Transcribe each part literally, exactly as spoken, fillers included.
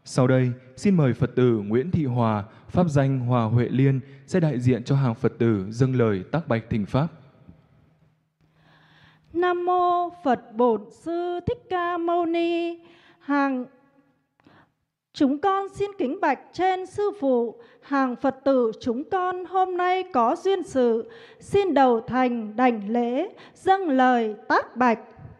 Sau đây, xin mời Phật tử Nguyễn Thị Hòa, pháp danh Hòa Huệ Liên sẽ đại diện cho hàng Phật tử dâng lời tác bạch thỉnh pháp. Nam mô Phật Bổn Sư Thích Ca Mâu Ni. Hàng chúng con xin kính bạch trên sư phụ, hàng Phật tử chúng con hôm nay có duyên sự, xin đầu thành đảnh lễ dâng lời tác bạch.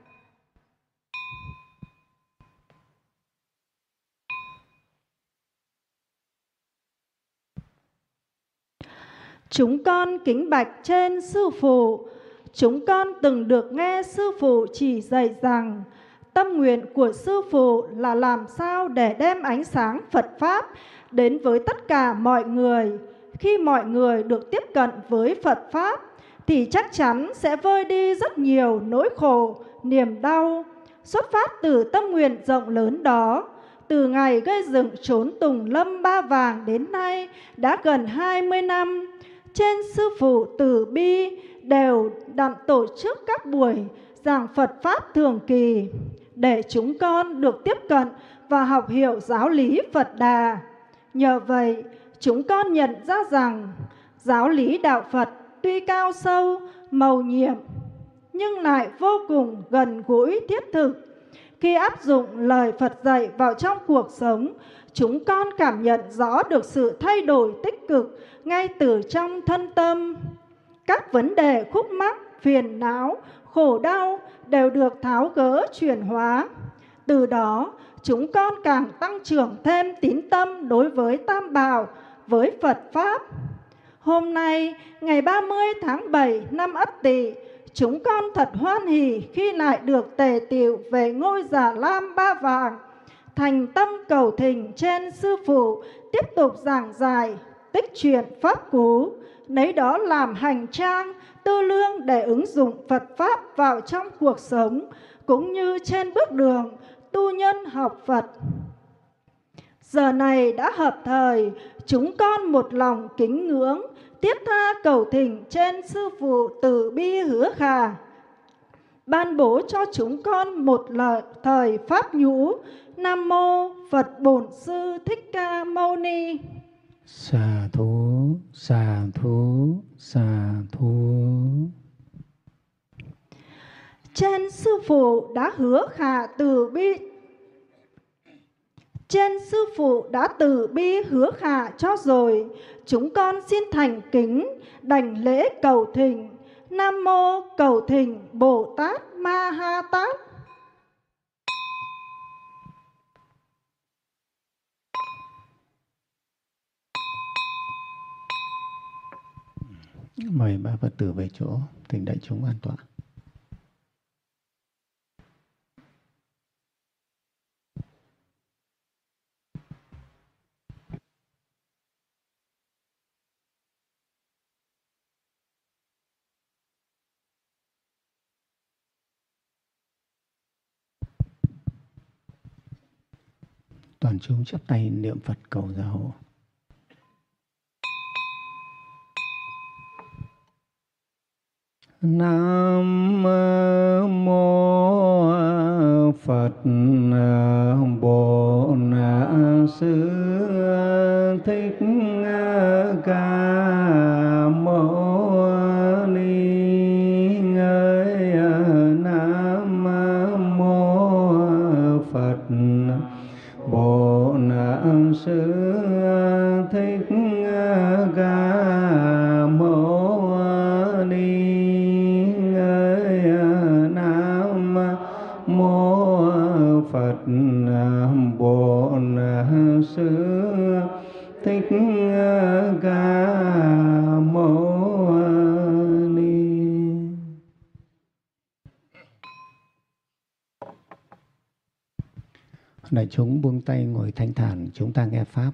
Chúng con kính bạch trên sư phụ, chúng con từng được nghe sư phụ chỉ dạy rằng tâm nguyện của sư phụ là làm sao để đem ánh sáng Phật Pháp đến với tất cả mọi người. Khi mọi người được tiếp cận với Phật Pháp thì chắc chắn sẽ vơi đi rất nhiều nỗi khổ, niềm đau. Xuất phát từ tâm nguyện rộng lớn đó, từ ngày gây dựng chốn Tùng Lâm Ba Vàng đến nay đã gần hai mươi năm, trên sư phụ Từ Bi đều đặn tổ chức các buổi giảng Phật Pháp thường kỳ để chúng con được tiếp cận và học hiểu giáo lý Phật Đà. Nhờ vậy, chúng con nhận ra rằng giáo lý đạo Phật tuy cao sâu, mầu nhiệm, nhưng lại vô cùng gần gũi thiết thực. Khi áp dụng lời Phật dạy vào trong cuộc sống, chúng con cảm nhận rõ được sự thay đổi tích cực ngay từ trong thân tâm. Các vấn đề khúc mắc, phiền não, khổ đau đều được tháo gỡ chuyển hóa. Từ đó, chúng con càng tăng trưởng thêm tín tâm đối với Tam Bảo, với Phật Pháp. Hôm nay, ngày ba mươi tháng bảy năm Ất Tỵ, chúng con thật hoan hỉ khi lại được tề tựu về ngôi Già Lam Ba Vàng, thành tâm cầu thỉnh trên sư phụ tiếp tục giảng giải tích truyện Pháp Cú, lấy đó làm hành trang tư lương để ứng dụng Phật Pháp vào trong cuộc sống, cũng như trên bước đường tu nhân học Phật. Giờ này đã hợp thời, chúng con một lòng kính ngưỡng, thiết tha cầu thỉnh trên sư phụ Từ Bi Hứa Khả ban bố cho chúng con một lời thời pháp nhũ. Nam mô Phật Bổn Sư Thích Ca Mâu Ni. Xà thú, xà thú, xà thú. Trên sư phụ đã hứa khả từ bi Trên sư phụ đã từ bi hứa khả cho rồi, chúng con xin thành kính đảnh lễ cầu thỉnh. Nam mô cầu thỉnh Bồ Tát Ma Ha Tát. Mời ba Phật tử về chỗ, thỉnh đại chúng an tọa. Toàn chúng chắp tay niệm Phật cầu gia hộ. Nam mô Phật Bổn Sư Thích Ca Mâu Ni. Nam mô Phật Bổn Sư Thích Ca Mâu Ni. Nam mô Phật Bổn Sư Thích Ca Mâu Ni. Đại chúng buông tay ngồi thanh thản, chúng ta nghe Pháp.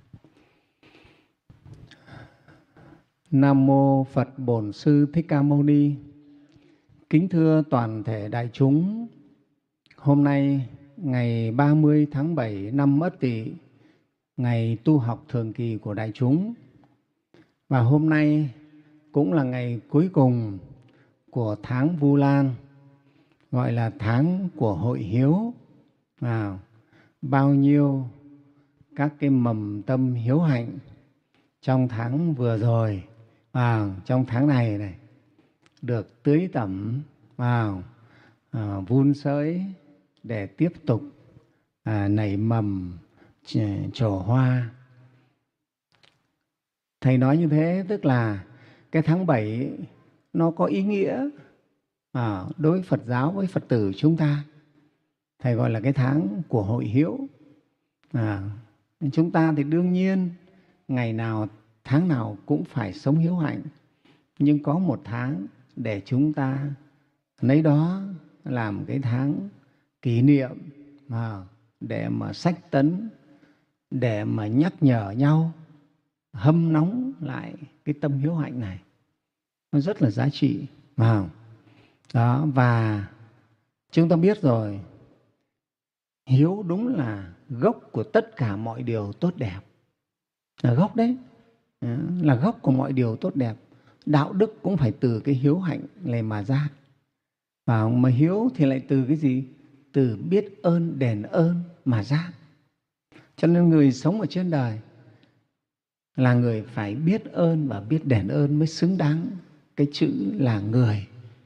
Nam mô Phật Bổn Sư Thích Ca Mâu Ni. Kính thưa toàn thể đại chúng, hôm nay ngày ba mươi tháng bảy năm Ất Tỵ, ngày tu học thường kỳ của đại chúng. Và hôm nay cũng là ngày cuối cùng của tháng Vu Lan, gọi là tháng của hội hiếu. À, bao nhiêu các cái mầm tâm hiếu hạnh trong tháng vừa rồi, vào trong tháng này này được tưới tẩm vào, à, vun sới để tiếp tục à, nảy mầm trổ hoa. Thầy nói như thế tức là cái tháng bảy nó có ý nghĩa à, đối với Phật giáo, với Phật tử chúng ta. Thầy gọi là cái tháng của hội hiếu. À, chúng ta thì đương nhiên ngày nào, tháng nào cũng phải sống hiếu hạnh, nhưng có một tháng để chúng ta lấy đó làm cái tháng kỷ niệm, à, để mà sách tấn, để mà nhắc nhở nhau, hâm nóng lại cái tâm hiếu hạnh này. Nó rất là giá trị. À, đó, và chúng ta biết rồi, hiếu đúng là gốc của tất cả mọi điều tốt đẹp. Là gốc đấy, là gốc của mọi điều tốt đẹp. Đạo đức cũng phải từ cái hiếu hạnh này mà ra. Và mà hiếu thì lại từ cái gì? Từ biết ơn, đền ơn mà ra. Cho nên người sống ở trên đời là người phải biết ơn và biết đền ơn mới xứng đáng cái chữ là người.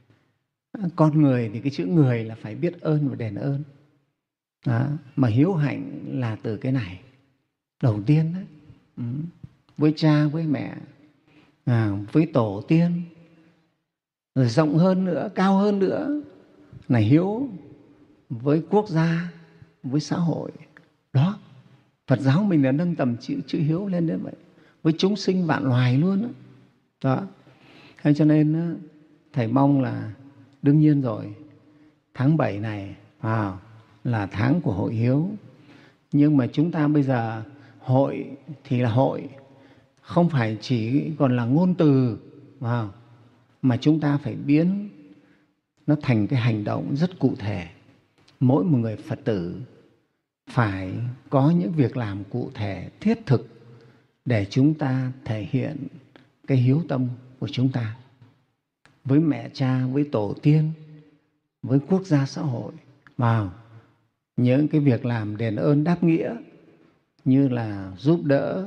Con người thì cái chữ người là phải biết ơn và đền ơn. Đó. Mà hiếu hạnh là từ cái này đầu tiên đấy. Ừ. Với cha, với mẹ, à, với tổ tiên, rồi rộng hơn nữa, cao hơn nữa là hiếu với quốc gia, với xã hội. Đó, Phật giáo mình là nâng tầm chữ, chữ hiếu lên đến vậy, với chúng sinh vạn loài luôn đó. Đó. Thế cho nên thầy mong là đương nhiên rồi, tháng bảy này wow, là tháng của hội hiếu. Nhưng mà chúng ta bây giờ hội thì là hội, không phải chỉ còn là ngôn từ, wow, mà chúng ta phải biến nó thành cái hành động rất cụ thể. Mỗi một người Phật tử phải có những việc làm cụ thể, thiết thực để chúng ta thể hiện cái hiếu tâm của chúng ta với mẹ cha, với tổ tiên, với quốc gia xã hội. Vào những cái việc làm đền ơn đáp nghĩa như là giúp đỡ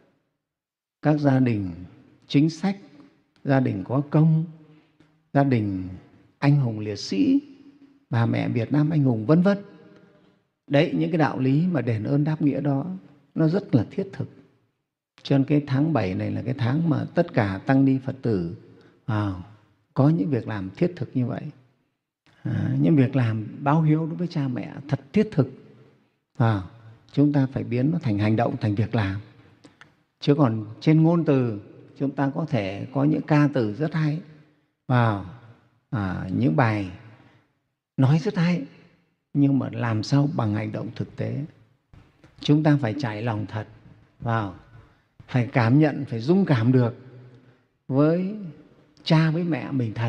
các gia đình chính sách, gia đình có công, gia đình anh hùng liệt sĩ, bà mẹ Việt Nam anh hùng, vân vân. Đấy, những cái đạo lý mà đền ơn đáp nghĩa đó nó rất là thiết thực. Cho nên cái tháng bảy này là cái tháng mà tất cả tăng ni Phật tử à, có những việc làm thiết thực như vậy. À, những việc làm báo hiếu đối với cha mẹ thật thiết thực. À, chúng ta phải biến nó thành hành động, thành việc làm. Chứ còn trên ngôn từ chúng ta có thể có những ca từ rất hay, vào à, những bài nói rất hay, nhưng mà làm sao bằng hành động thực tế. Chúng ta phải trải lòng thật, vào phải cảm nhận, phải dung cảm được với cha với mẹ mình thật.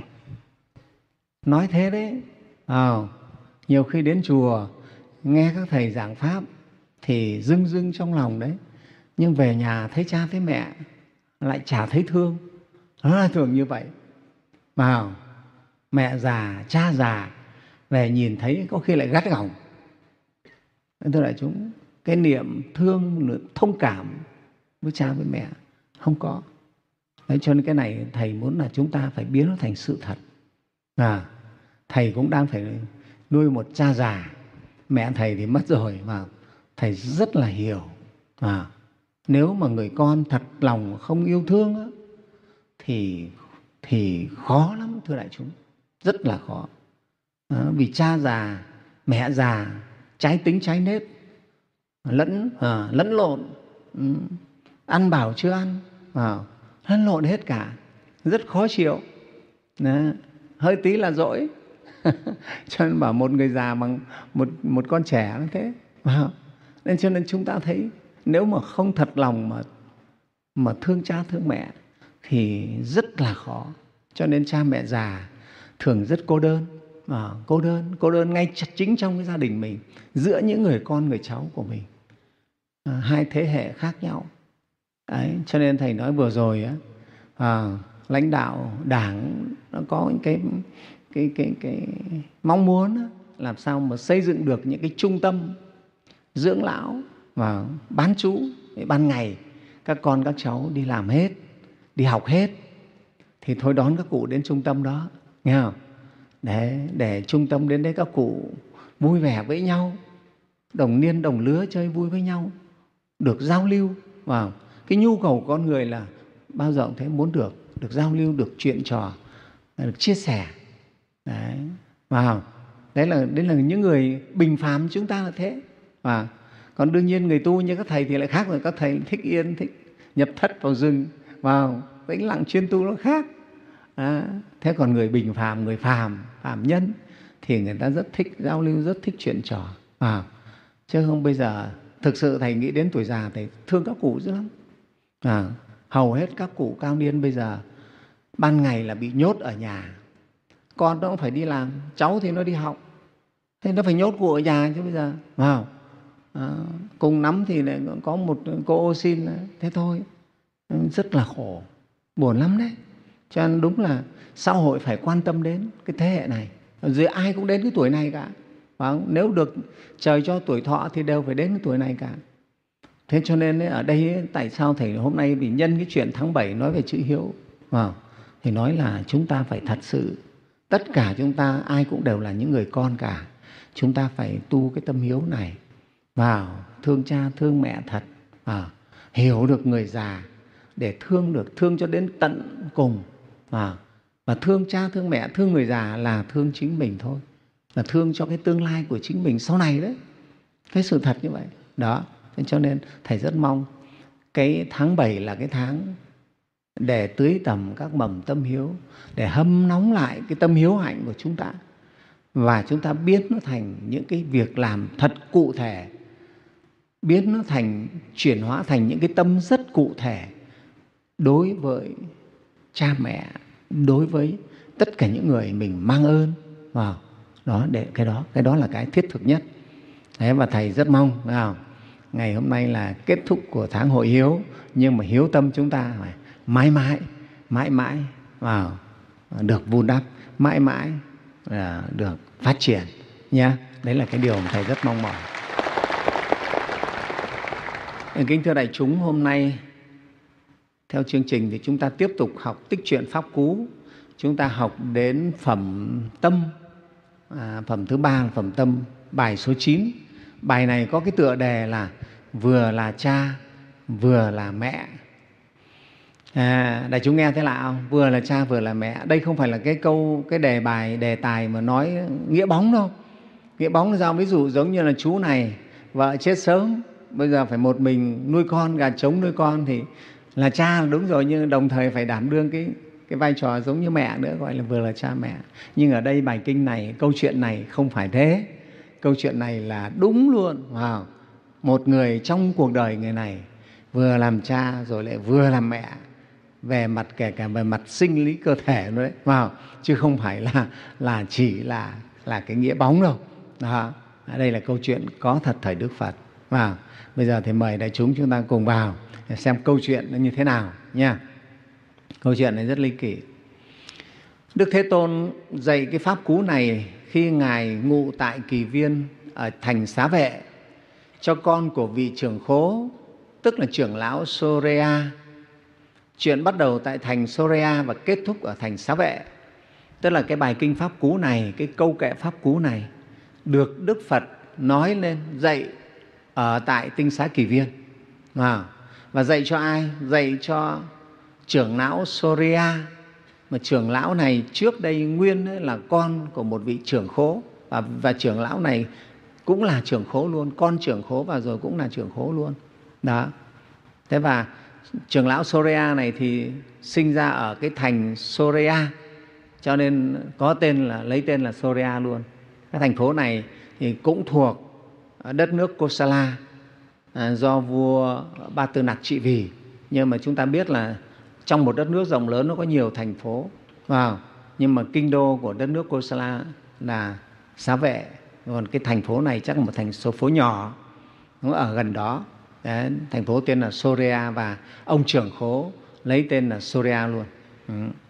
Nói thế đấy, à, nhiều khi đến chùa nghe các thầy giảng pháp thì rưng rưng trong lòng đấy, nhưng về nhà thấy cha thấy mẹ lại chả thấy thương. Nó là thường như vậy. Vào mẹ già, cha già về nhìn thấy có khi lại gắt gỏng. Thưa đại chúng, cái niệm thương, thông cảm với cha với mẹ không có. Đấy, cho nên cái này thầy muốn là chúng ta phải biến nó thành sự thật. À, thầy cũng đang phải nuôi một cha già, mẹ thầy thì mất rồi mà thầy rất là hiểu. À, nếu mà người con thật lòng không yêu thương á, thì thì khó lắm thưa đại chúng, rất là khó. À, vì cha già, mẹ già, trái tính trái nết, lẫn à, lẫn lộn, ừ, ăn bảo chưa ăn, à, lẫn lộn hết cả, rất khó chịu. Đó, hơi tí là dỗi. Cho nên bảo một người già bằng một một con trẻ như thế. À, nên cho nên chúng ta thấy nếu mà không thật lòng mà mà thương cha thương mẹ thì rất là khó. Cho nên cha mẹ già thường rất cô đơn, à, cô đơn, cô đơn ngay chính trong cái gia đình mình, giữa những người con người cháu của mình, à, hai thế hệ khác nhau. Đấy, cho nên thầy nói vừa rồi á, à, lãnh đạo đảng nó có những cái cái cái cái mong muốn á, làm sao mà xây dựng được những cái trung tâm dưỡng lão, và bán trú. Ban ngày các con các cháu đi làm hết, đi học hết, thì thôi đón các cụ đến trung tâm đó, nghe không? Để, để trung tâm đến đấy các cụ vui vẻ với nhau, đồng niên đồng lứa chơi vui với nhau, được giao lưu. Và cái nhu cầu của con người là bao giờ cũng thế, muốn được được giao lưu, được chuyện trò, được chia sẻ. Đấy, và đấy là đấy là những người bình phàm chúng ta là thế. Và còn đương nhiên người tu như các thầy thì lại khác rồi, các thầy thích yên, thích nhập thất vào rừng, vào tĩnh lặng chuyên tu nó khác. À, thế còn người bình phàm, người phàm, phàm nhân thì người ta rất thích giao lưu, rất thích chuyện trò. À, chứ không bây giờ thực sự thầy nghĩ đến tuổi già thầy thương các cụ dữ lắm. À, hầu hết các cụ cao niên bây giờ ban ngày là bị nhốt ở nhà, con nó cũng phải đi làm, cháu thì nó đi học, thế nó phải nhốt cụ ở nhà chứ bây giờ. Wow. À, cùng lắm thì lại có một cô ô xin, thế thôi, rất là khổ, buồn lắm đấy. Cho nên đúng là xã hội phải quan tâm đến cái thế hệ này, rồi ai cũng đến cái tuổi này cả. Và nếu được trời cho tuổi thọ thì đều phải đến cái tuổi này cả. Thế cho nên ở đây tại sao thầy hôm nay vì nhân cái chuyện tháng bảy nói về chữ hiếu, à, thì nói là chúng ta phải thật sự, tất cả chúng ta ai cũng đều là những người con cả, chúng ta phải tu cái tâm hiếu này vào, thương cha thương mẹ thật, à, hiểu được người già để thương được, thương cho đến tận cùng. À, và thương cha thương mẹ thương người già là thương chính mình thôi, là thương cho cái tương lai của chính mình sau này đấy, cái sự thật như vậy đó. Thế cho nên thầy rất mong cái tháng bảy là cái tháng để tưới tầm các mầm tâm hiếu, để hâm nóng lại cái tâm hiếu hạnh của chúng ta, và chúng ta biến nó thành những cái việc làm thật cụ thể, biến nó thành, chuyển hóa thành những cái tâm rất cụ thể đối với cha mẹ, đối với tất cả những người mình mang ơn vào đó. Để cái đó cái đó là cái thiết thực nhất. Thế và thầy rất mong vào ngày hôm nay là kết thúc của tháng hội hiếu, nhưng mà hiếu tâm chúng ta phải mãi mãi mãi mãi vào được vun đắp, mãi mãi là được phát triển nhé. Đấy là cái điều mà thầy rất mong mỏi. Kính thưa đại chúng, hôm nay theo chương trình thì chúng ta tiếp tục học tích truyện Pháp Cú. Chúng ta học đến phẩm tâm, à, phẩm thứ ba là phẩm tâm, bài số chín. Bài này có cái tựa đề là vừa là cha, vừa là mẹ. À, đại chúng nghe thế lạ không? Vừa là cha, vừa là mẹ. Đây không phải là cái câu, cái đề bài, đề tài mà nói nghĩa bóng đâu. Nghĩa bóng là sao? Ví dụ giống như là chú này, vợ chết sớm, bây giờ phải một mình nuôi con, gà trống nuôi con thì là cha là đúng rồi, nhưng đồng thời phải đảm đương cái, cái vai trò giống như mẹ nữa, gọi là vừa là cha mẹ. Nhưng ở đây bài kinh này, câu chuyện này không phải thế. Câu chuyện này là đúng luôn. Wow. Một người trong cuộc đời người này vừa làm cha rồi lại vừa làm mẹ, về mặt kể cả về mặt sinh lý cơ thể nữa đấy. Wow. Chứ không phải là, là chỉ là, là cái nghĩa bóng đâu. Đó. Đây là câu chuyện có thật thời Đức Phật. Wow. Bây giờ thì mời đại chúng chúng ta cùng vào để xem câu chuyện nó như thế nào nha. Câu chuyện này rất ly kỳ. Đức Thế Tôn dạy cái pháp cú này khi Ngài ngụ tại Kỳ Viên ở thành Xá Vệ cho con của vị trưởng khố, tức là trưởng lão Sorea. Chuyện bắt đầu tại thành Sorea và kết thúc ở thành Xá Vệ. Tức là cái bài kinh pháp cú này, cái câu kệ pháp cú này được Đức Phật nói lên, dạy ở tại tinh xá Kỳ Viên. À, và dạy cho ai? Dạy cho trưởng lão Sorea. Mà trưởng lão này trước đây nguyên là con của một vị trưởng khố, và, và trưởng lão này cũng là trưởng khố luôn, con trưởng khố và rồi cũng là trưởng khố luôn. Đó. Thế và trưởng lão Sorea này thì sinh ra ở cái thành Sorea, cho nên có tên là lấy tên là Sorea luôn. Cái thành phố này thì cũng thuộc đất nước Kosala, à, do vua Ba Tư Nặc trị vì. Nhưng mà chúng ta biết là trong một đất nước rộng lớn nó có nhiều thành phố, wow. Nhưng mà kinh đô của đất nước Kosala là Xá Vệ, còn cái thành phố này chắc là một thành số phố nhỏ, nó ở gần đó. Đấy, thành phố tên là Sorea và ông trưởng khố lấy tên là Sorea luôn. Ừ.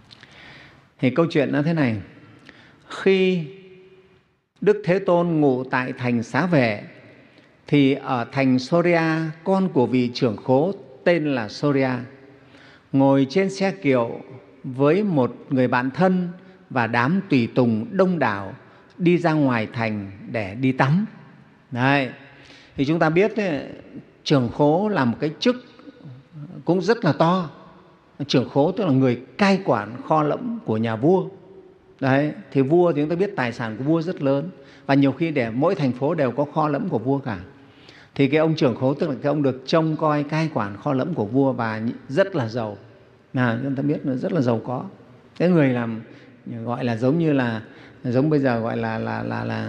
Thì câu chuyện nó thế này: khi Đức Thế Tôn ngụ tại thành Xá Vệ Thì ở thành Soria, con của vị trưởng khố tên là Soria ngồi trên xe kiệu với một người bạn thân và đám tùy tùng đông đảo đi ra ngoài thành để đi tắm. Đấy. Thì chúng ta biết ấy, trưởng khố là một cái chức cũng rất là to. Trưởng khố tức là người cai quản kho lẫm của nhà vua. Đấy. Thì vua thì chúng ta biết tài sản của vua rất lớn, và nhiều khi để mỗi thành phố đều có kho lẫm của vua cả. Thì cái ông trưởng khố tức là cái ông được trông coi cai quản kho lẫm của vua và rất là giàu. Nào, chúng ta biết là rất là giàu có. Cái người làm gọi là giống như là giống bây giờ gọi là là là, là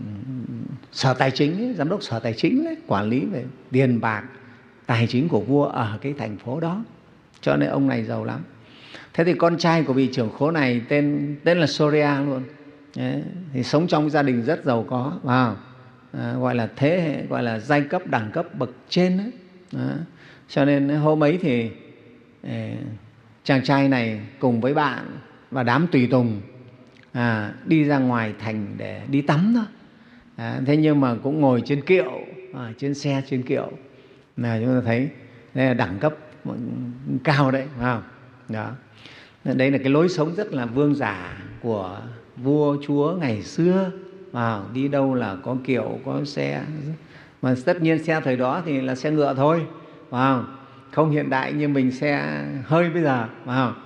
sở tài chính ấy, giám đốc sở tài chính ấy, quản lý về tiền bạc tài chính của vua ở cái thành phố đó. Cho nên ông này giàu lắm. Thế thì con trai của vị trưởng khố này tên tên là Soria luôn. Đấy, thì sống trong gia đình rất giàu có, wow. À, gọi là thế hệ, gọi là giai cấp đẳng cấp bậc trên đấy. Đó. Cho nên hôm ấy thì eh, chàng trai này cùng với bạn và đám tùy tùng à, đi ra ngoài thành để đi tắm thôi. À, thế nhưng mà cũng ngồi trên kiệu, à, trên xe trên kiệu là chúng ta thấy đây là đẳng cấp cao đấy, phải không? Đó. Đây là cái lối sống rất là vương giả của vua chúa ngày xưa. À, đi đâu là có kiệu, có xe. Mà tất nhiên xe thời đó thì là xe ngựa thôi, phải không? Không hiện đại như mình xe hơi bây giờ, phải không?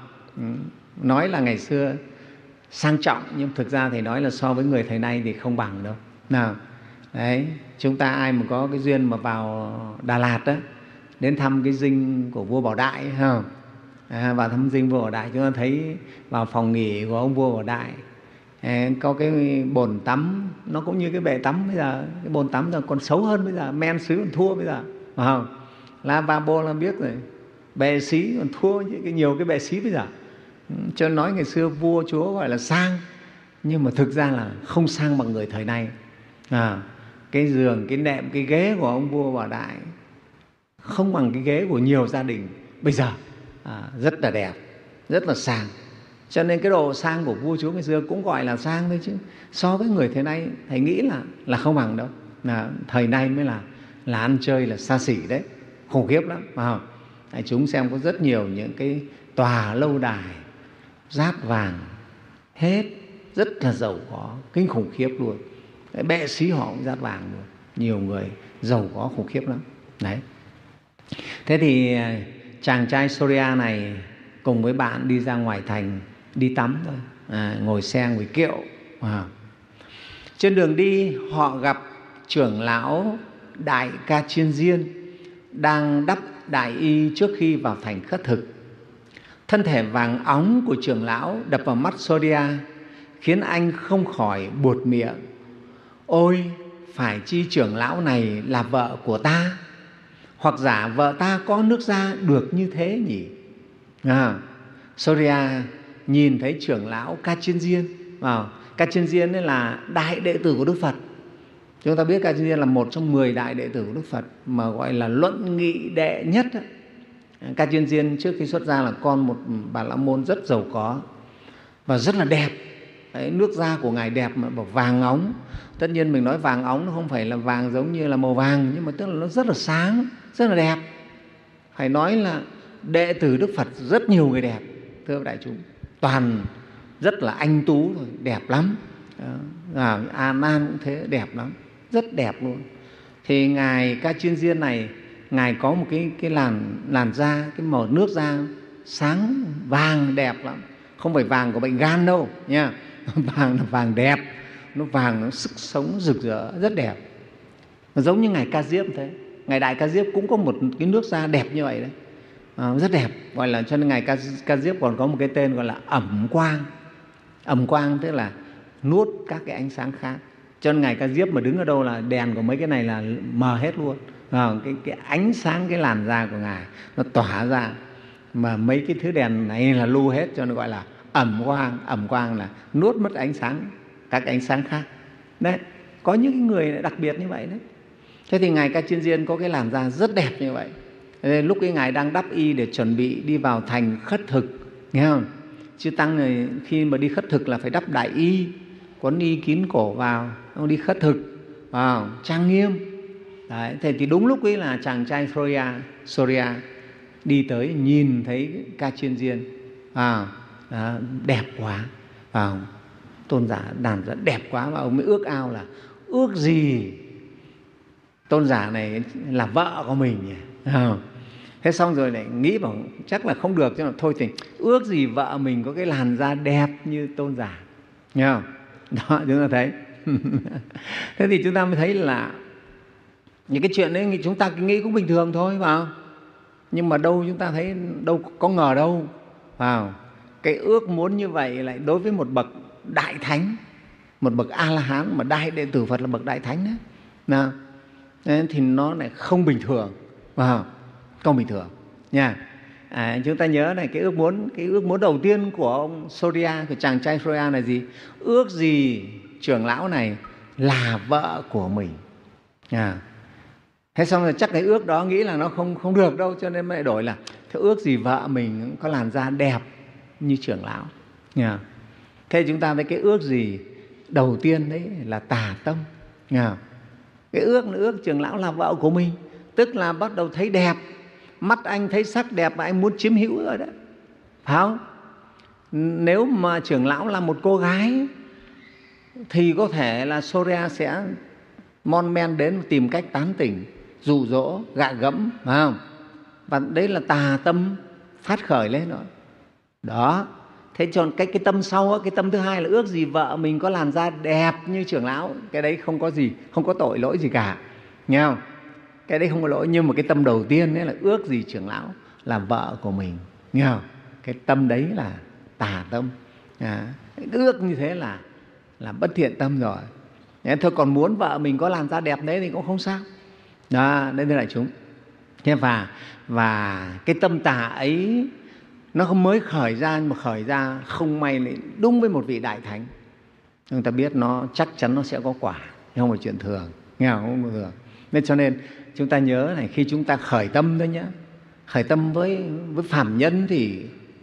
Nói là ngày xưa sang trọng, nhưng thực ra thì nói là so với người thời nay thì không bằng đâu. Nào, đấy, chúng ta ai mà có cái duyên mà vào Đà Lạt đó, đến thăm cái dinh của vua Bảo Đại, phải không? À, vào thăm dinh vua Bảo Đại, chúng ta thấy vào phòng nghỉ của ông vua Bảo Đại à, có cái bồn tắm, nó cũng như cái bể tắm bây giờ. Cái bồn tắm giờ còn xấu hơn bây giờ, men sứ còn thua bây giờ, phải không? Lavabo là biết rồi, bệ xí còn thua những cái nhiều cái bệ xí bây giờ. Cho nói ngày xưa vua chúa gọi là sang, nhưng mà thực ra là không sang bằng người thời nay. À, cái giường, cái nệm, cái ghế của ông vua Bảo Đại không bằng cái ghế của nhiều gia đình bây giờ. À, rất là đẹp, rất là sang. Cho nên cái độ sang của vua chúa ngày xưa cũng gọi là sang thôi, chứ so với người thời nay thầy nghĩ là là không bằng đâu. Là thời nay mới là là ăn chơi, là xa xỉ đấy, khủng khiếp lắm, phải không? Đại chúng xem có rất nhiều những cái tòa lâu đài dát vàng hết, rất là giàu có, kinh khủng khiếp luôn. Cái bệ xí họ cũng dát vàng luôn, nhiều người giàu có khủng khiếp lắm. Đấy. Thế thì chàng trai Soria này cùng với bạn đi ra ngoài thành đi tắm thôi, à, ngồi xe ngồi kiệu. À. Trên đường đi họ gặp trưởng lão Đại Ca Chiên Diên đang đắp đại y trước khi vào thành khất thực. Thân thể vàng óng của trưởng lão đập vào mắt Soria khiến anh không khỏi buột miệng: ôi, phải chi trưởng lão này là vợ của ta, hoặc giả vợ ta có nước da được như thế nhỉ? À, Soria nhìn thấy trưởng lão Ca Chiên Diên. À, Ca Chiên Diên là đại đệ tử của Đức Phật. Chúng ta biết Ca Chiên Diên là một trong mười đại đệ tử của Đức Phật mà gọi là luận nghị đệ nhất. Ca Chiên Diên trước khi xuất gia là con một bà la môn rất giàu có và rất là đẹp. Đấy, nước da của ngài đẹp mà bảo vàng óng. Tất nhiên mình nói vàng óng nó không phải là vàng giống như là màu vàng, nhưng mà tức là nó rất là sáng, rất là đẹp. Phải nói là đệ tử Đức Phật rất nhiều người đẹp, thưa đại chúng, toàn rất là anh tú thôi, đẹp lắm. À, A Nan cũng thế, đẹp lắm, rất đẹp luôn. Thì ngài Ca Chiên Diên này, ngài có một cái cái làn làn da, cái màu nước da sáng vàng đẹp lắm, không phải vàng của bệnh gan đâu nha. Vàng là vàng đẹp, nó vàng, nó sức sống rực rỡ, rất đẹp. Nó giống như ngài Ca Diếp thế. Ngài Đại Ca Diếp cũng có một cái nước da đẹp như vậy đấy, à, rất đẹp. Gọi là cho nên ngài Ca, Ca Diếp còn có một cái tên gọi là ẩm quang. Ẩm quang tức là nuốt các cái ánh sáng khác. Cho nên ngài Ca Diếp mà đứng ở đâu là đèn của mấy cái này là mờ hết luôn. À, cái, cái ánh sáng cái làn da của ngài nó tỏa ra, mà mấy cái thứ đèn này là lưu hết, cho nên gọi là ẩm quang. Ẩm quang là nuốt mất ánh sáng, các ánh sáng khác. Đấy, có những người đặc biệt như vậy đấy. Thế thì ngài Ca Chiên Diên có cái làn da rất đẹp như vậy. Thế lúc cái ngài đang đắp y để chuẩn bị đi vào thành khất thực, nghe không? Chư tăng này khi mà đi khất thực là phải đắp đại y, quấn y kín cổ vào, ông đi khất thực, vào trang nghiêm. Đấy, thế thì đúng lúc ấy là chàng trai Surya, Surya đi tới nhìn thấy ca chiên diên, à, à, đẹp quá, à, tôn giả đàn rất đẹp quá, và ông mới ước ao là ước gì tôn giả này là vợ của mình nhỉ. À, thế xong rồi lại nghĩ bảo chắc là không được, cho nên thôi thì ước gì vợ mình có cái làn da đẹp như tôn giả, nghe không? Đó, chúng ta thấy. Thế thì chúng ta mới thấy là những cái chuyện đấy chúng ta nghĩ cũng bình thường thôi, phải không? Nhưng mà đâu chúng ta thấy đâu có ngờ đâu, phải không? Cái ước muốn như vậy lại đối với một bậc đại thánh, một bậc A La Hán mà đại đệ tử Phật là bậc đại thánh đấy, nào, nên thì nó lại không bình thường, phải không? Không bình thường nha. À, chúng ta nhớ này, cái ước muốn cái ước muốn đầu tiên của ông Surya, của chàng trai Surya là gì? Ước gì trưởng lão này là vợ của mình. À, thế xong rồi chắc cái ước đó nghĩ là nó không không được đâu, cho nên mới đổi là thế ước gì vợ mình có làn da đẹp như trưởng lão. À, thế chúng ta thấy cái ước gì đầu tiên đấy là tà tâm. À, cái ước là ước trưởng lão là vợ của mình, tức là bắt đầu thấy đẹp, mắt anh thấy sắc đẹp và anh muốn chiếm hữu rồi đấy, phải không? Nếu mà trưởng lão là một cô gái thì có thể là Surya sẽ mon men đến tìm cách tán tỉnh, dụ dỗ, gạ gẫm, phải không? Và đấy là tà tâm phát khởi lên rồi. Đó. Thế cho cái cái tâm sau, cái tâm thứ hai là ước gì vợ mình có làn da đẹp như trưởng lão, cái đấy không có gì, không có tội lỗi gì cả, nghe không? Cái đấy không có lỗi. Nhưng mà cái tâm đầu tiên ấy là ước gì trưởng lão là vợ của mình, nghe không? Cái tâm đấy là tà tâm. À, ước như thế là là bất thiện tâm rồi. Thôi còn muốn vợ mình có làn da đẹp đấy thì cũng không sao. Đó, đây là đại chúng. Thế và và cái tâm tà ấy nó không mới khởi ra, mà khởi ra không may lại đúng với một vị đại thánh, chúng ta biết nó chắc chắn nó sẽ có quả, không phải chuyện thường, nghe không? Không thường. Nên cho nên chúng ta nhớ này, khi chúng ta khởi tâm thôi nhé, khởi tâm với với phàm nhân thì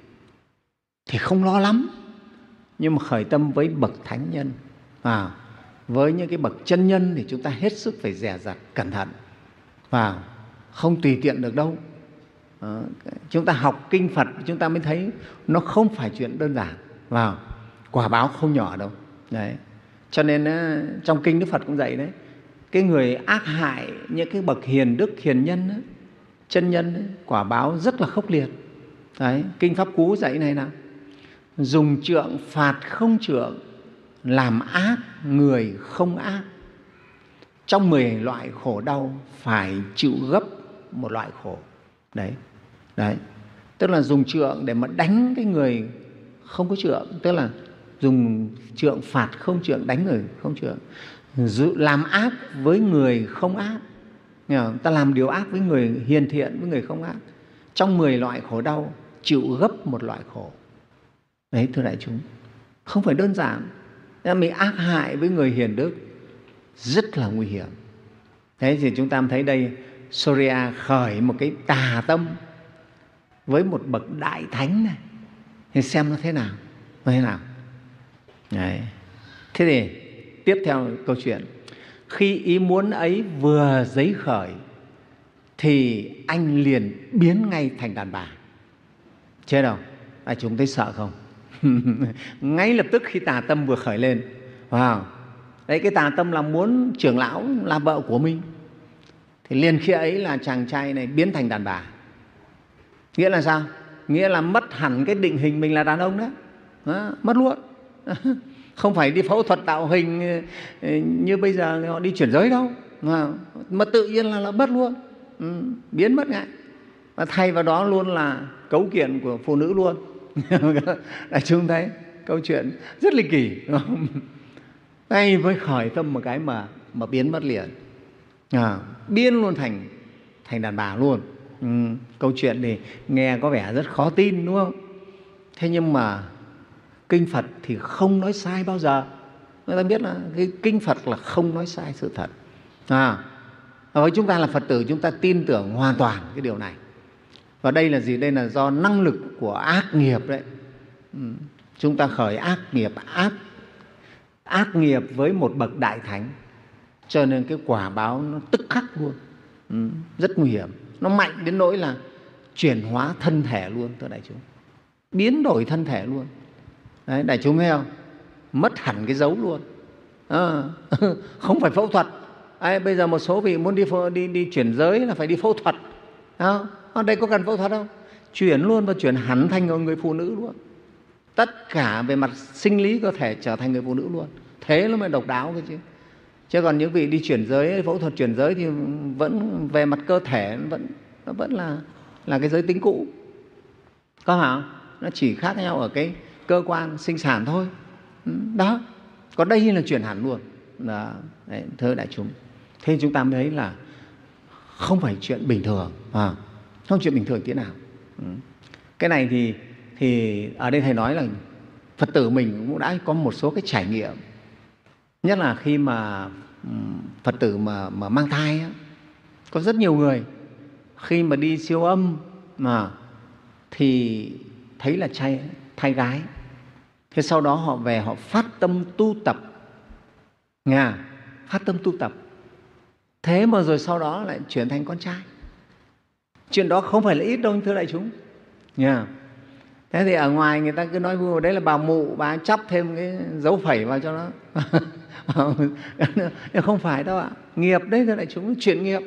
thì không lo lắm, nhưng mà khởi tâm với bậc thánh nhân, à, với những cái bậc chân nhân thì chúng ta hết sức phải dè dặt cẩn thận, và không tùy tiện được đâu. Đó. Chúng ta học kinh Phật chúng ta mới thấy nó không phải chuyện đơn giản, vào quả báo không nhỏ đâu đấy. Cho nên trong kinh Đức Phật cũng dạy đấy, cái người ác hại những cái bậc hiền đức hiền nhân ấy, chân nhân ấy, quả báo rất là khốc liệt đấy. Kinh Pháp Cú dạy này nào: dùng trượng phạt không trượng, làm ác người không ác, trong mười loại khổ đau phải chịu gấp một loại khổ. Đấy, đấy, tức là dùng trượng để mà đánh cái người không có trượng, tức là dùng trượng phạt không trượng, đánh người không trượng. Làm ác với người không ác, ta làm điều ác với người hiền thiện, với người không ác, trong mười loại khổ đau chịu gấp một loại khổ. Đấy, thưa đại chúng, không phải đơn giản. Mình ác hại với người hiền đức rất là nguy hiểm. Thế thì chúng ta thấy đây, Surya khởi một cái tà tâm với một bậc đại thánh này, thì xem nó thế nào, nó thế nào. Đấy. Thế thì tiếp theo câu chuyện, khi ý muốn ấy vừa dấy khởi thì anh liền biến ngay thành đàn bà. Chết đâu? À, chúng thấy sợ không? Ngay lập tức khi tà tâm vừa khởi lên, wow. Đấy, cái tà tâm là muốn trưởng lão là vợ của mình, thì liền khi ấy là chàng trai này biến thành đàn bà. Nghĩa là sao? Nghĩa là mất hẳn cái định hình mình là đàn ông đó, đó, mất luôn. Không phải đi phẫu thuật tạo hình như bây giờ họ đi chuyển giới đâu, mà tự nhiên là, là mất luôn, ừ, biến mất ngay. Và thay vào đó luôn là cấu kiện của phụ nữ luôn. Đại chúng thấy câu chuyện rất ly kỳ, đúng không? Ngay với khởi tâm một cái mà mà biến mất liền, à, biến luôn thành thành đàn bà luôn. Ừ, câu chuyện thì nghe có vẻ rất khó tin, đúng không? Thế nhưng mà kinh Phật thì không nói sai bao giờ. Người ta biết là cái kinh Phật là không nói sai sự thật. À, với chúng ta là Phật tử, chúng ta tin tưởng hoàn toàn cái điều này. Và đây là gì? Đây là do năng lực của ác nghiệp đấy. Ừ, chúng ta khởi ác nghiệp, ác ác nghiệp với một bậc đại thánh, cho nên cái quả báo nó tức khắc luôn. Ừ, rất nguy hiểm. Nó mạnh đến nỗi là chuyển hóa thân thể luôn, thưa đại chúng, biến đổi thân thể luôn. Đấy, đại chúng thấy không? Mất hẳn cái dấu luôn. À, không phải phẫu thuật. Đấy, bây giờ một số vị muốn đi đi đi chuyển giới là phải đi phẫu thuật. Không? Ở đây có cần phẫu thuật không? Chuyển luôn và chuyển hẳn thành người phụ nữ luôn. Tất cả về mặt sinh lý cơ thể trở thành người phụ nữ luôn. Thế nó mới độc đáo cơ chứ. Chứ còn những vị đi chuyển giới, phẫu thuật chuyển giới thì vẫn về mặt cơ thể nó vẫn nó vẫn là là cái giới tính cũ. Có hả? Nó chỉ khác nhau ở cái cơ quan sinh sản thôi. Đó. Còn đây là chuyển hẳn luôn. Đó. Đấy, thưa đại chúng. Thế chúng ta mới thấy là không phải chuyện bình thường, à, không chuyện bình thường thế nào. Cái này thì thì ở đây thầy nói là Phật tử mình cũng đã có một số cái trải nghiệm. Nhất là khi mà Phật tử mà, mà mang thai á, có rất nhiều người khi mà đi siêu âm mà thì thấy là trai, thai gái. Thế sau đó họ về họ phát tâm tu tập, nghe, phát tâm tu tập. Thế mà rồi sau đó lại chuyển thành con trai. Chuyện đó không phải là ít đâu, thưa đại chúng. Nghe. Thế thì ở ngoài người ta cứ nói vui, đấy là bà mụ, bà chắp thêm cái dấu phẩy vào cho nó. Không phải đâu ạ. Nghiệp đấy, thưa đại chúng, chuyển nghiệp.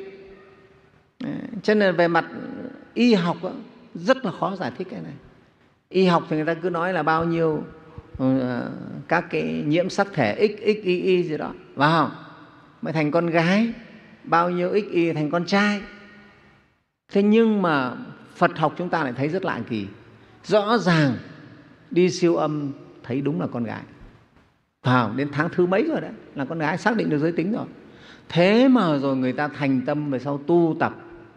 Cho nên về mặt y học đó, rất là khó giải thích cái này. Y học thì người ta cứ nói là bao nhiêu uh, các cái nhiễm sắc thể X, X, Y, Y gì đó, phải không? Mới thành con gái, bao nhiêu X, Y thành con trai. Thế nhưng mà Phật học chúng ta lại thấy rất lạ kỳ. Rõ ràng đi siêu âm thấy đúng là con gái. Phải không? Đến tháng thứ mấy rồi đấy, là con gái, xác định được giới tính rồi. Thế mà rồi người ta thành tâm về sau tu tập,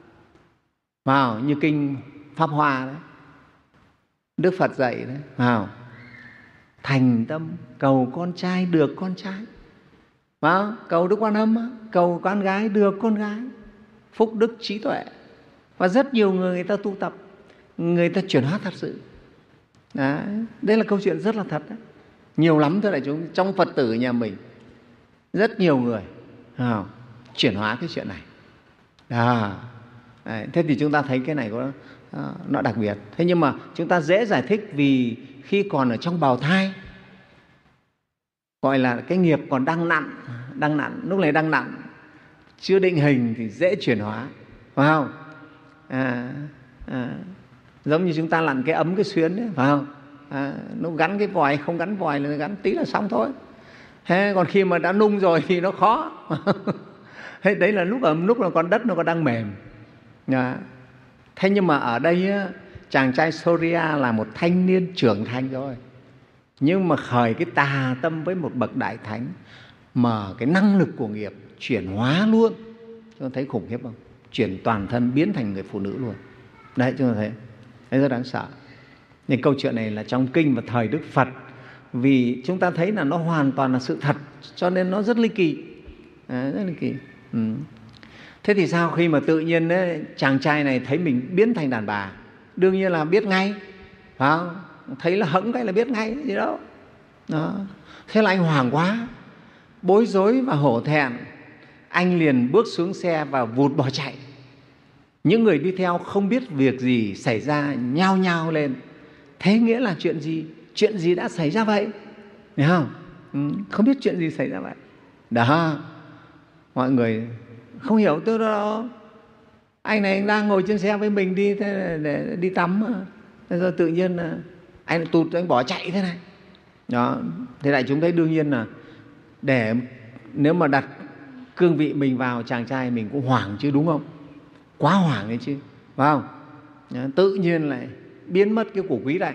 vào như kinh Pháp Hoa đấy, Đức Phật dạy đấy, vào thành tâm cầu con trai được con trai, vào cầu Đức Quan Âm cầu con gái được con gái, phúc đức trí tuệ. Và rất nhiều người người ta tu tập, người ta chuyển hóa thật sự. Đấy, đây là câu chuyện rất là thật đấy. Nhiều lắm thưa đại chúng, trong Phật tử nhà mình rất nhiều người à, chuyển hóa cái chuyện này. À, đấy, thế thì chúng ta thấy cái này có à, nó đặc biệt. Thế nhưng mà chúng ta dễ giải thích vì khi còn ở trong bào thai, gọi là cái nghiệp còn đang nặng, đang nặng, lúc này đang nặng, chưa định hình thì dễ chuyển hóa, phải không? À, à, giống như chúng ta lặn cái ấm cái xuyến đấy, phải không? À, nó gắn cái vòi, không gắn vòi là gắn tí là xong thôi. Thế còn khi mà đã nung rồi thì nó khó. Thế đấy là lúc ở lúc là con đất nó còn đang mềm. À, thế nhưng mà ở đây á, chàng trai Soria là một thanh niên trưởng thành rồi, nhưng mà khởi cái tà tâm với một bậc đại thánh, mà cái năng lực của nghiệp chuyển hóa luôn. Chúng ta thấy khủng khiếp không? Chuyển toàn thân biến thành người phụ nữ luôn. Đấy, chúng ta thấy đấy, rất đáng sợ. Nhưng câu chuyện này là trong kinh và thời Đức Phật, vì chúng ta thấy là nó hoàn toàn là sự thật, cho nên nó rất ly kỳ, à, rất ly kỳ. Ừ. Thế thì sao khi mà tự nhiên ấy, chàng trai này thấy mình biến thành đàn bà, đương nhiên là biết ngay, phải không? Thấy là hững cái là biết ngay gì đâu. Đó. Thế là anh hoảng quá, bối rối và hổ thẹn, anh liền bước xuống xe và vụt bỏ chạy. Những người đi theo không biết việc gì xảy ra, nhao nhao lên. Thế nghĩa là chuyện gì? Chuyện gì đã xảy ra vậy? Hiểu không? Ừ, không biết chuyện gì xảy ra vậy. Đó, mọi người không hiểu tôi đâu. Anh này anh đang ngồi trên xe với mình đi thế để đi tắm, thế rồi tự nhiên anh tụt, anh bỏ chạy thế này. Đó, thế đại chúng thấy đương nhiên là để nếu mà đặt cương vị mình vào chàng trai mình cũng hoảng chứ, đúng không? Quá hoảng đấy chứ, phải không? Tự nhiên lại biến mất cái của quý này.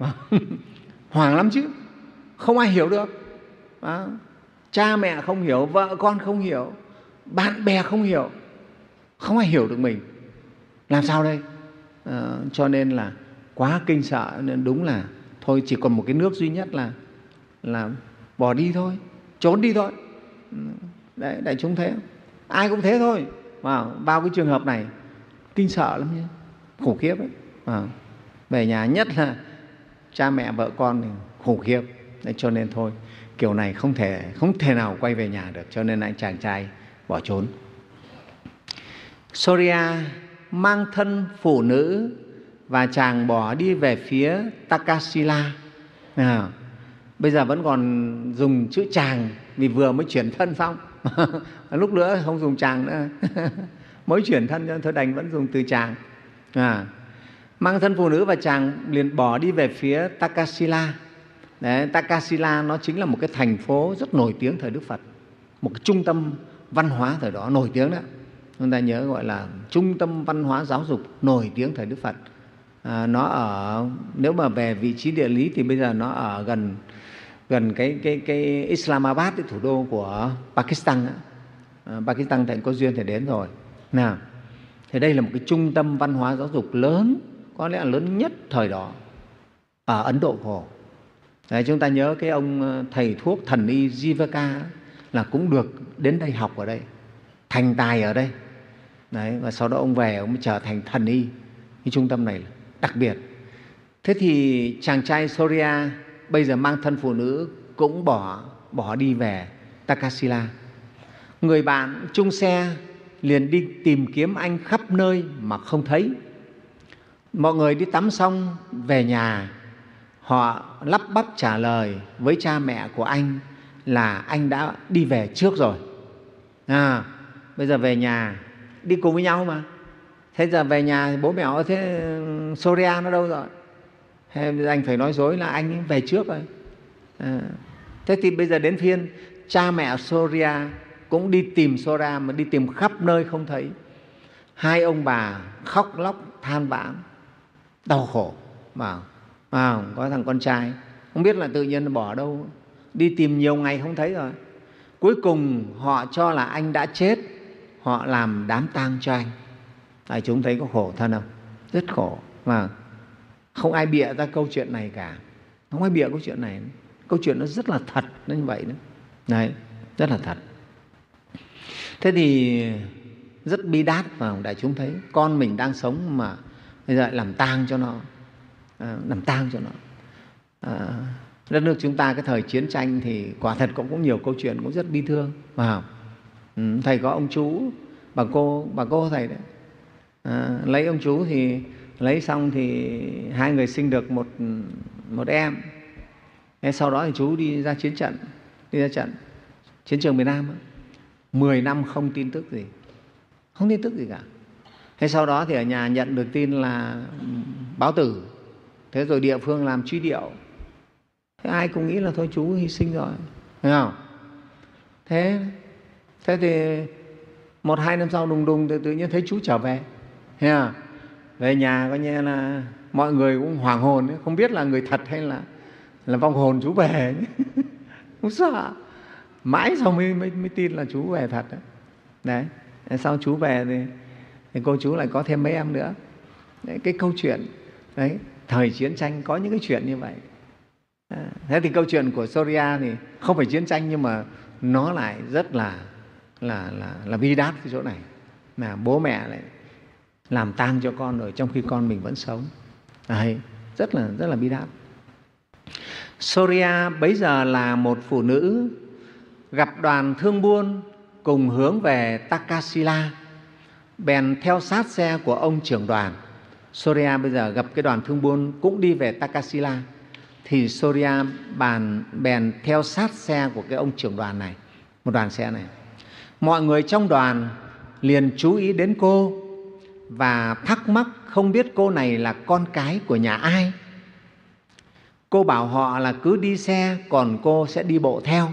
Hoảng lắm chứ, không ai hiểu được. Đó. Cha mẹ không hiểu, vợ con không hiểu, bạn bè không hiểu, không ai hiểu được mình. Làm sao đây? À, cho nên là quá kinh sợ, nên đúng là thôi chỉ còn một cái nước duy nhất là là bỏ đi thôi, trốn đi thôi. Đấy, đại chúng thế, ai cũng thế thôi. Vào, vào cái trường hợp này kinh sợ lắm nhé, khủng khiếp ấy. À, về nhà nhất là cha mẹ vợ con thì khủng khiếp. Đấy, cho nên thôi kiểu này không thể không thể nào quay về nhà được, cho nên anh chàng trai bỏ trốn. Surya mang thân phụ nữ và chàng bỏ đi về phía Takasila. À, bây giờ vẫn còn dùng chữ chàng vì vừa mới chuyển thân xong. Lúc nữa không dùng chàng nữa. Mới chuyển thân cho thôi đành vẫn dùng từ chàng. À, mang thân phụ nữ và chàng liền bỏ đi về phía Takasila. Đấy, Takasila nó chính là một cái thành phố rất nổi tiếng thời Đức Phật, một cái trung tâm văn hóa thời đó nổi tiếng đó. Chúng ta nhớ gọi là trung tâm văn hóa giáo dục nổi tiếng thời Đức Phật. À, nó ở, nếu mà về vị trí địa lý thì bây giờ nó ở gần gần cái cái cái Islamabad, cái thủ đô của Pakistan. À, Pakistan thì có duyên thì đến rồi. Nào, thì đây là một cái trung tâm văn hóa giáo dục lớn, có lẽ là lớn nhất thời đó ở Ấn Độ cổ. Đấy, chúng ta nhớ cái ông thầy thuốc thần y Jivaka là cũng được đến đây học ở đây, thành tài ở đây. Đấy, và sau đó ông về ông mới trở thành thần y. Cái trung tâm này là đặc biệt. Thế thì chàng trai Surya bây giờ mang thân phụ nữ cũng bỏ bỏ đi về Takasila. Người bạn chung xe liền đi tìm kiếm anh khắp nơi mà không thấy. Mọi người đi tắm xong về nhà, họ lắp bắp trả lời với cha mẹ của anh là anh đã đi về trước rồi. À, bây giờ về nhà đi cùng với nhau mà. Thế giờ về nhà bố mẹ ở thế Surya nó đâu rồi? Thế anh phải nói dối là anh về trước rồi. À, thế thì bây giờ đến phiên cha mẹ Surya cũng đi tìm Surya mà đi tìm khắp nơi không thấy. Hai ông bà khóc lóc than vãn đau khổ mà à, có thằng con trai không biết là tự nhiên bỏ đâu, đi tìm nhiều ngày không thấy rồi. Cuối cùng họ cho là anh đã chết, họ làm đám tang cho anh. Đại chúng thấy có khổ thân không? Rất khổ. Mà không ai bịa ra câu chuyện này cả, không ai bịa câu chuyện này. Câu chuyện nó rất là thật, nó như vậy đó. Đấy, rất là thật. Thế thì rất bi đát, và đại chúng thấy con mình đang sống mà bây giờ làm tang cho nó, à, làm tang cho nó. À, đất nước chúng ta cái thời chiến tranh thì quả thật cũng có nhiều câu chuyện cũng rất bi thương. Wow. Ừ, thầy có ông chú, bà cô, bà cô thầy đấy. À, lấy ông chú thì lấy xong thì hai người sinh được một một em. Thế sau đó thì chú đi ra chiến trận, đi ra trận chiến trường miền Nam, mười năm không tin tức gì, không tin tức gì cả. Thế sau đó thì ở nhà nhận được tin là báo tử, thế rồi địa phương làm truy điệu. Thế ai cũng nghĩ là thôi chú hy sinh rồi, thấy không? Thế thế thì một hai năm sau đùng đùng thì tự nhiên thấy chú trở về, thấy không? Về nhà coi như là mọi người cũng hoảng hồn, không biết là người thật hay là là vong hồn chú về. Cũng sợ. Mãi sau mới, mới, mới tin là chú về thật đấy. Đấy. Sau chú về thì, thì cô chú lại có thêm mấy em nữa. Đấy, cái câu chuyện đấy, thời chiến tranh có những cái chuyện như vậy. À, thế thì câu chuyện của Surya thì không phải chiến tranh nhưng mà nó lại rất là là là là bi đát cái chỗ này, là bố mẹ lại làm tang cho con rồi trong khi con mình vẫn sống. Đấy, rất là rất là bi đát. Surya bấy giờ là một phụ nữ gặp đoàn thương buôn cùng hướng về Takasila, bèn theo sát xe của ông trưởng đoàn. Surya bây giờ gặp cái đoàn thương buôn cũng đi về Takasila, thì Surya bàn bèn theo sát xe của cái ông trưởng đoàn này, một đoàn xe này. Mọi người trong đoàn liền chú ý đến cô và thắc mắc không biết cô này là con cái của nhà ai. Cô bảo họ là cứ đi xe, còn cô sẽ đi bộ theo.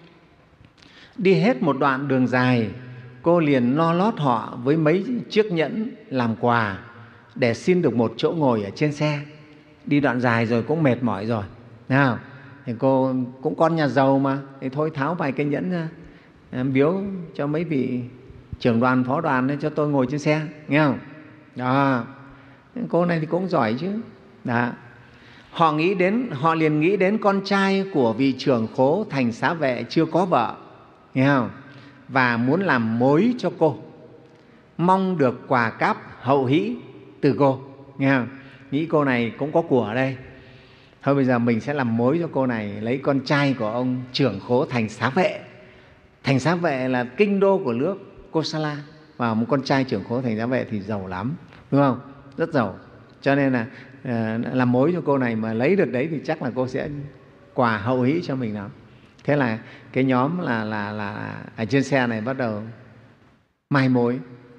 Đi hết một đoạn đường dài, cô liền no lót họ với mấy chiếc nhẫn làm quà để xin được một chỗ ngồi ở trên xe. Đi đoạn dài rồi cũng mệt mỏi rồi, nào thì cô cũng con nhà giàu mà, thì thôi tháo vài cái nhẫn ra, biếu cho mấy vị trưởng đoàn, phó đoàn để cho tôi ngồi trên xe, nghe không? Đó, cô này thì cũng giỏi chứ. Đó. Họ nghĩ đến, họ liền nghĩ đến con trai của vị trưởng khố thành xá vệ chưa có vợ, nghe không? Và muốn làm mối cho cô, mong được quà cáp hậu hĩ từ cô, nghe không? Nghĩ cô này cũng có của ở đây. Thôi bây giờ mình sẽ làm mối cho cô này, lấy con trai của ông trưởng khố thành xá vệ. Thành xá vệ là kinh đô của nước Kosala, và một con trai trưởng khố thành xá vệ thì giàu lắm, đúng không? Rất giàu. Cho nên là uh, làm mối cho cô này, mà lấy được đấy thì chắc là cô sẽ quà hậu hĩ cho mình nào. Thế là cái nhóm là, là, là ở trên xe này bắt đầu mai mối.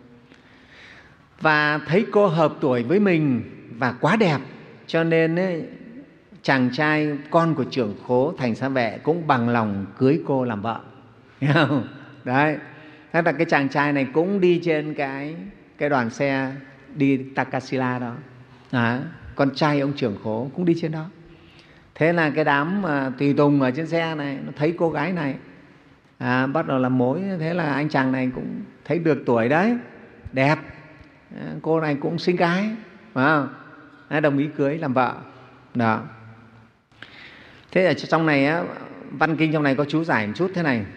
Và thấy cô hợp tuổi với mình và quá đẹp, cho nên ấy, chàng trai con của trưởng khố thành xá vệ cũng bằng lòng cưới cô làm vợ. Nghe không? Đấy. Thế là cái chàng trai này cũng đi trên cái, cái đoàn xe đi Takasila đó. Đó. Con trai ông trưởng khố cũng đi trên đó. Thế là cái đám mà tùy tùng ở trên xe này nó thấy cô gái này, à, bắt đầu làm mối. Thế là anh chàng này cũng thấy được tuổi đấy, đẹp, à, cô này cũng xinh gái, phải không? À, đồng ý cưới làm vợ. Đó. Thế ở trong này á, văn kinh trong này có chú giải một chút thế này: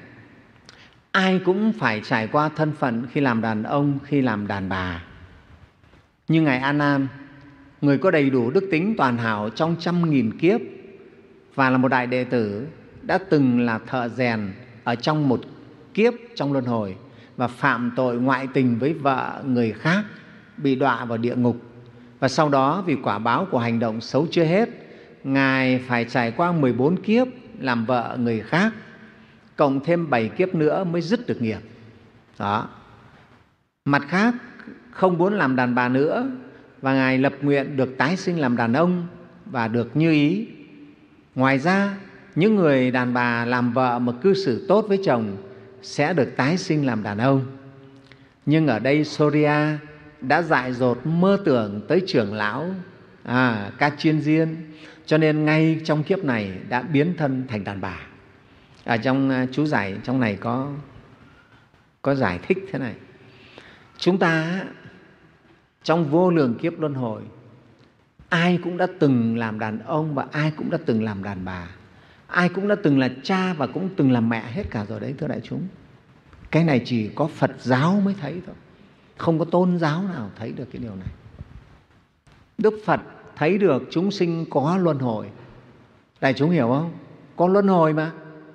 ai cũng phải trải qua thân phận khi làm đàn ông, khi làm đàn bà. Như Ngài A Nan, người có đầy đủ đức tính toàn hảo trong trăm nghìn kiếp và là một đại đệ tử, đã từng là thợ rèn ở trong một kiếp trong luân hồi và phạm tội ngoại tình với vợ người khác, bị đọa vào địa ngục. Và sau đó vì quả báo của hành động xấu chưa hết, Ngài phải trải qua mười bốn kiếp làm vợ người khác, cộng thêm bảy kiếp nữa mới dứt được nghiệp. Đó. Mặt khác, không muốn làm đàn bà nữa, và Ngài lập nguyện được tái sinh làm đàn ông và được như ý. Ngoài ra, những người đàn bà làm vợ mà cư xử tốt với chồng sẽ được tái sinh làm đàn ông. Nhưng ở đây Surya đã dại dột mơ tưởng tới trưởng lão à, Ca Chiên Diên, cho nên ngay trong kiếp này đã biến thân thành đàn bà. Ở trong chú giải trong này có, có giải thích thế này: chúng ta trong vô lượng kiếp luân hồi, ai cũng đã từng làm đàn ông và ai cũng đã từng làm đàn bà, ai cũng đã từng là cha và cũng từng là mẹ hết cả rồi đấy, thưa đại chúng. Cái này chỉ có Phật giáo mới thấy thôi, không có tôn giáo nào thấy được cái điều này. Đức Phật thấy được chúng sinh có luân hồi. Đại chúng hiểu không? Có luân hồi mà.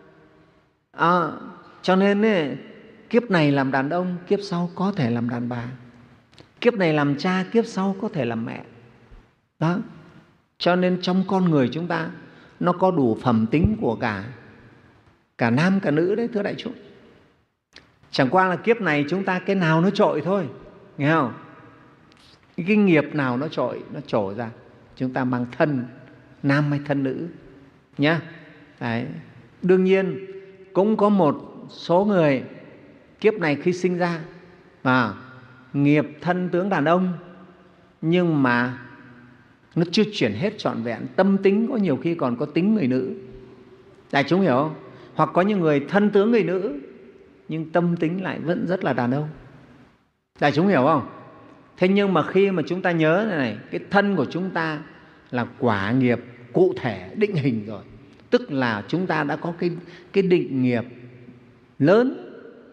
À, cho nên ấy, kiếp này làm đàn ông, kiếp sau có thể làm đàn bà. Kiếp này làm cha, kiếp sau có thể làm mẹ. Đó. Cho nên trong con người chúng ta nó có đủ phẩm tính của cả cả nam cả nữ đấy, thưa đại chúng. Chẳng qua là kiếp này chúng ta cái nào nó trội thôi, nghe không? Cái nghiệp nào nó trội, nó trổ ra. Chúng ta mang thân nam hay thân nữ nhá. Đấy. Đương nhiên cũng có một số người kiếp này khi sinh ra à, nghiệp thân tướng đàn ông, nhưng mà nó chưa chuyển hết trọn vẹn, tâm tính có nhiều khi còn có tính người nữ. Đại chúng hiểu không? Hoặc có những người thân tướng người nữ nhưng tâm tính lại vẫn rất là đàn ông. Đại chúng hiểu không? Thế nhưng mà khi mà chúng ta nhớ này, này cái thân của chúng ta là quả nghiệp cụ thể định hình rồi, tức là chúng ta đã có cái, cái định nghiệp lớn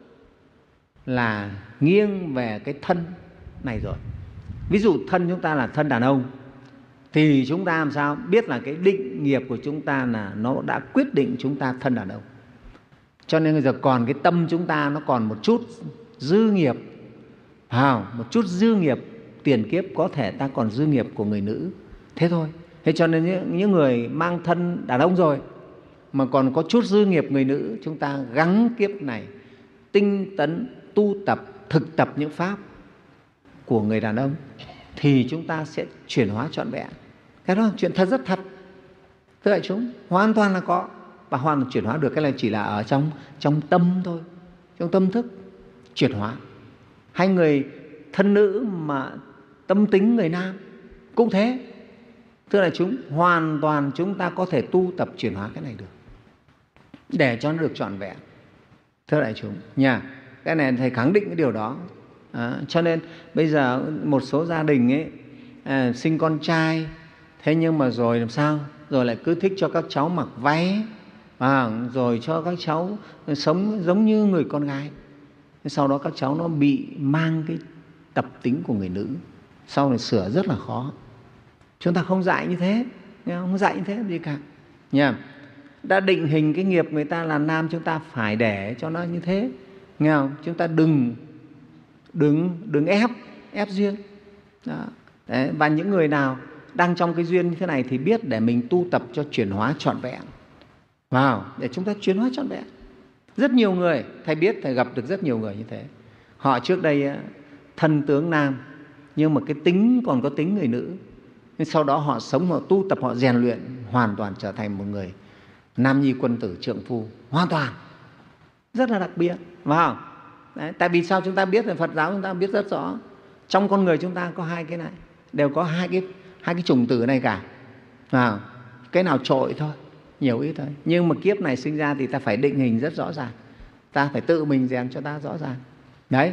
là nghiêng về cái thân này rồi. Ví dụ thân chúng ta là thân đàn ông thì chúng ta làm sao biết là cái định nghiệp của chúng ta là nó đã quyết định chúng ta thân đàn ông. Cho nên bây giờ còn cái tâm chúng ta nó còn một chút dư nghiệp, à, một chút dư nghiệp tiền kiếp, có thể ta còn dư nghiệp của người nữ. Thế thôi. Thế cho nên những, những người mang thân đàn ông rồi mà còn có chút dư nghiệp người nữ, chúng ta gắng kiếp này tinh tấn tu tập, thực tập những pháp của người đàn ông thì chúng ta sẽ chuyển hóa trọn vẹn. Cái đó là chuyện thật, rất thật. Thưa đại chúng, hoàn toàn là có và hoàn toàn chuyển hóa được. Cái này chỉ là ở trong, trong tâm thôi, trong tâm thức chuyển hóa. Hay người thân nữ mà tâm tính người nam cũng thế. Thưa đại chúng, hoàn toàn chúng ta có thể tu tập chuyển hóa cái này được để cho nó được trọn vẹn. Thưa đại chúng nha, cái này thầy khẳng định cái điều đó. À, cho nên bây giờ một số gia đình ấy à, sinh con trai, thế nhưng mà rồi làm sao? Rồi lại cứ thích cho các cháu mặc váy, à, rồi cho các cháu sống giống như người con gái. Sau đó các cháu nó bị mang cái tập tính của người nữ, sau này sửa rất là khó. Chúng ta không dạy như thế, không dạy như thế làm gì cả nha. Đã định hình cái nghiệp người ta là nam, chúng ta phải để cho nó như thế, nghe không? Chúng ta đừng đừng đừng ép ép duyên đó. Đấy, và những người nào đang trong cái duyên như thế này thì biết để mình tu tập cho chuyển hóa trọn vẹn vào, để chúng ta chuyển hóa trọn vẹn. Rất nhiều người, thầy biết, thầy gặp được rất nhiều người như thế. Họ trước đây thân tướng nam nhưng mà cái tính còn có tính người nữ, nhưng sau đó họ sống, họ tu tập, họ rèn luyện, hoàn toàn trở thành một người nam nhi quân tử trượng phu, hoàn toàn rất là đặc biệt, phải không? Đấy, tại vì sao chúng ta biết, về Phật giáo chúng ta biết rất rõ, trong con người chúng ta có hai cái này, đều có hai cái hai cái chủng tử này cả, à, cái nào trội thôi, nhiều ít thôi, nhưng mà kiếp này sinh ra thì ta phải định hình rất rõ ràng, ta phải tự mình rèn cho ta rõ ràng. Đấy,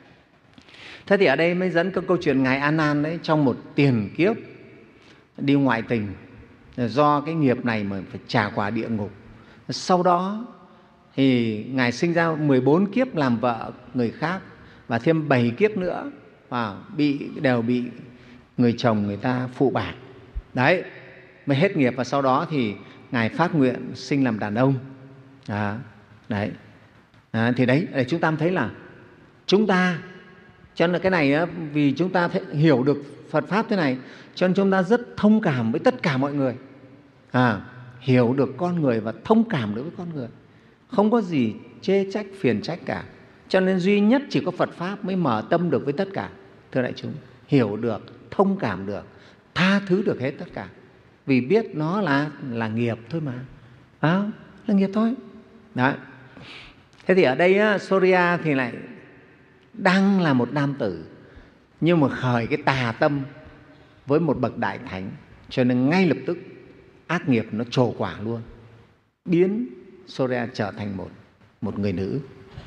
thế thì ở đây mới dẫn cái câu chuyện ngài A Nan đấy, trong một tiền kiếp đi ngoại tình, do cái nghiệp này mà phải trả quả địa ngục. Sau đó thì ngài sinh ra mười bốn kiếp làm vợ người khác, và thêm bảy kiếp nữa và bị đều bị người chồng người ta phụ bạc. Đấy, mới hết nghiệp, và sau đó thì ngài phát nguyện sinh làm đàn ông. À, đấy, à, thì đấy để chúng ta thấy là chúng ta, cho nên cái này á, vì chúng ta hiểu được Phật pháp thế này, cho nên chúng ta rất thông cảm với tất cả mọi người, à, hiểu được con người và thông cảm đối với con người, không có gì chê trách phiền trách cả. Cho nên duy nhất chỉ có Phật pháp mới mở tâm được với tất cả. Thưa đại chúng, hiểu được, thông cảm được, tha thứ được hết tất cả, vì biết nó là là nghiệp thôi mà, à, là nghiệp thôi. Đấy. Thế thì ở đây á, Surya thì lại đang là một nam tử, nhưng mà khởi cái tà tâm với một bậc đại thánh, cho nên ngay lập tức ác nghiệp nó trổ quả luôn, biến Surya trở thành một, một người nữ.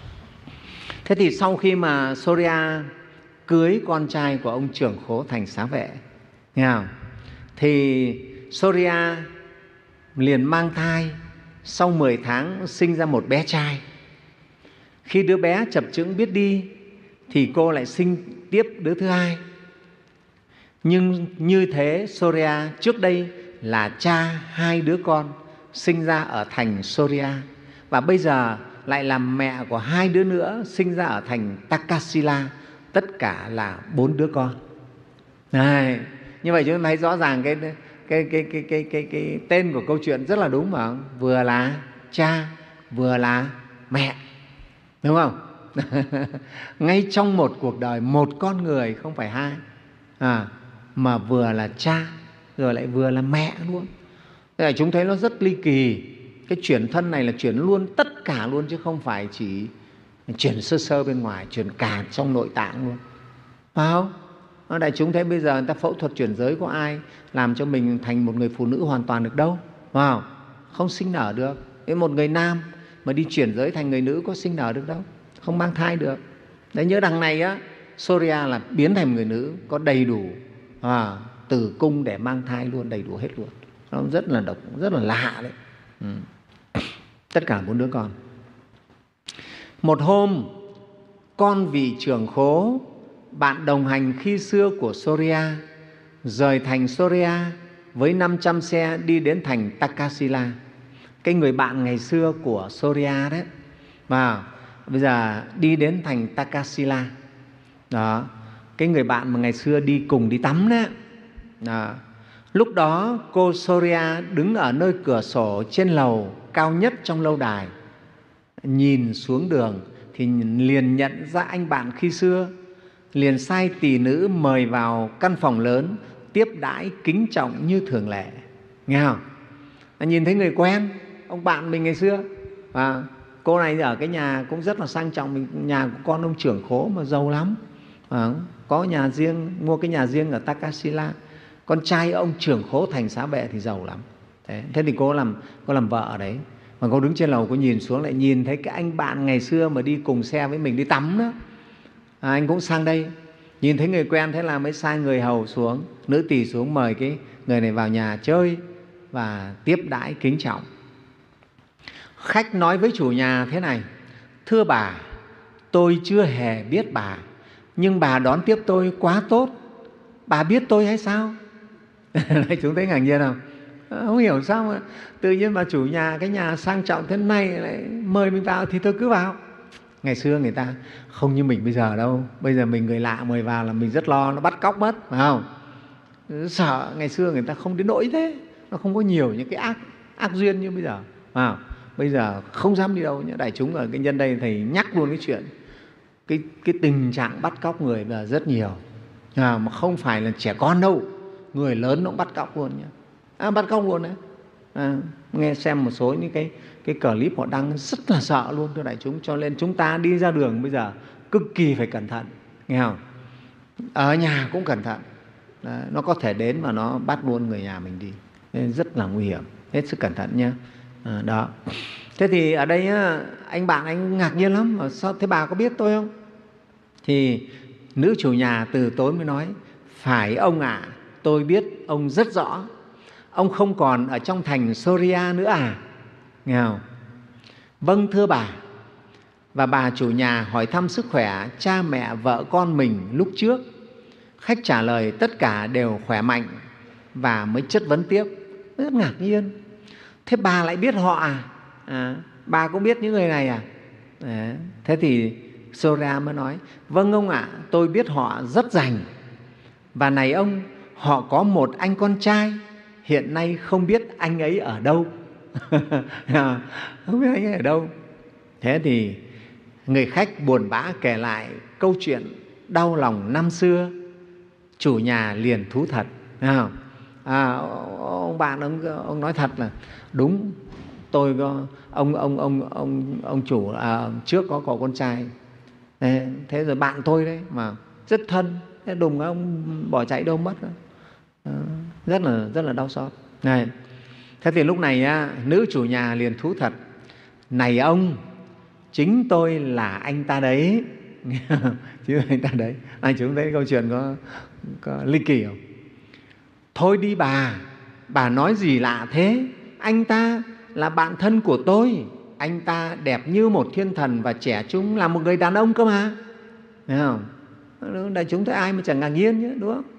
Thế thì sau khi mà Surya cưới con trai của ông trưởng khố thành xá vệ, nghe không? Thì Surya liền mang thai, sau mười tháng sinh ra một bé trai. Khi đứa bé chập chững biết đi thì cô lại sinh tiếp đứa thứ hai. Nhưng như thế Surya trước đây là cha hai đứa con sinh ra ở thành Surya, và bây giờ lại là mẹ của hai đứa nữa sinh ra ở thành Takasila, tất cả là bốn đứa con. Này, như vậy chúng ta thấy rõ ràng cái cái cái cái cái cái cái tên của câu chuyện rất là đúng mà, vừa là cha vừa là mẹ, đúng không? Ngay trong một cuộc đời, một con người không phải hai, à, mà vừa là cha rồi lại vừa là mẹ luôn. Thế là chúng thấy nó rất ly kỳ. Cái chuyển thân này là chuyển luôn tất cả luôn, chứ không phải chỉ chuyển sơ sơ bên ngoài, chuyển cả trong nội tạng luôn, phải không? Đại chúng thấy bây giờ người ta phẫu thuật chuyển giới, có ai làm cho mình thành một người phụ nữ hoàn toàn được đâu, phải không? Không sinh nở được. Thế một người nam mà đi chuyển giới thành người nữ có sinh nở được đâu, không mang thai được. Đấy, nhớ đằng này á, Surya là biến thành người nữ, có đầy đủ à, tử cung để mang thai luôn, đầy đủ hết luôn. Nó rất là độc, rất là lạ đấy. Ừ. Tất cả bốn đứa con. Một hôm, con vị trưởng khố, bạn đồng hành khi xưa của Surya, rời thành Surya với năm trăm xe đi đến thành Takasila. Cái người bạn ngày xưa của Surya đấy, và bây giờ đi đến thành Takasila. Đó, cái người bạn mà ngày xưa đi cùng đi tắm đấy. Đó. Lúc đó cô Surya đứng ở nơi cửa sổ trên lầu cao nhất trong lâu đài, nhìn xuống đường thì liền nhận ra anh bạn khi xưa, liền sai tỳ nữ mời vào căn phòng lớn, tiếp đãi kính trọng như thường lệ. Nghe không? Nhìn thấy người quen, ông bạn mình ngày xưa, à, cô này ở cái nhà cũng rất là sang trọng, mình nhà của con ông trưởng khố mà giàu lắm, à, có nhà riêng, mua cái nhà riêng ở Takasila. Con trai ông trưởng khố thành xá vệ thì giàu lắm. Thế, thế thì cô làm cô làm vợ ở đấy, mà cô đứng trên lầu, cô nhìn xuống lại nhìn thấy cái anh bạn ngày xưa mà đi cùng xe với mình đi tắm đó, à, anh cũng sang đây, nhìn thấy người quen, thế là mới sai người hầu xuống, nữ tỳ xuống mời cái người này vào nhà chơi và tiếp đãi kính trọng. Khách nói với chủ nhà thế này: thưa bà, tôi chưa hề biết bà, nhưng bà đón tiếp tôi quá tốt. Bà biết tôi hay sao? Chúng thấy ngạc nhiên không? Không hiểu sao mà tự nhiên bà chủ nhà cái nhà sang trọng thế này lại mời mình vào thì tôi cứ vào. Ngày xưa người ta không như mình bây giờ đâu. Bây giờ mình người lạ mời vào là mình rất lo nó bắt cóc mất, phải không? Sợ. Ngày xưa người ta không đến nỗi thế, nó không có nhiều những cái ác ác duyên như bây giờ, phải không? Bây giờ không dám đi đâu nhá. Đại chúng ở cái nhân đây thầy nhắc luôn cái chuyện cái cái tình trạng bắt cóc người là rất nhiều, à, mà không phải là trẻ con đâu, người lớn nó cũng bắt cóc luôn nhá. À, bắt cóc luôn đấy. À, nghe xem một số những cái cái clip họ đăng rất là sợ luôn thưa đại chúng. Cho nên chúng ta đi ra đường bây giờ cực kỳ phải cẩn thận, nghe không? Ở nhà cũng cẩn thận. Đấy, nó có thể đến mà nó bắt luôn người nhà mình đi, nên rất là nguy hiểm, hết sức cẩn thận nhé. À, đó. Thế thì ở đây anh bạn anh ngạc nhiên lắm, sao thế bà có biết tôi không? Thì nữ chủ nhà từ tối mới nói: phải ông ạ, à, tôi biết ông rất rõ. Ông không còn ở trong thành Soria nữa à? Nghe không? Vâng thưa bà. Và bà chủ nhà hỏi thăm sức khỏe cha mẹ vợ con mình lúc trước. Khách trả lời tất cả đều khỏe mạnh và mới chất vấn tiếp, rất ngạc nhiên. Thế bà lại biết họ à? À, bà cũng biết những người này à? À, thế thì Soria mới nói: vâng ông ạ, à, tôi biết họ rất rành. Và này ông, họ có một anh con trai, hiện nay không biết anh ấy ở đâu. Không biết anh ấy ở đâu. Thế thì người khách buồn bã kể lại câu chuyện đau lòng năm xưa. Chủ nhà liền thú thật. À, ông bạn ông, ông nói thật là đúng, tôi có ông ông ông ông ông chủ à, trước có có con trai. Thế, thế rồi bạn tôi đấy mà rất thân, thế đùng ông bỏ chạy đâu mất. À, rất là rất là đau xót. Này, thế thì lúc này á, nữ chủ nhà liền thú thật: này ông, chính tôi là anh ta đấy. Chứ anh ta đấy. Anh chúng thấy câu chuyện có, có ly kỳ không? Thôi đi bà, bà nói gì lạ thế? Anh ta là bạn thân của tôi. Anh ta đẹp như một thiên thần và trẻ trung, là một người đàn ông cơ mà. Thấy không? Đại chúng thấy ai mà chẳng ngạc nhiên chứ, đúng không?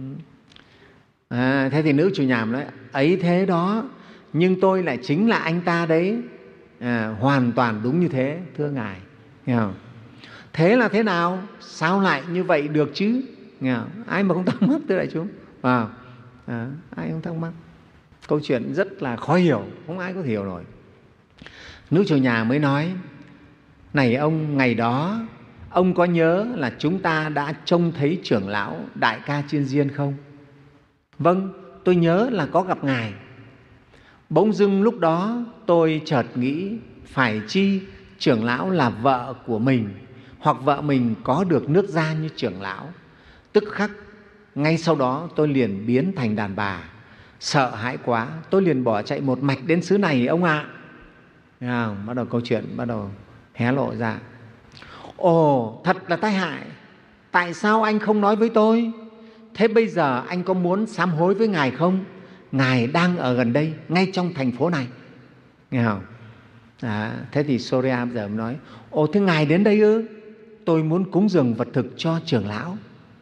À, thế thì nữ chủ nhà nói: ấy thế đó, nhưng tôi lại chính là anh ta đấy. À, hoàn toàn đúng như thế, thưa ngài. Nghe không? Thế là thế nào? Sao lại như vậy được chứ? Nghe không? Ai mà không thắc mắc, thưa đại chúng? À, à, ai không thắc mắc? Câu chuyện rất là khó hiểu, không ai có hiểu nổi. Nữ chủ nhà mới nói: này ông, ngày đó ông có nhớ là chúng ta đã trông thấy trưởng lão Đại Ca Chiên Diên không? Vâng, tôi nhớ là có gặp ngài. Bỗng dưng lúc đó tôi chợt nghĩ, phải chi trưởng lão là vợ của mình, hoặc vợ mình có được nước da như trưởng lão. Tức khắc ngay sau đó tôi liền biến thành đàn bà. Sợ hãi quá, tôi liền bỏ chạy một mạch đến xứ này ông ạ. À, bắt đầu câu chuyện bắt đầu hé lộ ra. Ồ, thật là tai hại. Tại sao anh không nói với tôi? Thế bây giờ anh có muốn sám hối với ngài không? Ngài đang ở gần đây, ngay trong thành phố này. Nghe không? À, thế thì Soria bây giờ mới nói: ồ, thế ngài đến đây ư? Tôi muốn cúng dường vật thực cho trưởng lão.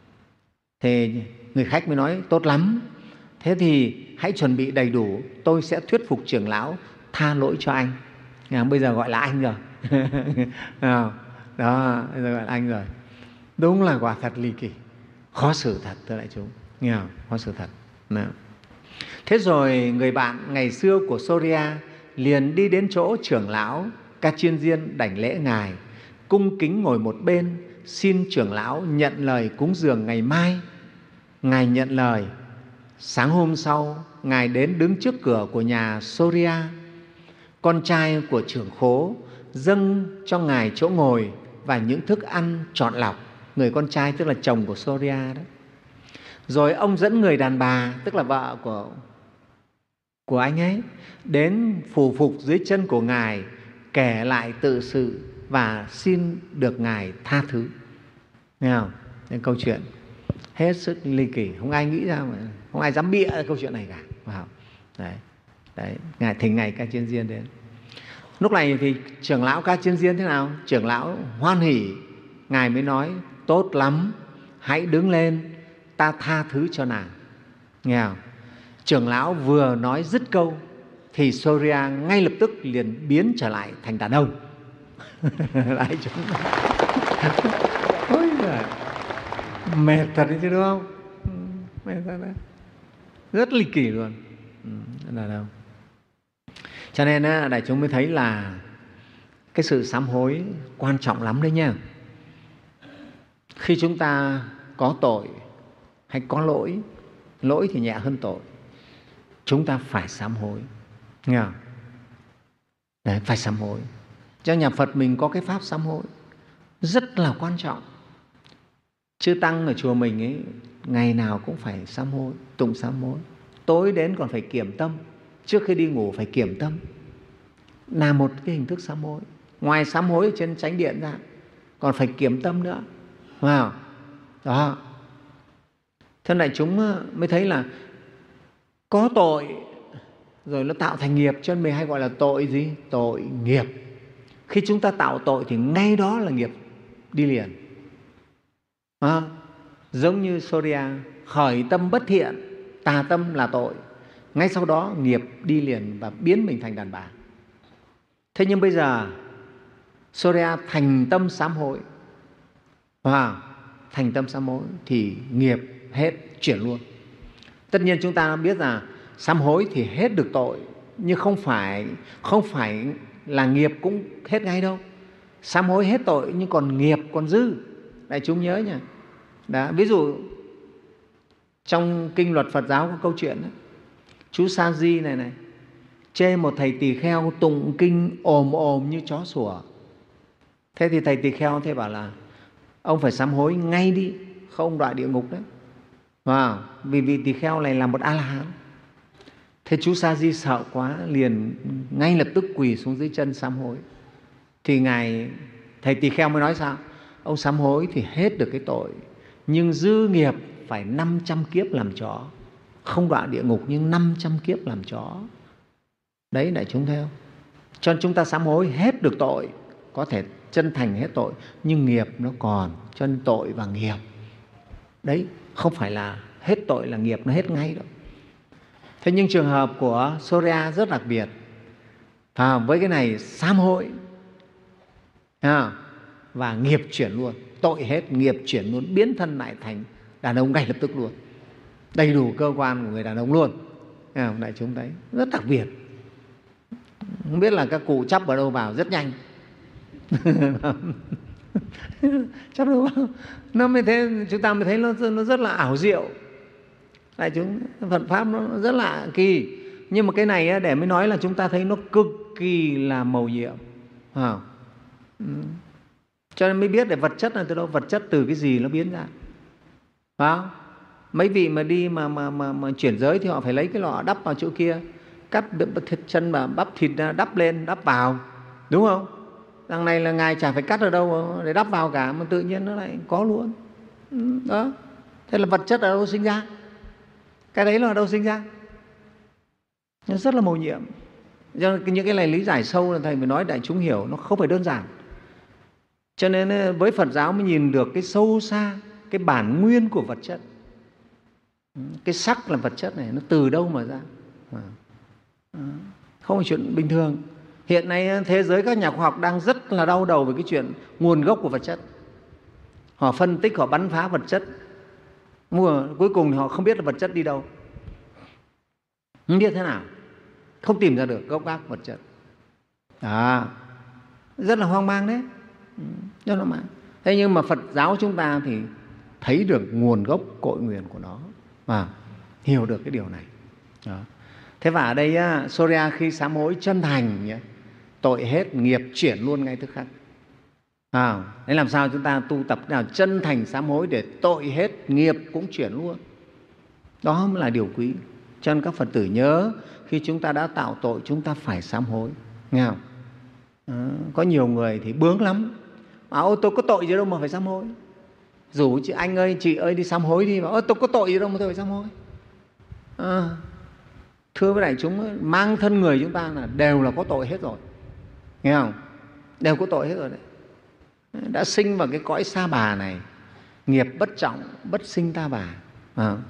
Thế người khách mới nói: tốt lắm. Thế thì hãy chuẩn bị đầy đủ, tôi sẽ thuyết phục trưởng lão tha lỗi cho anh. À, bây giờ gọi là anh rồi. À, đó, bây giờ gọi là anh rồi. Đúng là quả thật ly kỳ, khó xử thật, thưa đại chúng. Nghe không? Khó xử thật. Đó. Thế rồi người bạn ngày xưa của Soria liền đi đến chỗ trưởng lão Ca Chiên Diên đảnh lễ ngài, cung kính ngồi một bên, xin trưởng lão nhận lời cúng dường ngày mai. Ngài nhận lời. Sáng hôm sau, ngài đến đứng trước cửa của nhà Soria. Con trai của trưởng khố dâng cho ngài chỗ ngồi và những thức ăn chọn lọc. Người con trai tức là chồng của Soria đó. Rồi ông dẫn người đàn bà, tức là vợ của, của anh ấy, đến phù phục dưới chân của ngài, kể lại tự sự và xin được ngài tha thứ. Nghe không? Nên câu chuyện hết sức ly kỳ, không ai nghĩ ra mà, không ai dám bịa câu chuyện này cả. Wow. Đấy, đấy, ngài thỉnh ngài Ca Chiên Diên đến. Lúc này thì trưởng lão Ca Chiên Diên thế nào? Trưởng lão hoan hỉ, ngài mới nói: tốt lắm, hãy đứng lên, ta tha thứ cho nàng. Nghe không? trưởng lão vừa nói dứt câu thì Surya ngay lập tức liền biến trở lại thành đàn ông. Đại chúng ôi giời, mệt thật đấy chứ đúng không? Mệt thật đấy, rất ly kỳ luôn. Đàn ông. Cho nên đại chúng mới thấy là cái sự sám hối quan trọng lắm đấy nha. Khi chúng ta có tội hay có lỗi, lỗi thì nhẹ hơn tội, chúng ta phải sám hối, nghe không? Đấy, phải sám hối. Cho nhà Phật mình có cái pháp sám hối rất là quan trọng. Chư Tăng ở chùa mình ấy, ngày nào cũng phải sám hối, tụng sám hối. Tối đến còn phải kiểm tâm, trước khi đi ngủ phải kiểm tâm, là một cái hình thức sám hối. Ngoài sám hối ở trên chánh điện ra, còn phải kiểm tâm nữa. Wow. Đó. Thân đại chúng mới thấy là có tội rồi nó tạo thành nghiệp, cho nên mình hay gọi là tội gì? Tội nghiệp. Khi chúng ta tạo tội thì ngay đó là nghiệp đi liền. À, giống như Surya khởi tâm bất thiện, tà tâm là tội, ngay sau đó nghiệp đi liền và biến mình thành đàn bà. Thế nhưng bây giờ Surya thành tâm sám hối, à, thành tâm sám hối thì nghiệp hết, chuyển luôn. Tất nhiên chúng ta biết là sám hối thì hết được tội, nhưng không phải không phải là nghiệp cũng hết ngay đâu. Sám hối hết tội nhưng còn nghiệp còn dư. Đại chúng nhớ nhỉ. Đó, ví dụ trong kinh luật Phật giáo có câu chuyện đó, chú Sa Di này này chê một thầy tỳ kheo tụng kinh ồm ồm như chó sủa. Thế thì thầy tỳ kheo thế bảo là ông phải sám hối ngay đi, không đọa địa ngục đấy. Wow, vì vị tỳ kheo này là một A-la-hán. Thế chú Sa Di sợ quá, liền ngay lập tức quỳ xuống dưới chân sám hối. Thì ngài thầy tỳ kheo mới nói sao? Ông sám hối thì hết được cái tội, nhưng dư nghiệp phải năm trăm kiếp làm chó, không đọa địa ngục nhưng năm trăm kiếp làm chó. Đấy, đại chúng thấy không? Cho nên chúng ta sám hối hết được tội, có thể chân thành hết tội, nhưng nghiệp nó còn, cho nên tội và nghiệp. Đấy, không phải là hết tội là nghiệp nó hết ngay đâu. Thế nhưng trường hợp của Surya rất đặc biệt. À, với cái này sám hối à, và nghiệp chuyển luôn, tội hết, nghiệp chuyển luôn, biến thân lại thành đàn ông ngay lập tức luôn, đầy đủ cơ quan của người đàn ông luôn. À, đại chúng thấy rất đặc biệt. Không biết là các cụ chắp ở đâu vào rất nhanh. Chắp đâu vào nó mới thế, chúng ta mới thấy nó, nó rất là ảo diệu. Đại chúng, Phật pháp nó rất là kỳ. Nhưng mà cái này để mới nói là chúng ta thấy nó cực kỳ là mầu nhiệm. À, cho nên mới biết để vật chất là từ đâu, vật chất từ cái gì nó biến ra. Phải không? Mấy vị mà đi mà, mà, mà, mà chuyển giới thì họ phải lấy cái lọ đắp vào chỗ kia, cắt thịt chân mà bắp thịt đắp lên, đắp vào, đúng không? Đằng này là ngài chả phải cắt ở đâu để đắp vào cả, mà tự nhiên nó lại có luôn. Đó. Thế là vật chất ở đâu sinh ra? Cái đấy là ở đâu sinh ra? Nó rất là mầu nhiệm. Do những cái này lý giải sâu là thầy mới nói đại chúng hiểu, nó không phải đơn giản. Cho nên với Phật giáo mới nhìn được cái sâu xa, cái bản nguyên của vật chất. Cái sắc là vật chất này, nó từ đâu mà ra? Không phải chuyện bình thường. Hiện nay thế giới các nhà khoa học đang rất là đau đầu về cái chuyện nguồn gốc của vật chất. Họ phân tích, họ bắn phá vật chất, nhưng cuối cùng thì họ không biết là vật chất đi đâu, không biết thế nào, không tìm ra được gốc gác vật chất. À, rất là hoang mang đấy, rất là mang. Thế nhưng mà Phật giáo chúng ta thì thấy được nguồn gốc cội nguồn của nó và hiểu được cái điều này. Đó. Thế và ở đây Surya khi sám hối chân thành, tội hết, nghiệp chuyển luôn ngay tức khắc. À, đấy làm sao chúng ta tu tập nào chân thành sám hối để tội hết, nghiệp cũng chuyển luôn. Đó mới là điều quý. Cho nên các Phật tử nhớ, khi chúng ta đã tạo tội chúng ta phải sám hối, nghe không? À, có nhiều người thì bướng lắm. À, ôi tôi có tội gì đâu mà phải sám hối. Rủ chị anh ơi, chị ơi đi sám hối đi. Ôi tôi có tội gì đâu mà tôi phải sám hối. À, thưa với đại chúng, mang thân người chúng ta là đều là có tội hết rồi, nghe không? Đều có tội hết rồi đấy. Đã sinh vào cái cõi sa bà này, nghiệp bất trọng, bất sinh ta bà. À,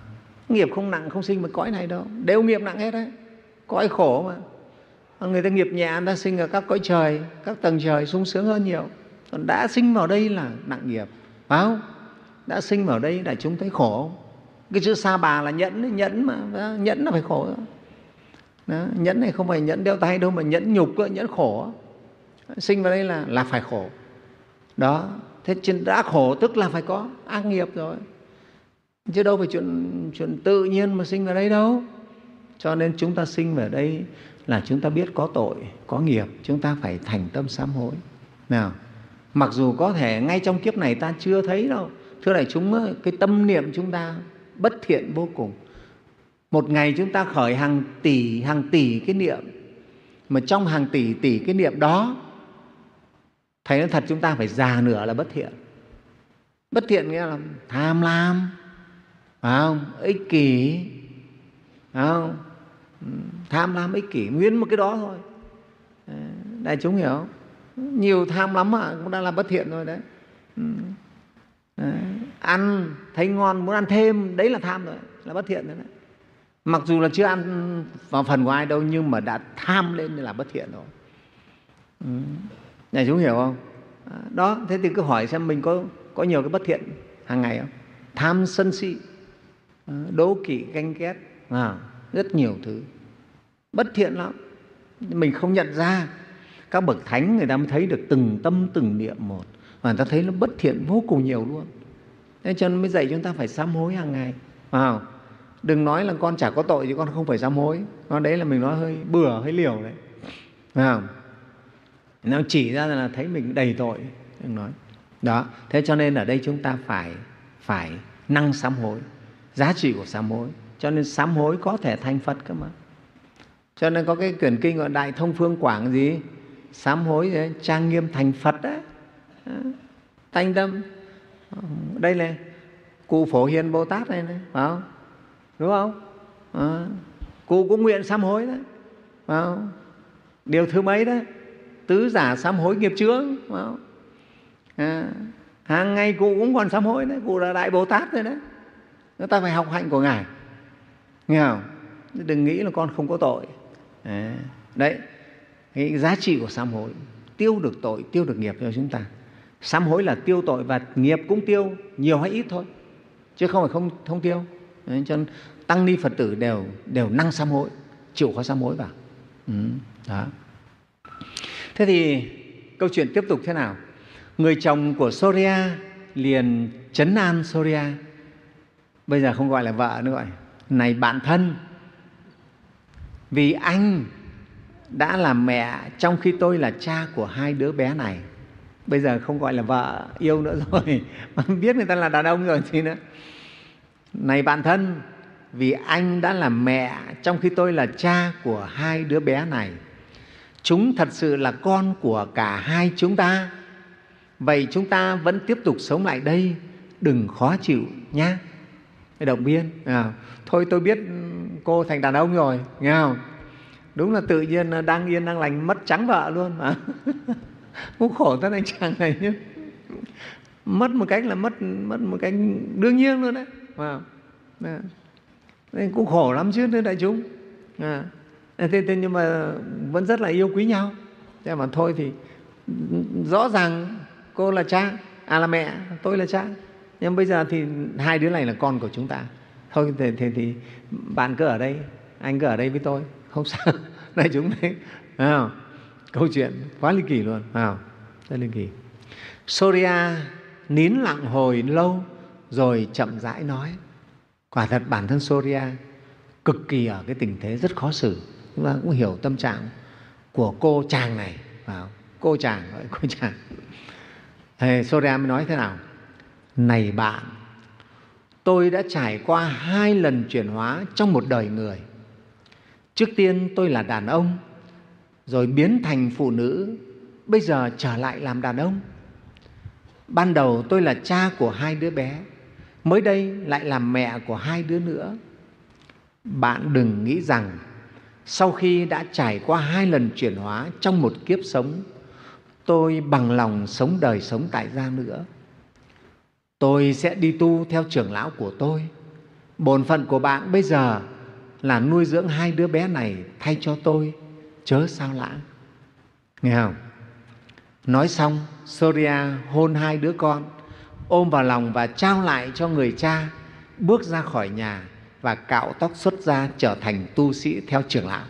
Nghiệp không nặng không sinh vào cõi này đâu, đều nghiệp nặng hết đấy, cõi khổ mà. Người ta nghiệp nhẹ, người ta sinh ở các cõi trời, các tầng trời sung sướng hơn nhiều. Còn đã sinh vào đây là nặng nghiệp, phải không? Đã sinh vào đây là chúng thấy khổ. Cái chữ sa bà là nhẫn, nhẫn mà, nhẫn là phải khổ. Đó, nhẫn này không phải nhẫn đeo tay đâu, mà nhẫn nhục, nhẫn khổ. Sinh vào đây là, là phải khổ. Đó, thế đã khổ tức là phải có ác nghiệp rồi. Chứ đâu phải chuyện, chuyện tự nhiên mà sinh vào đây đâu. Cho nên chúng ta sinh vào đây là chúng ta biết có tội, có nghiệp, chúng ta phải thành tâm sám hối. Nào, mặc dù có thể ngay trong kiếp này ta chưa thấy đâu. Thưa đại chúng, cái tâm niệm chúng ta bất thiện vô cùng. Một ngày chúng ta khởi hàng tỷ, hàng tỷ cái niệm, mà trong hàng tỷ tỷ cái niệm đó, thầy nói thật chúng ta phải già nửa là bất thiện. Bất thiện nghĩa là tham lam, phải không? Ích kỷ, phải không? Tham lam ích kỷ, nguyên một cái đó thôi. Đại chúng hiểu không? Nhiều tham lắm mà cũng đã là bất thiện rồi đấy. Đấy. Ăn thấy ngon muốn ăn thêm, đấy là tham rồi, là bất thiện rồi đấy. Mặc dù là chưa ăn vào phần của ai đâu, nhưng mà đã tham lên là bất thiện rồi. Ừ. Đại chúng hiểu không? Đó, thế thì cứ hỏi xem mình có, có nhiều cái bất thiện hàng ngày không? Tham sân si, đố kỵ ganh ghét, à, rất nhiều thứ bất thiện lắm, mình không nhận ra. Các bậc thánh người ta mới thấy được từng tâm từng niệm một, và người ta thấy nó bất thiện vô cùng nhiều luôn. Thế cho nên mới dạy chúng ta phải sám hối hàng ngày, phải không? Đừng nói là con chả có tội thì con không phải sám hối, con đấy là mình nói hơi bừa, hơi liều đấy, phải không? Nó chỉ ra là thấy mình đầy tội, đừng nói. Đó, thế cho nên ở đây chúng ta phải phải năng sám hối, giá trị của sám hối. Cho nên sám hối có thể thành Phật cơ mà. Cho nên có cái quyển kinh gọi Đại Thông Phương Quảng gì? Sám hối đấy, trang nghiêm thành Phật đấy. Thanh tâm. Đây là cụ Phổ Hiền Bồ Tát này, này phải không? Đúng không? À, cụ cũng nguyện sám hối đấy, phải không? Điều thứ mấy đấy? Tứ giả sám hối nghiệp chướng, phải không? À, hàng ngày cụ cũng còn sám hối đấy, cụ là Đại Bồ Tát rồi đấy. Chúng ta phải học hạnh của Ngài, nghe không? Đừng nghĩ là con không có tội. À, đấy, cái giá trị của sám hối, tiêu được tội, tiêu được nghiệp cho chúng ta. Sám hối là tiêu tội và nghiệp cũng tiêu, nhiều hay ít thôi, chứ không phải không, không tiêu. Đấy, cho nên tăng ni Phật tử đều, đều năng sám hối, chịu khó sám hối vào. Ừ, đó. Thế thì câu chuyện tiếp tục thế nào? Người chồng của Soria liền trấn an Soria. Bây giờ không gọi là vợ nữa, gọi này bạn thân, vì anh đã là mẹ trong khi tôi là cha của hai đứa bé này. Bây giờ không gọi là vợ yêu nữa rồi, mà biết người ta là đàn ông rồi thì nữa. Này bạn thân, vì anh đã là mẹ trong khi tôi là cha của hai đứa bé này. Chúng thật sự là con của cả hai chúng ta. Vậy chúng ta vẫn tiếp tục sống lại đây, đừng khó chịu nhé. Động viên. À, thôi tôi biết cô thành đàn ông rồi, nghe không? Đúng là tự nhiên đang yên đang lành mất trắng vợ luôn mà. Cũng khổ thân anh chàng này nhé. Mất một cách là mất, mất một cách đương nhiên luôn đấy. À, à. Nên cũng khổ lắm chứ thưa đại chúng. À, thế, thế nhưng mà vẫn rất là yêu quý nhau. Thế mà thôi thì rõ ràng cô là cha, à là mẹ, tôi là cha. Nhưng bây giờ thì hai đứa này là con của chúng ta. Thôi thì, thì, thì bạn cứ ở đây, anh cứ ở đây với tôi, không sao. Đại chúng đấy, à, câu chuyện quá ly kỳ luôn, à, rất ly kỳ. Soria nín lặng hồi lâu rồi chậm rãi nói. Quả thật bản thân Soria cực kỳ ở cái tình thế rất khó xử. Chúng ta cũng hiểu tâm trạng của cô chàng này, à, cô chàng, gọi cô chàng. Thì Soria mới nói thế nào? Này bạn, tôi đã trải qua hai lần chuyển hóa trong một đời người. Trước tiên tôi là đàn ông, rồi biến thành phụ nữ, bây giờ trở lại làm đàn ông. Ban đầu tôi là cha của hai đứa bé, mới đây lại làm mẹ của hai đứa nữa. Bạn đừng nghĩ rằng sau khi đã trải qua hai lần chuyển hóa trong một kiếp sống, tôi bằng lòng sống đời sống tại gia nữa. Tôi sẽ đi tu theo trưởng lão của tôi, bổn phận của bạn bây giờ là nuôi dưỡng hai đứa bé này thay cho tôi, chớ sao lãng. Nghe không? Nói xong, Surya hôn hai đứa con, ôm vào lòng và trao lại cho người cha, bước ra khỏi nhà và cạo tóc xuất gia, trở thành tu sĩ theo trưởng lão.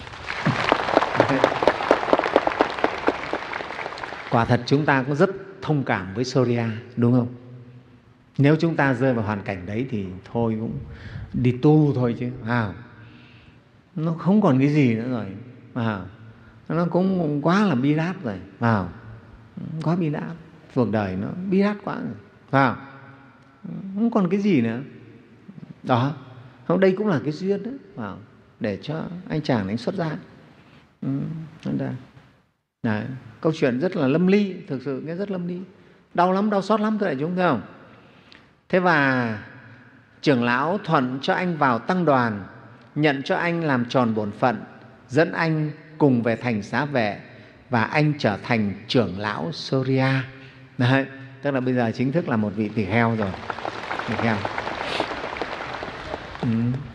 Quả thật chúng ta cũng rất thông cảm với Surya, đúng không? Nếu chúng ta rơi vào hoàn cảnh đấy thì thôi cũng đi tu thôi chứ, à, nó không còn cái gì nữa rồi, à, nó cũng quá là bi đát rồi, à, quá bi đát, cuộc đời nó bi đát quá rồi, à, không còn cái gì nữa. Đó, không, đây cũng là cái duyên đó, à, để cho anh chàng đánh xuất gia. Ừ, đấy, câu chuyện rất là lâm ly, thực sự nghe rất lâm ly, đau lắm, đau xót lắm thưa đại chúng, thấy không? Thế và trưởng lão thuận cho anh vào tăng đoàn, nhận cho anh làm tròn bổn phận, dẫn anh cùng về thành Xá Vệ, và anh trở thành trưởng lão Surya. Đấy, tức là bây giờ chính thức là một vị tỳ kheo rồi. Tỳ kheo. Ừ.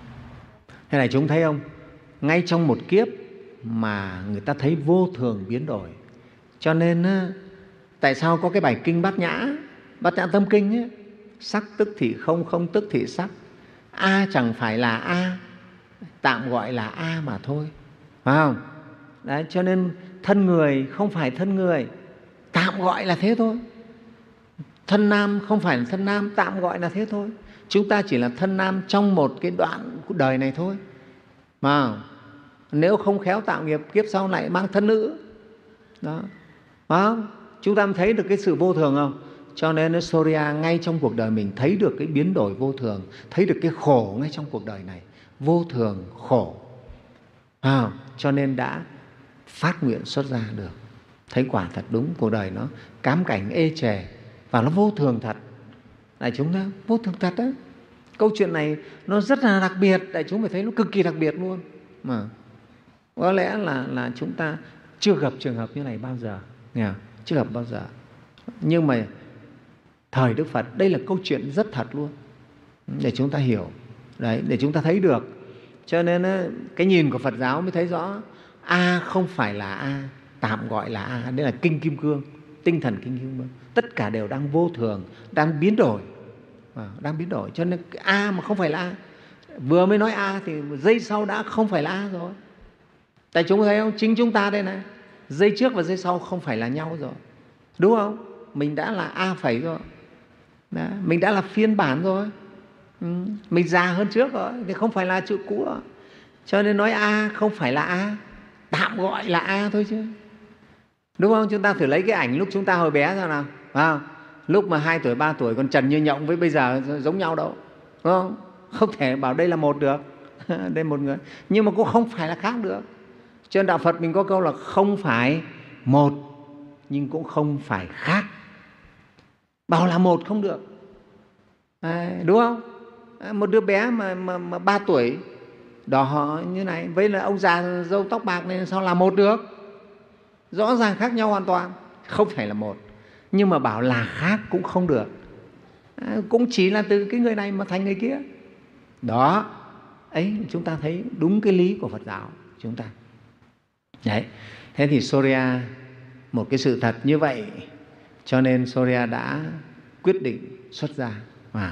Thế này chúng thấy không? Ngay trong một kiếp mà người ta thấy vô thường biến đổi. Cho nên tại sao có cái bài kinh Bát Nhã, Bát Nhã Tâm Kinh ấy, sắc tức thị không, không tức thị sắc. A chẳng phải là A, tạm gọi là A mà thôi, phải không? Đấy, cho nên thân người không phải thân người, tạm gọi là thế thôi. Thân nam không phải là thân nam, tạm gọi là thế thôi. Chúng ta chỉ là thân nam trong một cái đoạn cuộc đời này thôi. Mà nếu không khéo tạo nghiệp, kiếp sau lại mang thân nữ. Đó, phải không? Chúng ta thấy được cái sự vô thường không? Cho nên Surya ngay trong cuộc đời mình thấy được cái biến đổi vô thường, thấy được cái khổ ngay trong cuộc đời này, vô thường, khổ. À, cho nên đã phát nguyện xuất gia được. Thấy quả thật đúng, cuộc đời nó cám cảnh ê chề và nó vô thường thật. Đại chúng đó, vô thường thật đó. Câu chuyện này nó rất là đặc biệt, đại chúng phải thấy nó cực kỳ đặc biệt luôn. Mà có lẽ là, là chúng ta chưa gặp trường hợp như này bao giờ, nghe không? Chưa gặp bao giờ. Nhưng mà thời Đức Phật, đây là câu chuyện rất thật luôn, để chúng ta hiểu, đấy, để chúng ta thấy được. Cho nên cái nhìn của Phật giáo mới thấy rõ, A không phải là A, tạm gọi là A. Đây là Kinh Kim Cương, tinh thần Kinh Kim Cương. Tất cả đều đang vô thường, đang biến đổi, à, đang biến đổi. Cho nên A mà không phải là A, vừa mới nói A thì giây sau đã không phải là A rồi. Tại chúng thấy không? Chính chúng ta đây này, giây trước và giây sau không phải là nhau rồi, đúng không? Mình đã là A phẩy rồi. Đó, mình đã là phiên bản rồi, ừ, mình già hơn trước rồi, thì không phải là chữ cũ rồi. Cho nên nói A không phải là A, tạm gọi là A thôi chứ, đúng không? Chúng ta thử lấy cái ảnh lúc chúng ta hồi bé ra nào, phải không? Lúc mà hai tuổi, ba tuổi còn trần như nhộng với bây giờ giống nhau đâu, đúng không? Không thể bảo đây là một được, đây một người, nhưng mà cũng không phải là khác được. Cho nên Đạo Phật mình có câu là không phải một, nhưng cũng không phải khác. Bảo là một không được, à, đúng không? À, một đứa bé mà, mà, mà ba tuổi đỏ họ như này với là ông già râu tóc bạc này sao là một được? Rõ ràng khác nhau hoàn toàn, không phải là một. Nhưng mà bảo là khác cũng không được, à, cũng chỉ là từ cái người này mà thành người kia. Đó, ấy chúng ta thấy đúng cái lý của Phật giáo chúng ta. Đấy, thế thì Surya một cái sự thật như vậy, cho nên Surya đã quyết định xuất gia. Wow.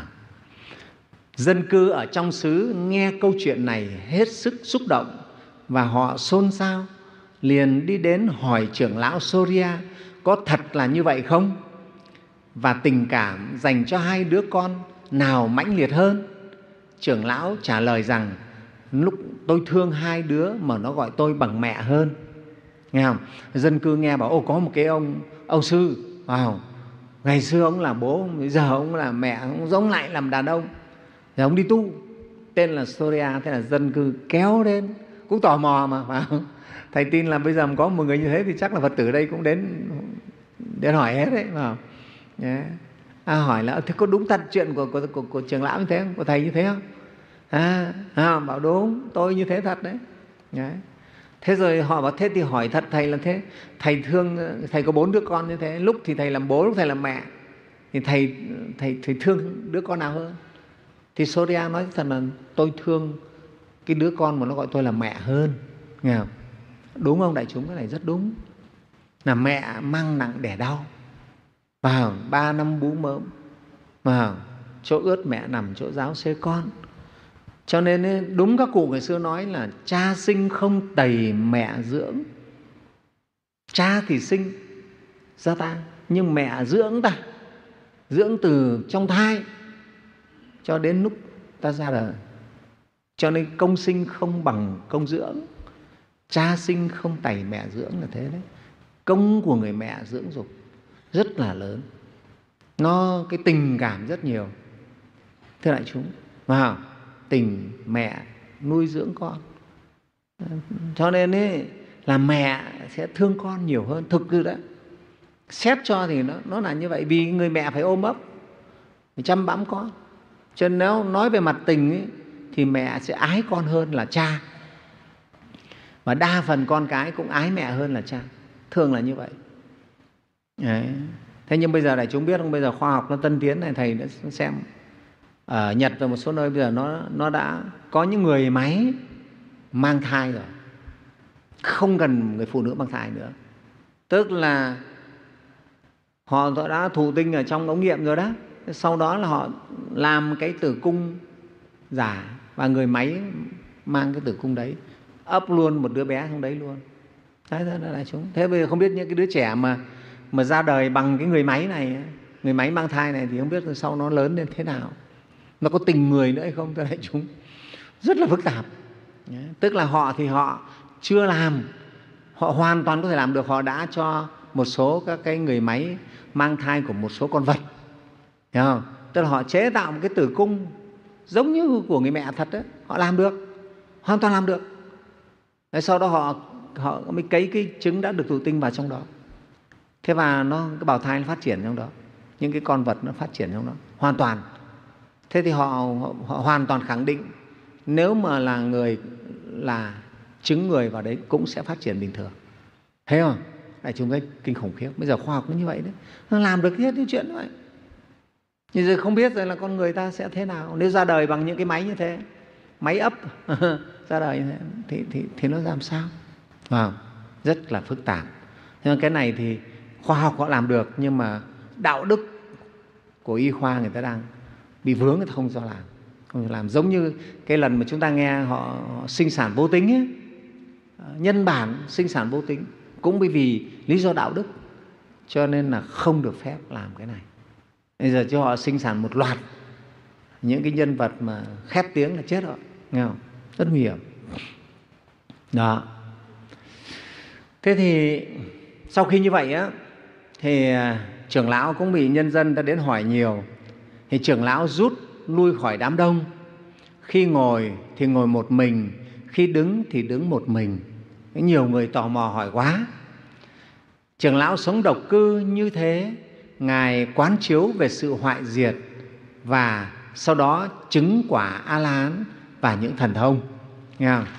Dân cư ở trong xứ nghe câu chuyện này hết sức xúc động và họ xôn xao, liền đi đến hỏi trưởng lão Surya có thật là như vậy không? Và tình cảm dành cho hai đứa con nào mãnh liệt hơn? Trưởng lão trả lời rằng lúc tôi thương hai đứa mà nó gọi tôi bằng mẹ hơn. Nghe không? Dân cư nghe bảo, ồ có một cái ông ông sư, wow, ngày xưa ông là bố, bây giờ ông là mẹ, ông giống lại làm đàn ông, rồi ông đi tu, tên là Surya. Thế là dân cư kéo đến, cũng tò mò mà, phải không? Thầy tin là bây giờ có một người như thế thì chắc là Phật tử đây cũng đến đến hỏi hết đấy, phải không? Yeah. À, hỏi là thế có đúng thật chuyện của, của, của, của trưởng lão như thế không? Của thầy như thế không? À, à, bảo đúng, tôi như thế thật đấy. Yeah. Thế rồi họ bảo thế thì hỏi thật thầy là thế, thầy thương, thầy có bốn đứa con như thế, lúc thì thầy làm bố, lúc thầy làm mẹ, thì thầy thầy thầy thương đứa con nào hơn? Thì Surya nói thật là tôi thương cái đứa con mà nó gọi tôi là mẹ hơn, nghe không? Đúng không đại chúng? Cái này rất đúng. Là mẹ mang nặng đẻ đau, vào ba năm bú mớm, vào chỗ ướt mẹ nằm, chỗ ráo xế con. Cho nên đúng các cụ ngày xưa nói là cha sinh không tày mẹ dưỡng. Cha thì sinh ra ta, nhưng mẹ dưỡng ta, dưỡng từ trong thai cho đến lúc ta ra đời. Cho nên công sinh không bằng công dưỡng, cha sinh không tày mẹ dưỡng là thế đấy. Công của người mẹ dưỡng dục rất là lớn, nó cái tình cảm rất nhiều, thưa đại chúng. Wow, tình mẹ nuôi dưỡng con. Cho nên ấy, là mẹ sẽ thương con nhiều hơn. Thực sự đấy, xét cho thì nó, nó là như vậy. Vì người mẹ phải ôm ấp, phải chăm bẵm con. Cho nên nếu nói về mặt tình ấy, thì mẹ sẽ ái con hơn là cha. Và đa phần con cái cũng ái mẹ hơn là cha, thường là như vậy. Đấy. Thế nhưng bây giờ đại chúng biết không, bây giờ khoa học nó tân tiến này, thầy đã xem ở Nhật và một số nơi bây giờ nó, nó đã có những người máy mang thai rồi, không cần người phụ nữ mang thai nữa. Tức là họ đã thụ tinh ở trong ống nghiệm rồi đó, sau đó là họ làm cái tử cung giả và người máy mang cái tử cung đấy ấp luôn một đứa bé trong đấy luôn. Đấy, đó là chúng. Thế bây giờ không biết những cái đứa trẻ mà mà ra đời bằng cái người máy này, người máy mang thai này, thì không biết sau nó lớn lên thế nào, nó có tình người nữa hay không, thưa đại chúng. Rất là phức tạp. Tức là họ thì họ chưa làm, họ hoàn toàn có thể làm được. Họ đã cho một số các cái người máy mang thai của một số con vật, hiểu không? Tức là họ chế tạo một cái tử cung giống như của người mẹ thật đấy, họ làm được, hoàn toàn làm được. Đấy, sau đó họ họ mới cấy cái trứng đã được thụ tinh vào trong đó. Thế và nó cái bào thai nó phát triển trong đó, những cái con vật nó phát triển trong đó hoàn toàn. Thế thì họ, họ, họ hoàn toàn khẳng định nếu mà là người, là trứng người vào đấy cũng sẽ phát triển bình thường. Thấy không? Đại chúng thấy kinh khủng khiếp. Bây giờ khoa học nó như vậy đấy, nó làm được hết cái chuyện như vậy. Nhưng giờ không biết rồi là con người ta sẽ thế nào nếu ra đời bằng những cái máy như thế, máy ấp ra đời như thế, thì, thì, thì nó làm sao? À, rất là phức tạp. Nhưng cái này thì khoa học họ làm được, nhưng mà đạo đức của y khoa người ta đang bị vướng, người ta không cho làm. Không cho làm. Giống như cái lần mà chúng ta nghe họ, họ sinh sản vô tính ấy, nhân bản sinh sản vô tính, cũng bởi vì lý do đạo đức cho nên là không được phép làm cái này. Bây giờ cho họ sinh sản một loạt những cái nhân vật mà khét tiếng là chết rồi, nghe không? Rất nguy hiểm. Đó. Thế thì sau khi như vậy á, thì trưởng lão cũng bị nhân dân ta đến hỏi nhiều. Thì trưởng lão rút lui khỏi đám đông. Khi ngồi thì ngồi một mình, khi đứng thì đứng một mình. Nhiều người tò mò hỏi quá. Trưởng lão sống độc cư như thế, Ngài quán chiếu về sự hoại diệt và sau đó chứng quả A-la-hán và những thần thông. Nghe không?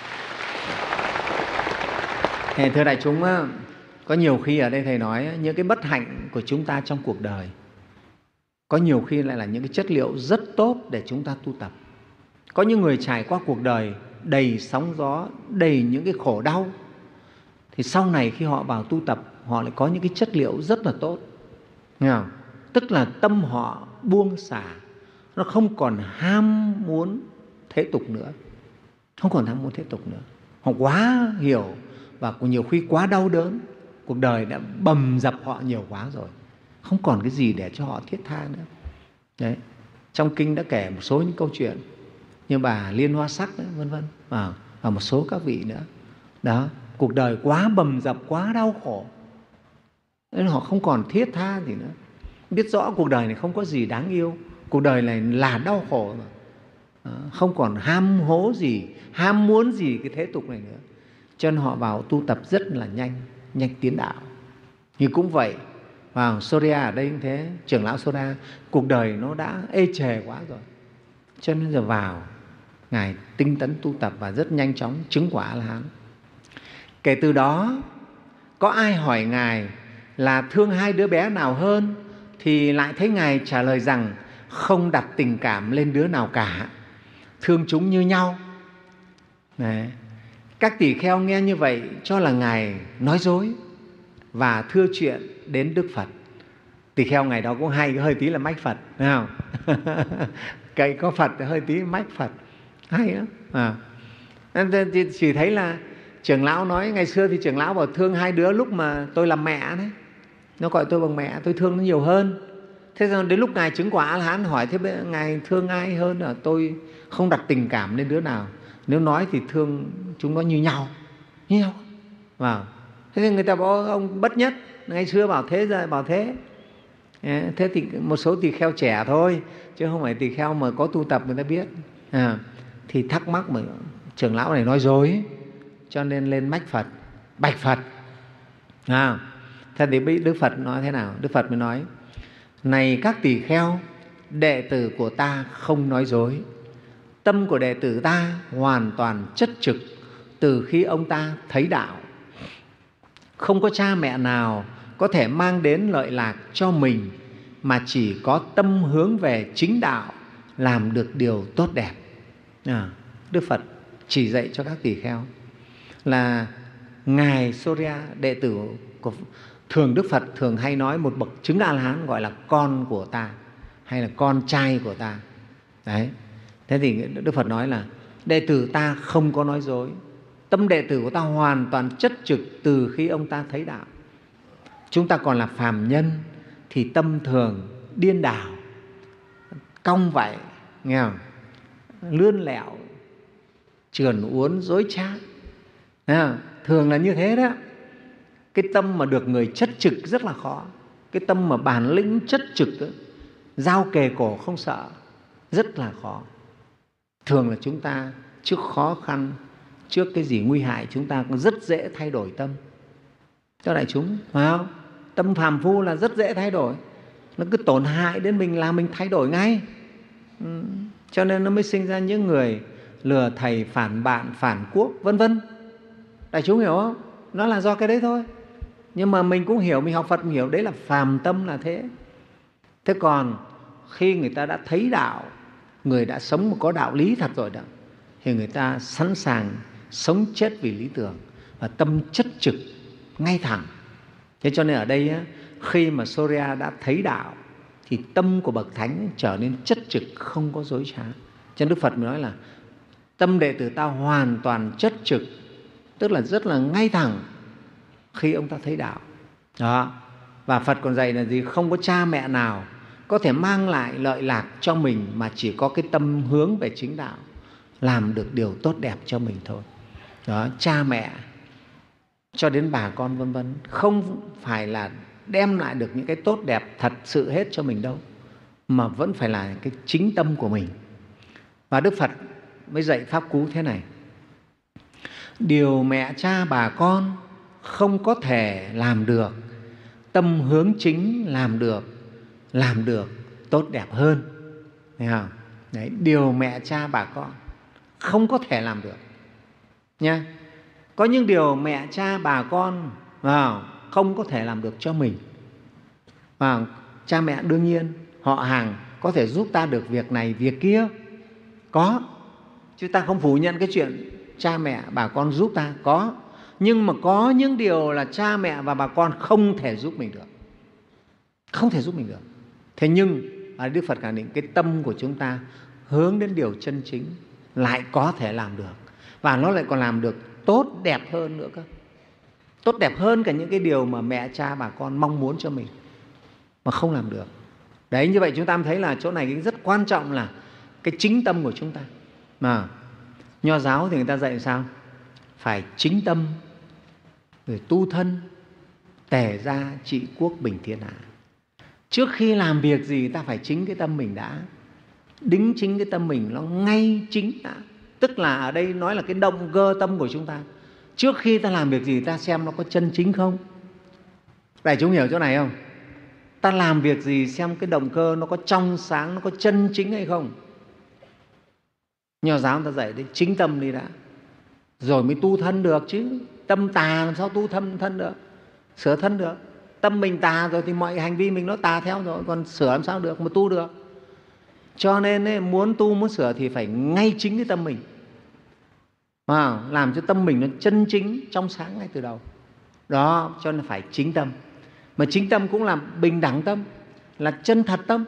Thầy, thưa đại chúng, có nhiều khi ở đây Thầy nói những cái bất hạnh của chúng ta trong cuộc đời có nhiều khi lại là những cái chất liệu rất tốt để chúng ta tu tập. Có những người trải qua cuộc đời đầy sóng gió, đầy những cái khổ đau, thì sau này khi họ vào tu tập, họ lại có những cái chất liệu rất là tốt. Nghe không? Tức là tâm họ buông xả, nó không còn ham muốn thế tục nữa, không còn ham muốn thế tục nữa. Họ quá hiểu và nhiều khi quá đau đớn, cuộc đời đã bầm dập họ nhiều quá rồi, không còn cái gì để cho họ thiết tha nữa. Đấy. Trong kinh đã kể một số những câu chuyện như bà Liên Hoa Sắc đấy, vân vân, và, và một số các vị nữa. Đó, cuộc đời quá bầm dập, quá đau khổ, nên họ không còn thiết tha gì nữa. Biết rõ cuộc đời này không có gì đáng yêu, cuộc đời này là đau khổ mà. Đó, không còn ham hố gì, ham muốn gì cái thế tục này nữa. Cho nên họ vào tu tập rất là nhanh, nhanh tiến đạo. Thì cũng vậy, vào Surya ở đây cũng thế, trưởng lão Surya, cuộc đời nó đã ê chề quá rồi. Cho nên giờ vào, Ngài tinh tấn tu tập và rất nhanh chóng chứng quả A-la-hán. Kể từ đó, có ai hỏi Ngài là thương hai đứa bé nào hơn, thì lại thấy Ngài trả lời rằng không đặt tình cảm lên đứa nào cả, thương chúng như nhau. Đấy. Các tỳ kheo nghe như vậy cho là Ngài nói dối và thưa chuyện đến Đức Phật. Tỳ kheo ngày đó cũng hay, hơi tí là mách Phật, thấy không? Cậy có Phật thì hơi tí mách Phật, hay lắm. À. Chỉ thấy là trưởng lão nói, ngày xưa thì trưởng lão bảo thương hai đứa lúc mà tôi làm mẹ đấy, nó gọi tôi bằng mẹ, tôi thương nó nhiều hơn. Thế rồi đến lúc Ngài chứng quả A-la-hán hỏi thế Ngài thương ai hơn? Là tôi không đặt tình cảm lên đứa nào, nếu nói thì thương chúng nó như nhau, như nhau. Wow. Thế thì người ta bảo ông bất nhất, ngày xưa bảo thế giờ bảo thế. Thế thì một số tỳ kheo trẻ thôi, chứ không phải tỳ kheo mà có tu tập người ta biết. À, thì thắc mắc mà trưởng lão này nói dối, cho nên lên mách Phật, bạch Phật. À, thế thì Đức Phật nói thế nào? Đức Phật mới nói: này các tỳ kheo, đệ tử của ta không nói dối. Tâm của đệ tử ta hoàn toàn chất trực từ khi ông ta thấy đạo. Không có cha mẹ nào có thể mang đến lợi lạc cho mình mà chỉ có tâm hướng về chính đạo, làm được điều tốt đẹp. À, Đức Phật chỉ dạy cho các tỳ kheo là Ngài Surya, đệ tử của thường Đức Phật thường hay nói một bậc chứng A-la-hán gọi là con của ta hay là con trai của ta. Đấy. Thế thì Đức Phật nói là đệ tử ta không có nói dối. Tâm đệ tử của ta hoàn toàn chất trực từ khi ông ta thấy đạo. Chúng ta còn là phàm nhân thì tâm thường điên đảo, cong vạy, nghe không? Lươn lẹo, trườn uốn, dối trá. Thường là như thế đó. Cái tâm mà được người chất trực rất là khó. Cái tâm mà bản lĩnh chất trực đó, dao kề cổ không sợ, rất là khó. Thường là chúng ta trước khó khăn, trước cái gì nguy hại, chúng ta cũng rất dễ thay đổi tâm. Cho đại chúng, phải không? Tâm phàm phu là rất dễ thay đổi. Nó cứ tổn hại đến mình là mình thay đổi ngay. Ừ. Cho nên nó mới sinh ra những người lừa thầy, phản bạn, phản quốc, vân vân. Đại chúng hiểu không? Nó là do cái đấy thôi. Nhưng mà mình cũng hiểu, mình học Phật mình hiểu đấy là phàm tâm là thế. Thế còn khi người ta đã thấy đạo, người đã sống một có đạo lý thật rồi đó, thì người ta sẵn sàng sống chết vì lý tưởng và tâm chất trực ngay thẳng. Thế cho nên ở đây khi mà Surya đã thấy đạo thì tâm của bậc thánh trở nên chất trực, không có dối trá. Cho nên Đức Phật mới nói là tâm đệ tử ta hoàn toàn chất trực, tức là rất là ngay thẳng khi ông ta thấy đạo. Đó. Và Phật còn dạy là gì? Không có cha mẹ nào có thể mang lại lợi lạc cho mình mà chỉ có cái tâm hướng về chính đạo, làm được điều tốt đẹp cho mình thôi. Đó, cha mẹ cho đến bà con vân vân không phải là đem lại được những cái tốt đẹp thật sự hết cho mình đâu, mà vẫn phải là cái chính tâm của mình. Và Đức Phật mới dạy pháp cú thế này: điều mẹ cha bà con không có thể làm được, tâm hướng chính làm được, làm được tốt đẹp hơn. Thấy không? Đấy, điều mẹ cha bà con không có thể làm được nha. Có những điều mẹ cha bà con vào không có thể làm được cho mình. Và cha mẹ đương nhiên họ hàng có thể giúp ta được việc này việc kia, có, chứ ta không phủ nhận cái chuyện cha mẹ bà con giúp ta, có. Nhưng mà có những điều là cha mẹ và bà con không thể giúp mình được, không thể giúp mình được. Thế nhưng ở Đức Phật khẳng định cái tâm của chúng ta hướng đến điều chân chính lại có thể làm được, và nó lại còn làm được tốt đẹp hơn nữa cơ, tốt đẹp hơn cả những cái điều mà mẹ cha bà con mong muốn cho mình mà không làm được. Đấy, như vậy chúng ta thấy là chỗ này rất quan trọng là cái chính tâm của chúng ta. Mà Nho giáo thì người ta dạy sao? Phải chính tâm, rồi tu thân, tề gia trị quốc bình thiên hạ. Trước khi làm việc gì ta phải chính cái tâm mình đã, đính chính cái tâm mình nó ngay chính đã. Tức là ở đây nói là cái động cơ tâm của chúng ta. Trước khi ta làm việc gì ta xem nó có chân chính không. Đại chúng hiểu chỗ này không? Ta làm việc gì xem cái động cơ nó có trong sáng, nó có chân chính hay không. Nho giáo ta dạy đấy, chính tâm đi đã, rồi mới tu thân được chứ. Tâm tà làm sao tu thân, thân được, sửa thân được. Tâm mình tà rồi thì mọi hành vi mình nó tà theo rồi, còn sửa làm sao được mà tu được. Cho nên ấy, muốn tu muốn sửa thì phải ngay chính cái tâm mình, à, làm cho tâm mình nó chân chính trong sáng ngay từ đầu. Đó, cho nên phải chính tâm. Mà chính tâm cũng là bình đẳng tâm, là chân thật tâm.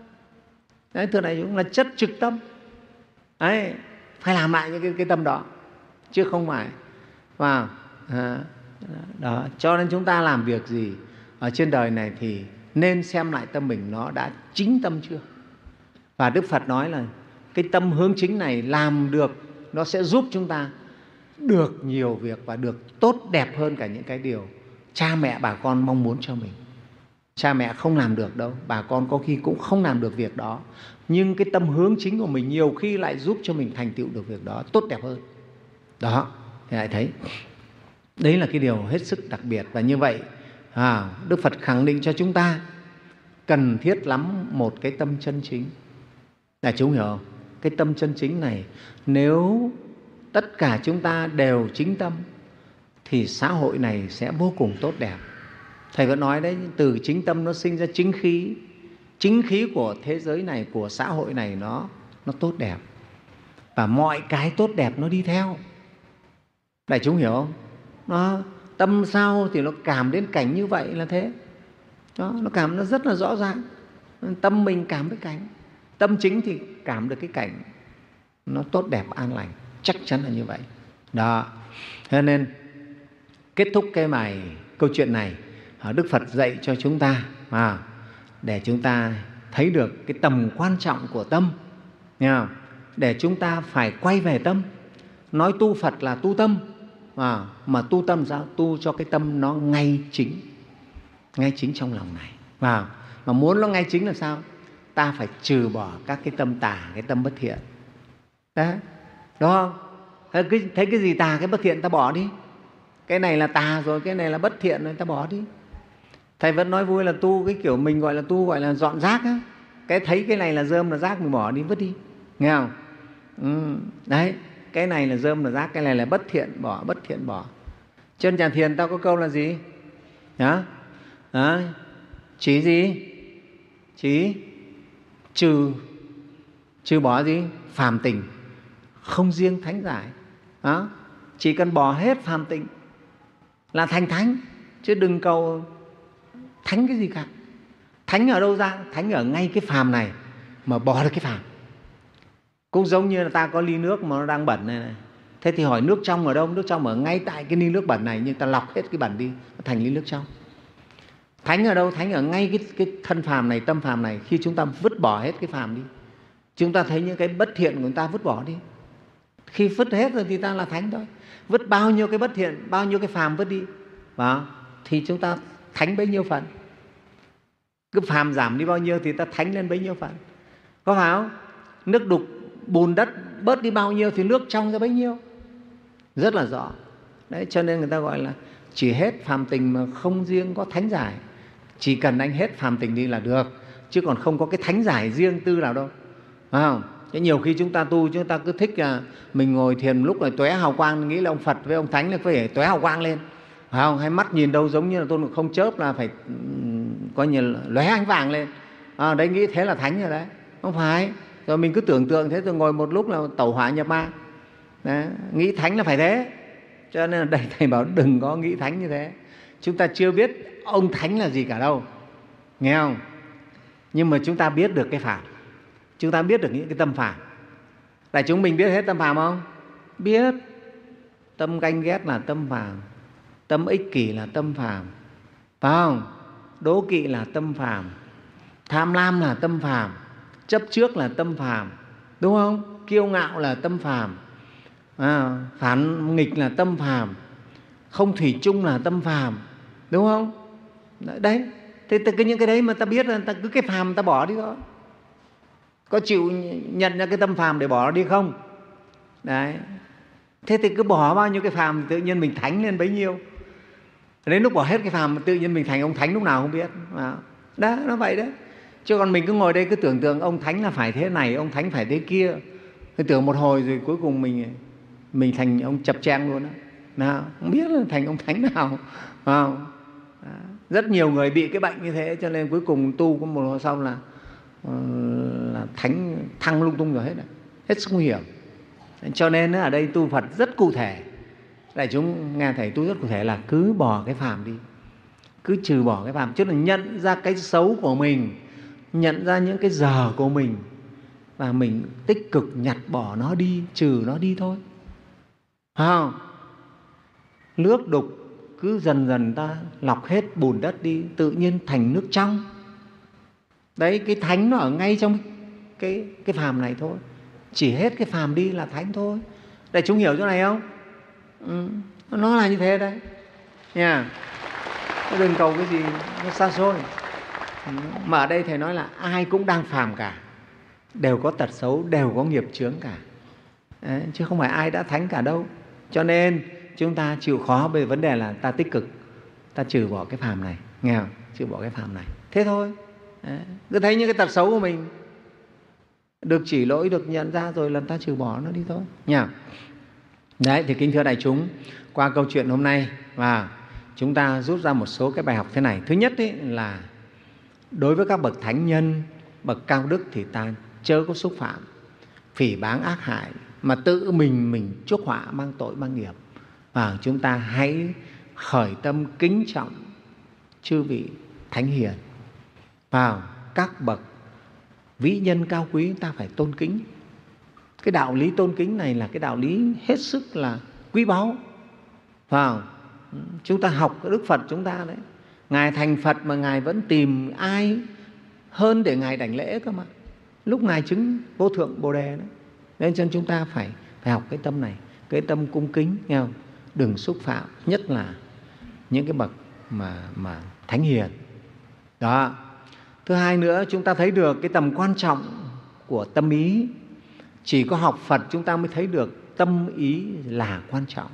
Đấy, thưa đại chúng, là chất trực tâm. Đấy, phải làm lại những cái, cái tâm đó, chứ không phải. Và à, đó, cho nên chúng ta làm việc gì ở trên đời này thì nên xem lại tâm mình nó đã chính tâm chưa. Và Đức Phật nói là cái tâm hướng chính này làm được, nó sẽ giúp chúng ta được nhiều việc và được tốt đẹp hơn cả những cái điều cha mẹ bà con mong muốn cho mình. Cha mẹ không làm được đâu, bà con có khi cũng không làm được việc đó, nhưng cái tâm hướng chính của mình nhiều khi lại giúp cho mình thành tựu được việc đó tốt đẹp hơn. Đó, thì lại thấy đấy là cái điều hết sức đặc biệt. Và như vậy à, Đức Phật khẳng định cho chúng ta cần thiết lắm một cái tâm chân chính. Đại chúng hiểu không? Cái tâm chân chính này, nếu tất cả chúng ta đều chính tâm thì xã hội này sẽ vô cùng tốt đẹp. Thầy vẫn nói đấy, từ chính tâm nó sinh ra chính khí. Chính khí của thế giới này, của xã hội này nó, nó tốt đẹp. Và mọi cái tốt đẹp nó đi theo. Đại chúng hiểu không? Nó, tâm sao thì nó cảm đến cảnh như vậy là thế. Đó, nó cảm nó rất là rõ ràng. Tâm mình cảm với cảnh. Tâm chính thì cảm được cái cảnh nó tốt đẹp an lành. Chắc chắn là như vậy. Đó. Cho nên kết thúc cái bài câu chuyện này, Đức Phật dạy cho chúng ta à, để chúng ta thấy được cái tầm quan trọng của tâm, nghe không? Để chúng ta phải quay về tâm. Nói tu Phật là tu tâm, à, mà tu tâm sao? Tu cho cái tâm nó ngay chính, ngay chính trong lòng này. À, mà muốn nó ngay chính là sao? Ta phải trừ bỏ các cái tâm tà, cái tâm bất thiện. Đấy, đúng không? Thấy cái, cái gì tà, cái bất thiện ta bỏ đi. Cái này là tà rồi, cái này là bất thiện rồi, ta bỏ đi. Thầy vẫn nói vui là tu cái kiểu mình gọi là tu gọi là dọn rác á. Cái thấy cái này là rơm là rác mình bỏ đi, vứt đi, nghe không? Ừ, đấy, cái này là rơm là rác, cái này là bất thiện, bỏ, bất thiện bỏ. Trên Tràng Thiền tao có câu là gì? Đó, đó. Chỉ gì? Chỉ trừ, trừ bỏ gì? Phàm tình, không riêng thánh giải. Đó, chỉ cần bỏ hết phàm tình là thành thánh, chứ đừng cầu thánh cái gì cả. Thánh ở đâu ra? Thánh ở ngay cái phàm này mà bỏ được cái phàm. Cũng giống như là ta có ly nước mà nó đang bẩn này, này. Thế thì hỏi nước trong ở đâu? Nước trong ở ngay tại cái ly nước bẩn này, nhưng ta lọc hết cái bẩn đi, nó thành ly nước trong. Thánh ở đâu? Thánh ở ngay cái, cái thân phàm này, tâm phàm này. Khi chúng ta vứt bỏ hết cái phàm đi, chúng ta thấy những cái bất thiện của chúng ta vứt bỏ đi. Khi vứt hết rồi thì ta là thánh thôi. Vứt bao nhiêu cái bất thiện, bao nhiêu cái phàm vứt đi, đó, thì chúng ta thánh bấy nhiêu phần. Cái phàm giảm đi bao nhiêu thì ta thánh lên bấy nhiêu phần. Có phải không? Nước đục, bùn đất bớt đi bao nhiêu thì nước trong ra bấy nhiêu. Rất là rõ. Đấy, cho nên người ta gọi là chỉ hết phàm tình mà không riêng có thánh giải. Chỉ cần anh hết phàm tình đi là được, chứ còn không có cái thánh giải riêng tư nào đâu. Phải không? Thế nhiều khi chúng ta tu, chúng ta cứ thích là mình ngồi thiền lúc là tóe hào quang, nghĩ là ông Phật với ông Thánh là phải tóe hào quang lên. Phải không? Hay mắt nhìn đâu giống như là Tôn Ngộ Không chớp là phải coi như là lóe ánh vàng lên. À, đấy nghĩ thế là thánh rồi đấy. Không phải. Rồi mình cứ tưởng tượng thế, rồi ngồi một lúc là tẩu hỏa nhập ma. Đấy, nghĩ thánh là phải thế. Cho nên là đây thầy bảo đừng có nghĩ thánh như thế. Chúng ta chưa biết ông thánh là gì cả đâu, nghe không? Nhưng mà chúng ta biết được cái phàm, chúng ta biết được những cái tâm phàm. Đại chúng mình biết hết tâm phàm không? Biết. Tâm ganh ghét là tâm phàm, tâm ích kỷ là tâm phàm, phải không? Đố kỵ là tâm phàm, tham lam là tâm phàm, chấp trước là tâm phàm, đúng không? Kiêu ngạo là tâm phàm, à, phản nghịch là tâm phàm, không thủy chung là tâm phàm, đúng không? Đấy, thế từ cái những cái đấy mà ta biết là ta cứ cái phàm ta bỏ đi thôi. Có chịu nhận ra cái tâm phàm để bỏ nó đi không? Đấy. Thế thì cứ bỏ bao nhiêu cái phàm thì tự nhiên mình thánh lên bấy nhiêu. Đến lúc bỏ hết cái phàm tự nhiên mình thành ông thánh lúc nào không biết. Đó, nó vậy đấy. Chứ còn mình cứ ngồi đây cứ tưởng tượng ông thánh là phải thế này, ông thánh phải thế kia. Cứ tưởng một hồi rồi cuối cùng mình mình thành ông chập cheng luôn đó. Nào, không biết là thành ông thánh nào. Wow. Rất nhiều người bị cái bệnh như thế, cho nên cuối cùng tu có một hồi sau là là thánh thăng lung tung rồi hết đấy, hết sức nguy hiểm. Cho nên ở đây tu Phật rất cụ thể. Đại chúng nghe thầy tu rất cụ thể là cứ bỏ cái phàm đi, cứ trừ bỏ cái phàm, chứ là nhận ra cái xấu của mình, nhận ra những cái dở của mình và mình tích cực nhặt bỏ nó đi, trừ nó đi thôi. Phải không? Nước đục cứ dần dần ta lọc hết bùn đất đi, tự nhiên thành nước trong. Đấy, cái thánh nó ở ngay trong cái, cái phàm này thôi. Chỉ hết cái phàm đi là thánh thôi. Đại chúng hiểu chỗ này không? Ừ, nó là như thế đấy nha. Yeah. Đừng cầu cái gì nó xa xôi. Mà ở đây thầy nói là ai cũng đang phàm cả, đều có tật xấu, đều có nghiệp chướng cả. Đấy, chứ không phải ai đã thánh cả đâu. Cho nên chúng ta chịu khó về vấn đề là ta tích cực, ta trừ bỏ cái phàm này, nghe không? Trừ bỏ cái phàm này, thế thôi. Đấy, cứ thấy những cái tật xấu của mình được chỉ lỗi, được nhận ra rồi lần ta trừ bỏ nó đi thôi nha. Đấy, thì kính thưa đại chúng, qua câu chuyện hôm nay và chúng ta rút ra một số cái bài học thế này. Thứ nhất ấy là đối với các bậc thánh nhân, bậc cao đức thì ta chớ có xúc phạm, phỉ báng ác hại mà tự mình mình chuốc họa, mang tội mang nghiệp. Và chúng ta hãy khởi tâm kính trọng chư vị thánh hiền, vào các bậc vĩ nhân cao quý ta phải tôn kính. Cái đạo lý tôn kính này là cái đạo lý hết sức là quý báu. Vào chúng ta học Đức Phật chúng ta đấy, Ngài thành Phật mà Ngài vẫn tìm ai hơn để Ngài đảnh lễ cơ mà. Lúc Ngài chứng vô thượng Bồ Đề đấy. Nên cho nên chúng ta phải phải học cái tâm này, cái tâm cung kính, nghe không? Đừng xúc phạm, nhất là những cái bậc mà mà thánh hiền. Đó. Thứ hai nữa, chúng ta thấy được cái tầm quan trọng của tâm ý. Chỉ có học Phật chúng ta mới thấy được tâm ý là quan trọng.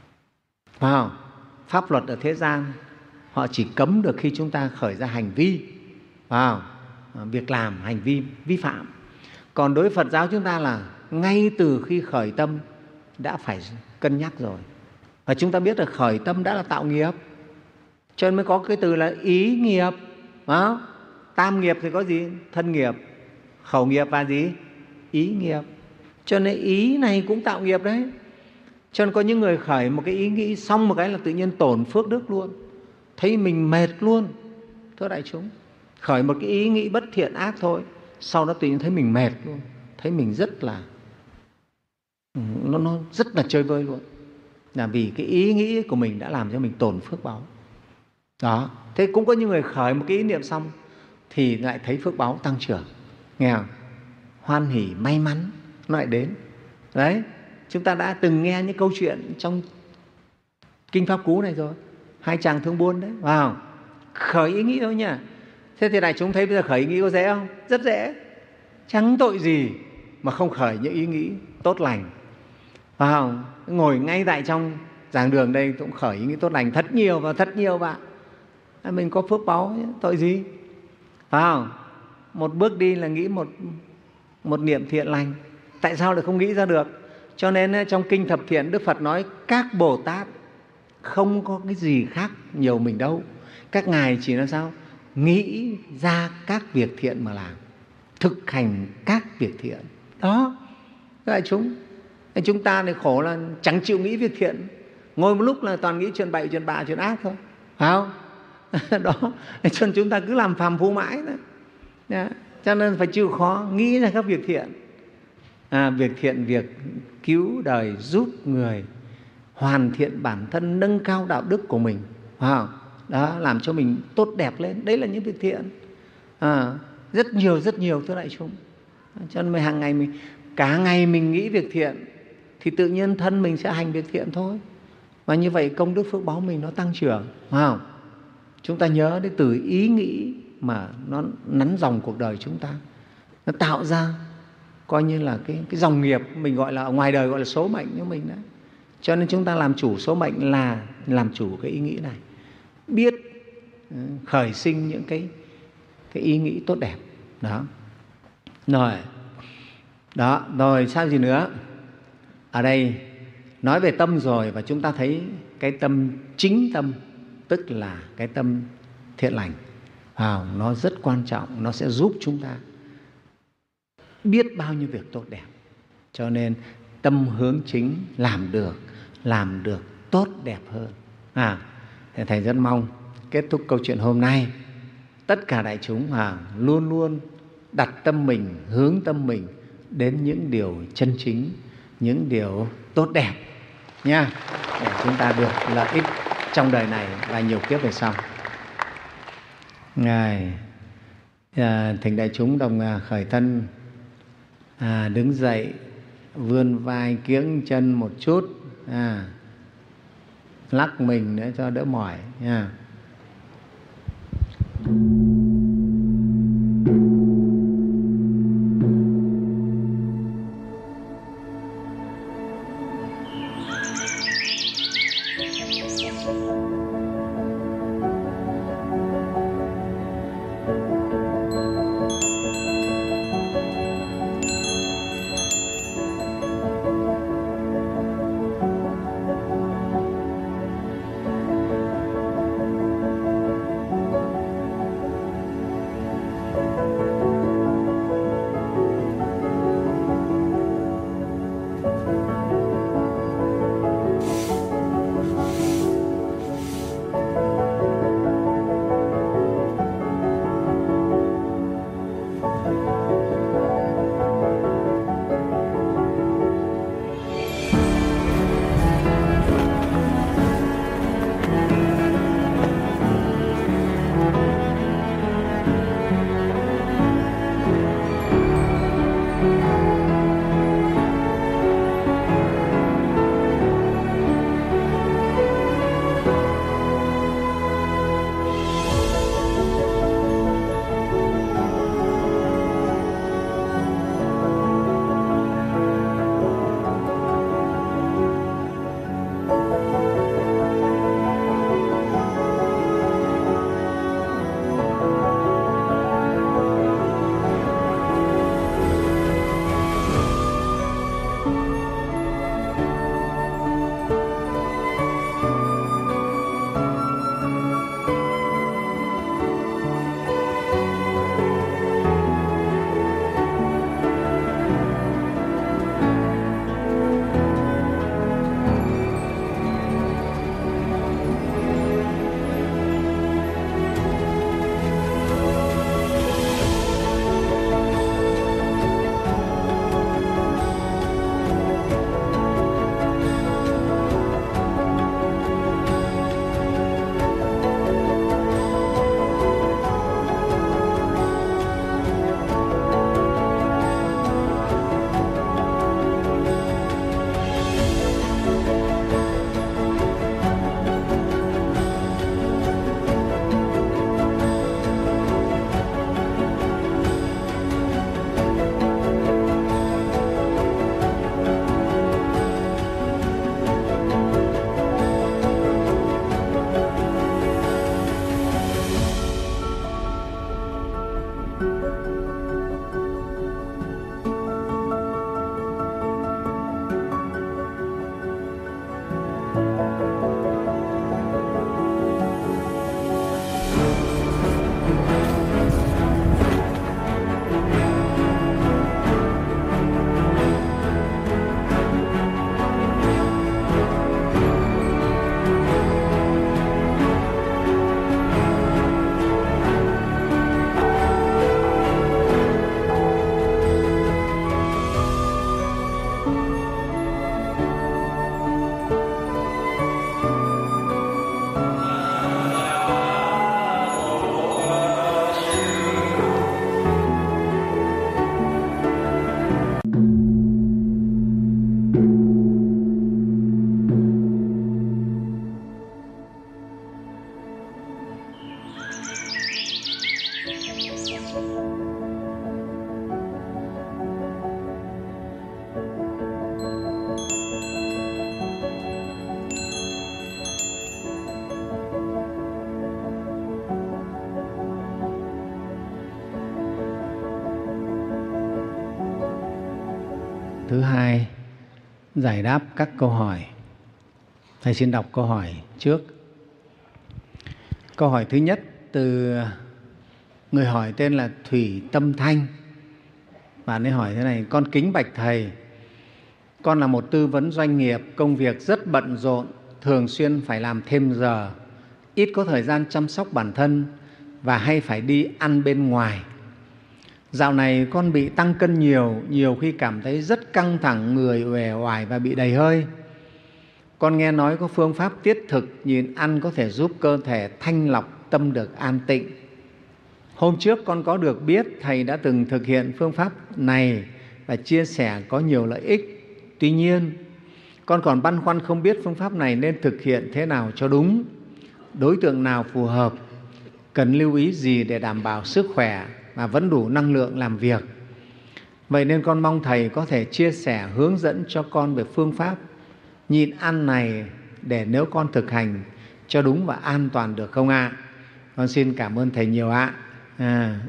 Phải không? Pháp luật ở thế gian họ chỉ cấm được khi chúng ta khởi ra hành vi, phải không? Việc làm, hành vi vi phạm. Còn đối với Phật giáo chúng ta là ngay từ khi khởi tâm đã phải cân nhắc rồi. Và chúng ta biết là khởi tâm đã là tạo nghiệp, cho nên mới có cái từ là ý nghiệp. Phải không? Tam nghiệp thì có gì? Thân nghiệp, khẩu nghiệp và gì? Ý nghiệp. Cho nên ý này cũng tạo nghiệp đấy. Cho nên có những người khởi một cái ý nghĩ xong một cái là tự nhiên tổn phước đức luôn, thấy mình mệt luôn. Thưa đại chúng, khởi một cái ý nghĩ bất thiện ác thôi, sau đó tự nhiên thấy mình mệt luôn, thấy mình rất là nó, nó rất là chơi vơi luôn, là vì cái ý nghĩ của mình đã làm cho mình tổn phước báu. Đó. Thế cũng có những người khởi một cái ý niệm xong thì lại thấy phước báu tăng trưởng, nghe không? Hoan hỉ, may mắn nó lại đến. Đấy, chúng ta đã từng nghe những câu chuyện trong Kinh Pháp Cú này rồi, hai chàng thương buôn đấy, vào wow. Khởi ý nghĩ thôi nha. Thế thì đại chúng thấy bây giờ khởi ý nghĩ có dễ không? Rất dễ. Chẳng tội gì mà không khởi những ý nghĩ tốt lành. Vào wow. Ngồi ngay tại trong giảng đường đây cũng khởi ý nghĩ tốt lành thật nhiều và thật nhiều bạn. Mình có phước báu, tội gì? Vào wow. Một bước đi là nghĩ một, một niệm thiện lành. Tại sao lại không nghĩ ra được? Cho nên trong Kinh Thập Thiện Đức Phật nói các Bồ Tát không có cái gì khác nhiều mình đâu. Các ngài chỉ là sao? Nghĩ ra các việc thiện mà làm, thực hành các việc thiện. Đó, các đại chúng. Chúng ta thì khổ là chẳng chịu nghĩ việc thiện, ngồi một lúc là toàn nghĩ chuyện bậy, chuyện bạ, chuyện ác thôi. Phải không? Đó, cho nên chúng ta cứ làm phàm phu mãi thôi. Đó. Cho nên phải chịu khó nghĩ ra các việc thiện. À, việc thiện, việc cứu đời, giúp người, hoàn thiện bản thân, nâng cao đạo đức của mình, wow. Đó, làm cho mình tốt đẹp lên. Đấy là những việc thiện. À, rất nhiều, rất nhiều thưa đại chúng. Cho nên hàng ngày mình, cả ngày mình nghĩ việc thiện thì tự nhiên thân mình sẽ hành việc thiện thôi. Và như vậy công đức phước báu mình nó tăng trưởng. Wow. Chúng ta nhớ đến từ ý nghĩ mà nó nắn dòng cuộc đời chúng ta, nó tạo ra coi như là cái, cái dòng nghiệp mình gọi là ngoài đời gọi là số mệnh của mình đấy. Cho nên chúng ta làm chủ số mệnh là làm chủ cái ý nghĩ này, biết khởi sinh những cái, cái ý nghĩ tốt đẹp. Đó. Rồi. Đó, rồi sao gì nữa? Ở đây nói về tâm rồi, và chúng ta thấy cái tâm chính tâm, tức là cái tâm thiện lành. Wow, nó rất quan trọng, nó sẽ giúp chúng ta biết bao nhiêu việc tốt đẹp. Cho nên tâm hướng chính làm được, làm được tốt đẹp hơn. À, thì Thầy rất mong kết thúc câu chuyện hôm nay, tất cả đại chúng à, luôn luôn đặt tâm mình, hướng tâm mình đến những điều chân chính, những điều tốt đẹp nha, để chúng ta được lợi ích trong đời này và nhiều kiếp về sau. Ngài à, thỉnh đại chúng đồng à, khởi thân, à, đứng dậy, vươn vai kiễng chân một chút, à, lắc mình nữa cho đỡ mỏi nha. Thứ hai, giải đáp các câu hỏi. Thầy xin đọc câu hỏi trước. Câu hỏi thứ nhất từ người hỏi tên là Thủy Tâm Thanh. Bạn ấy hỏi thế này: con kính bạch Thầy, con là một tư vấn doanh nghiệp, công việc rất bận rộn, thường xuyên phải làm thêm giờ, ít có thời gian chăm sóc bản thân và hay phải đi ăn bên ngoài. Dạo này con bị tăng cân nhiều, nhiều khi cảm thấy rất căng thẳng, người uể oải và bị đầy hơi. Con nghe nói có phương pháp tiết thực nhịn ăn có thể giúp cơ thể thanh lọc, tâm được an tịnh. Hôm trước con có được biết Thầy đã từng thực hiện phương pháp này và chia sẻ có nhiều lợi ích. Tuy nhiên, con còn băn khoăn không biết phương pháp này nên thực hiện thế nào cho đúng, đối tượng nào phù hợp, cần lưu ý gì để đảm bảo sức khỏe mà vẫn đủ năng lượng làm việc. Vậy nên con mong Thầy có thể chia sẻ, hướng dẫn cho con về phương pháp nhịn ăn này để nếu con thực hành cho đúng và an toàn được không ạ? À? Con xin cảm ơn Thầy nhiều ạ. À.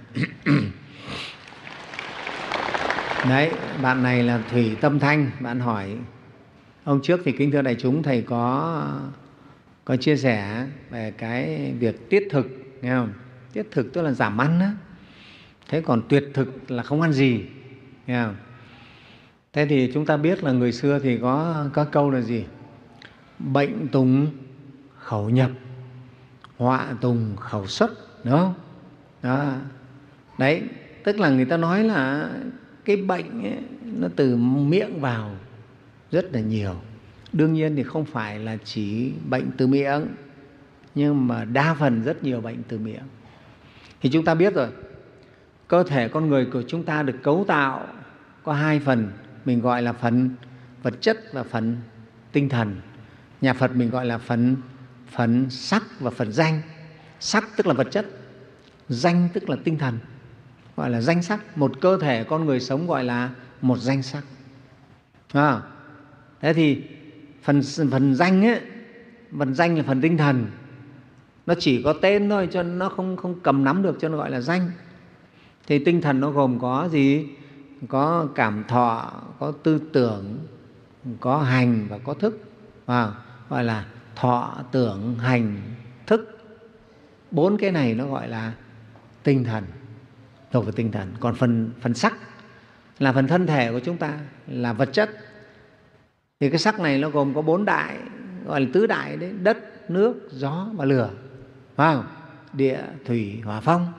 Đấy, bạn này là Thủy Tâm Thanh, bạn hỏi. Hôm trước thì kính thưa đại chúng, Thầy có có chia sẻ về cái việc tiết thực, nghe không? Tiết thực tức là giảm ăn đó. Thế còn tuyệt thực là không ăn gì, nghe không? Thế thì chúng ta biết là người xưa thì có có câu là gì? Bệnh tùng khẩu nhập, họa tùng khẩu xuất, đúng không? Đó. Đấy, tức là người ta nói là cái bệnh ấy, nó từ miệng vào rất là nhiều. Đương nhiên thì không phải là chỉ bệnh từ miệng, nhưng mà đa phần rất nhiều bệnh từ miệng. Thì chúng ta biết rồi, cơ thể con người của chúng ta được cấu tạo có hai phần, mình gọi là phần vật chất và phần tinh thần. Nhà Phật mình gọi là phần, phần sắc và phần danh. Sắc tức là vật chất, danh tức là tinh thần, gọi là danh sắc. Một cơ thể con người sống gọi là một danh sắc. À, thế thì phần, phần danh ấy, phần danh là phần tinh thần. Nó chỉ có tên thôi, cho nó không, không cầm nắm được, cho nó gọi là danh. Thì tinh thần nó gồm có gì? Có cảm thọ, có tư tưởng, có hành và có thức. À, gọi là thọ, tưởng, hành, thức. Bốn cái này nó gọi là tinh thần, thuộc về tinh thần. Còn phần, phần sắc là phần thân thể của chúng ta, là vật chất. Thì cái sắc này nó gồm có bốn đại, gọi là tứ đại đấy: đất, nước, gió và lửa. Phải không? Địa, thủy, hỏa, phong.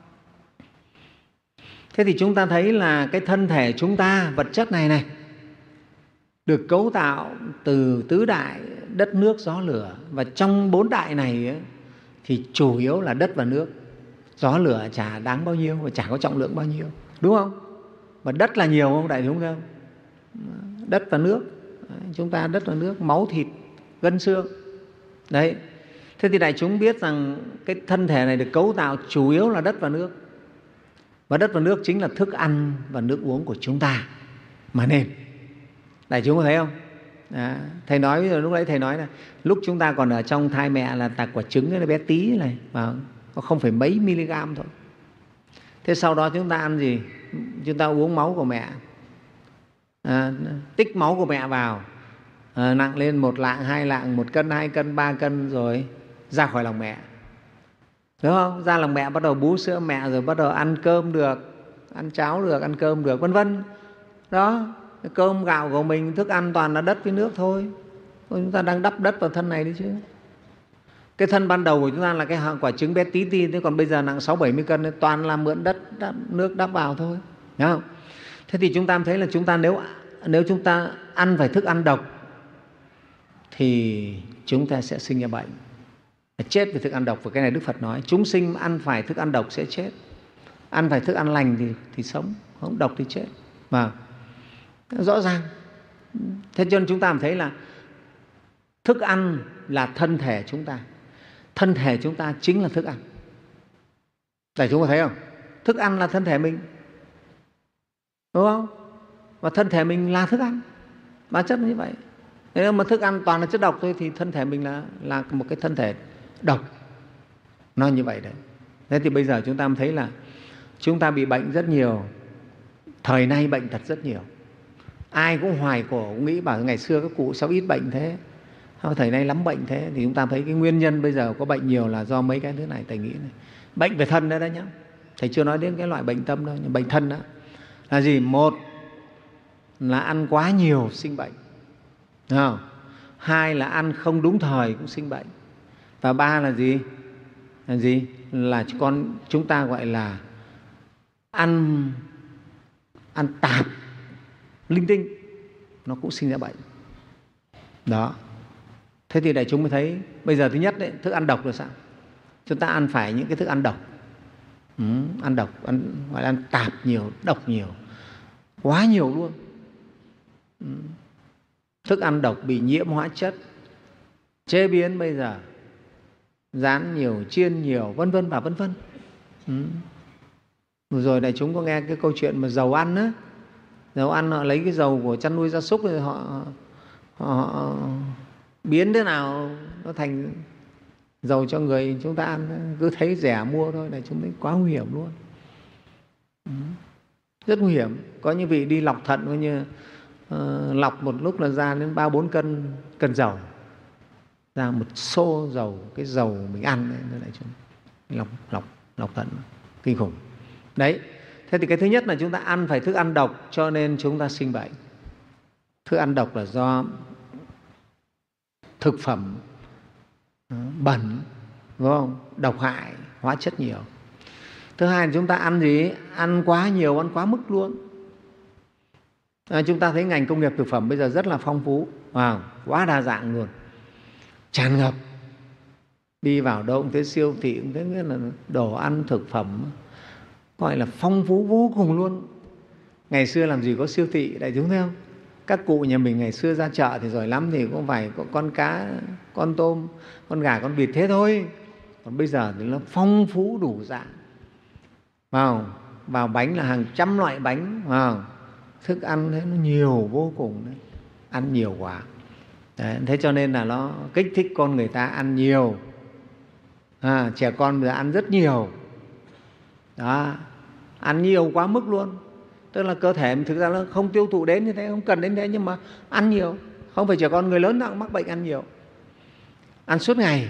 Thế thì chúng ta thấy là cái thân thể chúng ta, vật chất này này, được cấu tạo từ tứ đại đất, nước, gió, lửa. Và trong bốn đại này ấy, thì chủ yếu là đất và nước. Gió lửa chả đáng bao nhiêu và chả có trọng lượng bao nhiêu, đúng không? Và đất là nhiều không đại chúng không? Đất và nước. Chúng ta đất và nước, máu thịt, gân xương. Đấy. Thế thì đại chúng biết rằng cái thân thể này được cấu tạo chủ yếu là đất và nước. Và đất và nước chính là thức ăn và nước uống của chúng ta mà nên. Đại chúng có thấy không? À, Thầy nói lúc nãy Thầy nói là lúc chúng ta còn ở trong thai mẹ là tạc quả trứng nó bé tí này, mà có không phải mấy miligam thôi. Thế sau đó chúng ta ăn gì? Chúng ta uống máu của mẹ, à, tích máu của mẹ vào, à, nặng lên một lạng, hai lạng, một cân, hai cân, ba cân, rồi ra khỏi lòng mẹ, đúng không? Ra lòng mẹ bắt đầu bú sữa mẹ, rồi bắt đầu ăn cơm được, ăn cháo được, ăn cơm được, vân vân. Đó, cơm gạo của mình, thức ăn toàn là đất với nước thôi. Chúng ta đang đắp đất vào thân này đấy chứ. Cái thân ban đầu của chúng ta là cái quả trứng bé tí ti, thế còn bây giờ nặng sáu bảy mươi cân, toàn là mượn đất, đắp, nước đắp vào thôi, đúng không? Thế thì chúng ta thấy là chúng ta nếu nếu chúng ta ăn phải thức ăn độc thì chúng ta sẽ sinh ra bệnh, chết vì thức ăn độc. Và cái này Đức Phật nói chúng sinh ăn phải thức ăn độc sẽ chết, ăn phải thức ăn lành thì, thì sống, không độc thì chết. Mà rõ ràng. Thế cho nên chúng ta thấy là thức ăn là thân thể chúng ta, thân thể chúng ta chính là thức ăn. Đại chúng có thấy không? Thức ăn là thân thể mình, đúng không? Và thân thể mình là thức ăn, bản chất như vậy. Nếu mà thức ăn toàn là chất độc thôi thì thân thể mình là, là một cái thân thể độc. Nó như vậy đấy. Thế thì bây giờ chúng ta thấy là chúng ta bị bệnh rất nhiều. Thời nay bệnh thật rất nhiều. Ai cũng hoài cổ, cũng nghĩ bảo ngày xưa các cụ sao ít bệnh thế, sao thời nay lắm bệnh thế. Thì chúng ta thấy cái nguyên nhân bây giờ có bệnh nhiều là do mấy cái thứ này. Thầy nghĩ này, bệnh về thân đó, đó nhá. Thầy chưa nói đến cái loại bệnh tâm đâu, nhưng bệnh thân đó. là gì? Một là ăn quá nhiều sinh bệnh, đúng không? Hai là ăn không đúng thời cũng sinh bệnh. Và ba là gì? Là gì? Là con chúng ta gọi là ăn ăn tạp linh tinh, nó cũng sinh ra bệnh. Đó. Thế thì đại chúng mới thấy bây giờ thứ nhất đấy, thức ăn độc là sao? Chúng ta ăn phải những cái thức ăn độc. Ừ, ăn độc, ăn, gọi là ăn tạp nhiều, độc nhiều, quá nhiều luôn. Ừ. Thức ăn độc bị nhiễm hóa chất, chế biến bây giờ rán nhiều, chiên nhiều, vân vân và vân vân. Ừ. Rồi đại chúng có nghe cái câu chuyện mà dầu ăn á, dầu ăn họ lấy cái dầu của chăn nuôi gia súc rồi họ, họ, họ biến thế nào nó thành dầu cho người chúng ta ăn, cứ thấy rẻ mua thôi, đại chúng thấy quá nguy hiểm luôn. Ừ. Rất nguy hiểm. Có những vị đi lọc thận coi như uh, lọc một lúc là ra đến ba bốn cân cân dầu, ra một xô dầu, cái dầu mình ăn đấy, đại chúng lọc lọc lọc thận kinh khủng. Đấy. Thế thì cái thứ nhất là chúng ta ăn phải thức ăn độc cho nên chúng ta sinh bệnh. Thức ăn độc là do thực phẩm bẩn, đúng không? Độc hại, hóa chất nhiều. Thứ hai là chúng ta ăn gì? Ăn quá nhiều, ăn quá mức luôn. À, chúng ta thấy ngành công nghiệp thực phẩm bây giờ rất là phong phú, à, quá đa dạng luôn, tràn ngập. Đi vào đâu cũng thấy siêu thị, cũng thấy nghĩa là đồ ăn thực phẩm gọi là phong phú vô cùng luôn. Ngày xưa làm gì có siêu thị, đại chúng thấy không? Các cụ nhà mình ngày xưa ra chợ thì giỏi lắm thì cũng phải có con cá, con tôm, con gà, con vịt thế thôi. Còn bây giờ thì nó phong phú đủ dạng. Vào, vào bánh là hàng trăm loại bánh, vào thức ăn thế nó nhiều vô cùng đấy. Ăn nhiều quá. Đấy, thế cho nên là nó kích thích con người ta ăn nhiều. À, trẻ con bây giờ ăn rất nhiều. Đó, ăn nhiều quá mức luôn. Tức là cơ thể mình thực ra nó không tiêu thụ đến như thế, không cần đến thế, nhưng mà ăn nhiều. Không phải trẻ con, người lớn đang mắc bệnh ăn nhiều. Ăn suốt ngày.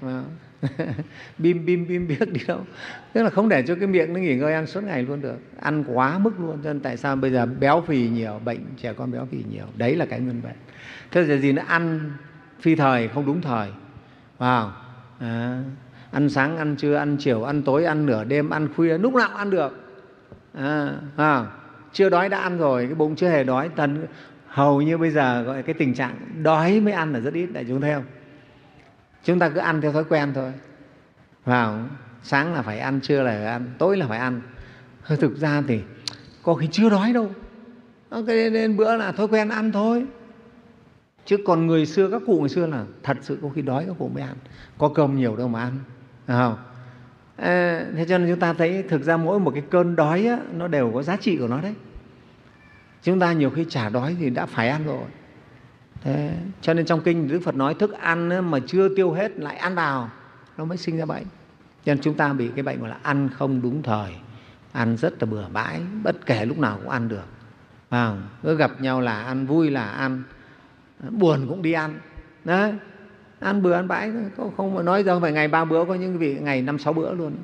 Bim bim bim biếc đi đâu. Tức là không để cho cái miệng nó nghỉ ngơi, ăn suốt ngày luôn được. Ăn quá mức luôn. Cho nên tại sao bây giờ béo phì nhiều, bệnh trẻ con béo phì nhiều. Đấy là cái nguyên bệnh. Thế giờ gì nó ăn phi thời, không đúng thời. Wow. À, ăn sáng, ăn trưa, ăn chiều, ăn tối, ăn nửa đêm, ăn khuya, lúc nào cũng ăn được. À, à, chưa đói đã ăn rồi, cái bụng chưa hề đói. Tần, hầu như bây giờ gọi cái tình trạng đói mới ăn là rất ít, đại chúng thấy không? Chúng ta cứ ăn theo thói quen thôi. Vào sáng là phải ăn, trưa là phải ăn, tối là phải ăn. Thực ra thì có khi chưa đói đâu, cái đến bữa là thói quen ăn thôi. Chứ còn người xưa, các cụ ngày xưa là thật sự có khi đói các cụ mới ăn, có cơm nhiều đâu mà ăn, phải không? À, thế cho nên chúng ta thấy thực ra mỗi một cái cơn đói á, nó đều có giá trị của nó đấy. Chúng ta nhiều khi chả đói thì đã phải ăn rồi. Thế cho nên trong kinh Đức Phật nói thức ăn mà chưa tiêu hết lại ăn vào, nó mới sinh ra bệnh. Cho nên chúng ta bị cái bệnh gọi là ăn không đúng thời, ăn rất là bừa bãi, bất kể lúc nào cũng ăn được. À, cứ gặp nhau là ăn, vui là ăn, buồn cũng đi ăn. Đấy, ăn bừa ăn bãi, không mà nói ra không phải ngày ba bữa, có những vị ngày năm sáu bữa luôn.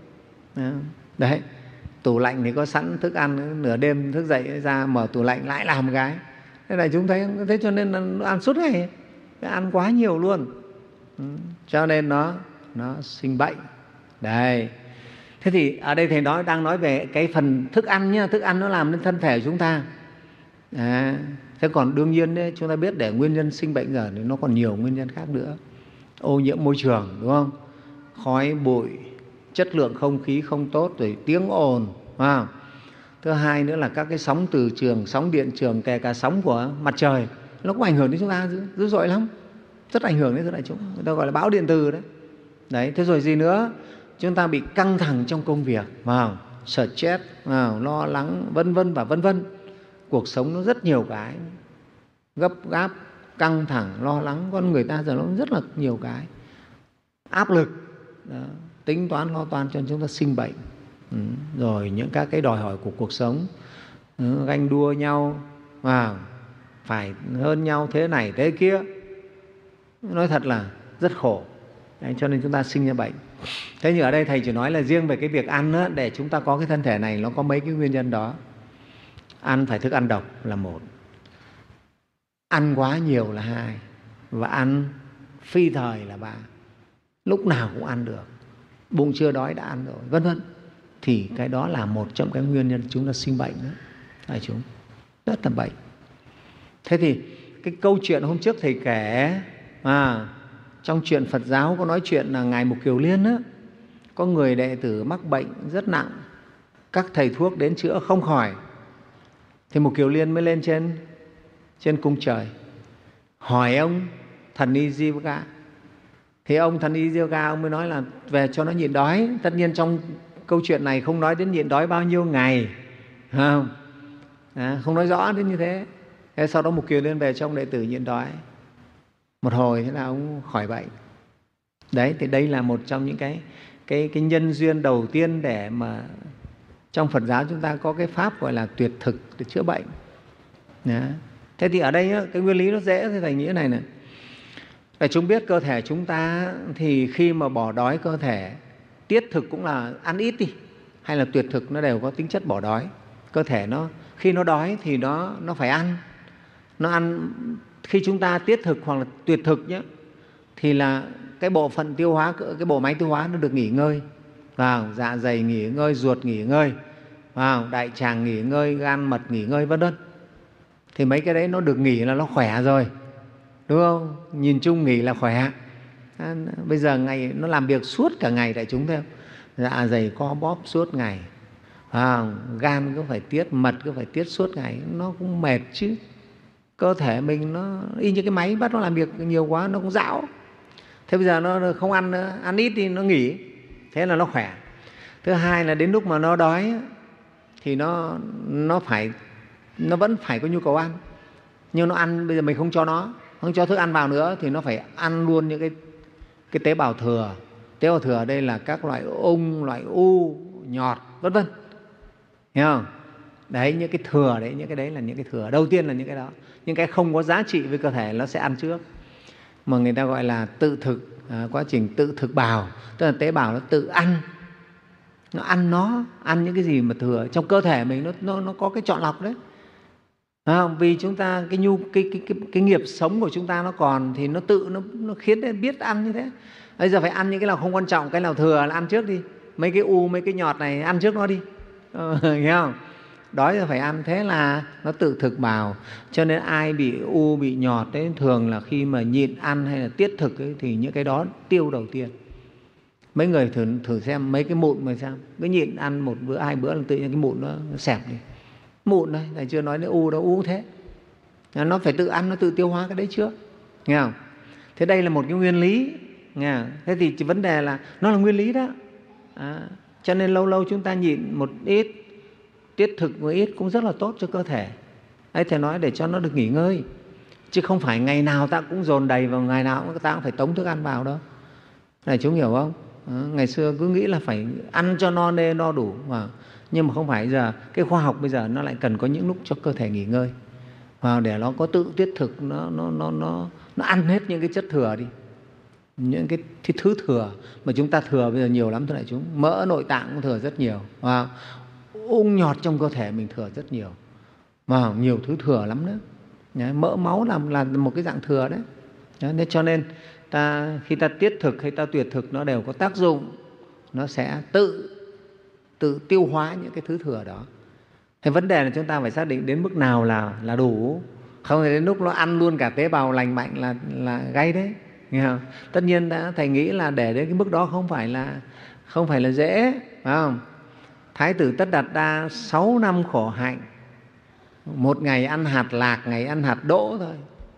Đấy, tủ lạnh thì có sẵn thức ăn, nửa đêm thức dậy ra mở tủ lạnh lại làm một cái. Thế này chúng thấy, thế cho nên là nó ăn suốt ngày, ăn quá nhiều luôn. Cho nên nó nó sinh bệnh. Đây. Thế thì ở đây thầy nói đang nói về cái phần thức ăn nhá, thức ăn nó làm nên thân thể của chúng ta. À, thế còn đương nhiên đấy, chúng ta biết để nguyên nhân sinh bệnh giờ thì nó còn nhiều nguyên nhân khác nữa. Ô nhiễm môi trường, đúng không? Khói bụi, chất lượng không khí không tốt, rồi tiếng ồn, à. Thứ hai nữa là các cái sóng từ trường, sóng điện trường, kể cả sóng của mặt trời, nó cũng ảnh hưởng đến chúng ta dữ, dữ dội lắm, rất ảnh hưởng đến tất đại chúng, người ta gọi là bão điện từ đấy. Đấy, thế rồi gì nữa? Chúng ta bị căng thẳng trong công việc, vào stress, vào lo lắng, vân vân và vân vân. Cuộc sống nó rất nhiều cái gấp gáp, căng thẳng, lo lắng, con người ta giờ nó rất là nhiều cái áp lực. Đó, tính toán lo toan cho chúng ta sinh bệnh. Ừ, rồi những các cái đòi hỏi của cuộc sống, ừ, ganh đua nhau, à, phải hơn nhau thế này thế kia, nói thật là rất khổ. Đấy, cho nên chúng ta sinh ra bệnh. Thế nhưng ở đây thầy chỉ nói là riêng về cái việc ăn á, để chúng ta có cái thân thể này nó có mấy cái nguyên nhân đó. Ăn phải thức ăn độc là một, ăn quá nhiều là hai, và ăn phi thời là ba. Lúc nào cũng ăn được, bụng chưa đói đã ăn rồi, vân vân. Thì cái đó là một trong cái nguyên nhân chúng ta sinh bệnh đó, đại chúng, rất là bệnh. Thế thì cái câu chuyện hôm trước thầy kể, à, trong chuyện Phật giáo có nói chuyện là Ngài Mục Kiều Liên á, có người đệ tử mắc bệnh rất nặng, các thầy thuốc đến chữa không khỏi, thì Mục Kiều Liên mới lên trên trên cung trời hỏi ông thần y Jiva. Thì ông thần y Jiva ông mới nói là về cho nó nhịn đói. Tất nhiên trong câu chuyện này không nói đến nhịn đói bao nhiêu ngày, không, à, không nói rõ đến như thế. Thế sau đó Mục Kiều Liên về cho ông đệ tử nhịn đói một hồi, thế là ông khỏi bệnh. Đấy, thì đây là một trong những cái cái cái nhân duyên đầu tiên để mà trong Phật giáo chúng ta có cái pháp gọi là tuyệt thực để chữa bệnh. Đó. Thế thì ở đây cái nguyên lý nó dễ, thì thầy nghĩ này này. Để chúng biết cơ thể chúng ta thì khi mà bỏ đói cơ thể, tiết thực cũng là ăn ít đi, hay là tuyệt thực, nó đều có tính chất bỏ đói. Cơ thể nó khi nó đói thì nó nó phải ăn. Nó ăn khi chúng ta tiết thực hoặc là tuyệt thực nhé, thì là cái bộ phận tiêu hóa, cái bộ máy tiêu hóa nó được nghỉ ngơi. Vào dạ dày nghỉ ngơi, ruột nghỉ ngơi, vào đại tràng nghỉ ngơi, gan mật nghỉ ngơi, vân vân. Thì mấy cái đấy nó được nghỉ là nó khỏe rồi, đúng không? Nhìn chung nghỉ là khỏe. À, bây giờ ngày nó làm việc suốt cả ngày, đại chúng thấy không? Dạ dày co bóp suốt ngày, à, gan cứ phải tiết, mật cứ phải tiết suốt ngày, nó cũng mệt chứ. Cơ thể mình nó y như cái máy bắt nó làm việc nhiều quá nó cũng dão. Thế bây giờ nó không ăn nữa, ăn ít đi, nó nghỉ, thế là nó khỏe. Thứ hai là đến lúc mà nó đói thì nó nó phải nó vẫn phải có nhu cầu ăn, nhưng nó ăn bây giờ mình không cho nó không cho thức ăn vào nữa thì nó phải ăn luôn những cái cái tế bào thừa. Tế bào thừa ở đây là các loại ung, loại u, nhọt, vân vân, hiểu không? Đấy, những cái thừa đấy, những cái đấy là những cái thừa. Đầu tiên là những cái đó, những cái không có giá trị với cơ thể nó sẽ ăn trước, mà người ta gọi là tự thực, à, quá trình tự thực bào, tức là tế bào nó tự ăn, nó ăn nó ăn những cái gì mà thừa trong cơ thể mình, nó nó, nó có cái chọn lọc đấy. À, vì chúng ta cái nhu cái, cái cái cái nghiệp sống của chúng ta nó còn thì nó tự nó nó khiến nó biết ăn như thế. Bây giờ phải ăn những cái nào không quan trọng, cái nào thừa là ăn trước đi. Mấy cái u, mấy cái nhọt này ăn trước nó đi, ờ, hiểu không? Đói là phải ăn, thế là nó tự thực bào. Cho nên ai bị u, bị nhọt đấy, thường là khi mà nhịn ăn hay là tiết thực ấy, thì những cái đó tiêu đầu tiên. Mấy người thử thử xem mấy cái mụn mà xem, cứ nhịn ăn một bữa hai bữa là tự nhiên cái mụn nó, nó xẹp đi. Mụn đây, thầy chưa nói đến u đâu, u thế. Nó phải tự ăn, nó tự tiêu hóa cái đấy trước, nghe không? Thế đây là một cái nguyên lý, nghe không? Thế thì chỉ vấn đề là nó là nguyên lý đó. À, cho nên lâu lâu chúng ta nhịn một ít, tiết thực một ít cũng rất là tốt cho cơ thể. Đấy, thầy nói để cho nó được nghỉ ngơi, chứ không phải ngày nào ta cũng dồn đầy vào, ngày nào ta cũng phải tống thức ăn vào đâu. Này chúng hiểu không? À, ngày xưa cứ nghĩ là phải ăn cho no nê no đủ mà. Nhưng mà không phải, giờ cái khoa học bây giờ nó lại cần có những lúc cho cơ thể nghỉ ngơi, và để nó có tự tiết thực, nó nó nó nó nó ăn hết những cái chất thừa đi, những cái, cái thứ thừa mà chúng ta thừa bây giờ nhiều lắm thưa đại chúng. Mỡ nội tạng cũng thừa rất nhiều, và ung nhọt trong cơ thể mình thừa rất nhiều, và nhiều thứ thừa lắm nữa. Đấy, mỡ máu là là một cái dạng thừa đấy. Đấy, nên cho nên ta khi ta tiết thực hay ta tuyệt thực nó đều có tác dụng, nó sẽ tự tự tiêu hóa những cái thứ thừa đó. Thế vấn đề là chúng ta phải xác định đến mức nào là là đủ, không thì đến lúc nó ăn luôn cả tế bào lành mạnh là là gay đấy, nghe không? Tất nhiên đã thầy nghĩ là để đến cái mức đó không phải là không phải là dễ, phải không? Thái tử Tất Đạt Đa sáu năm khổ hạnh, một ngày ăn hạt lạc, ngày ăn hạt đỗ thôi.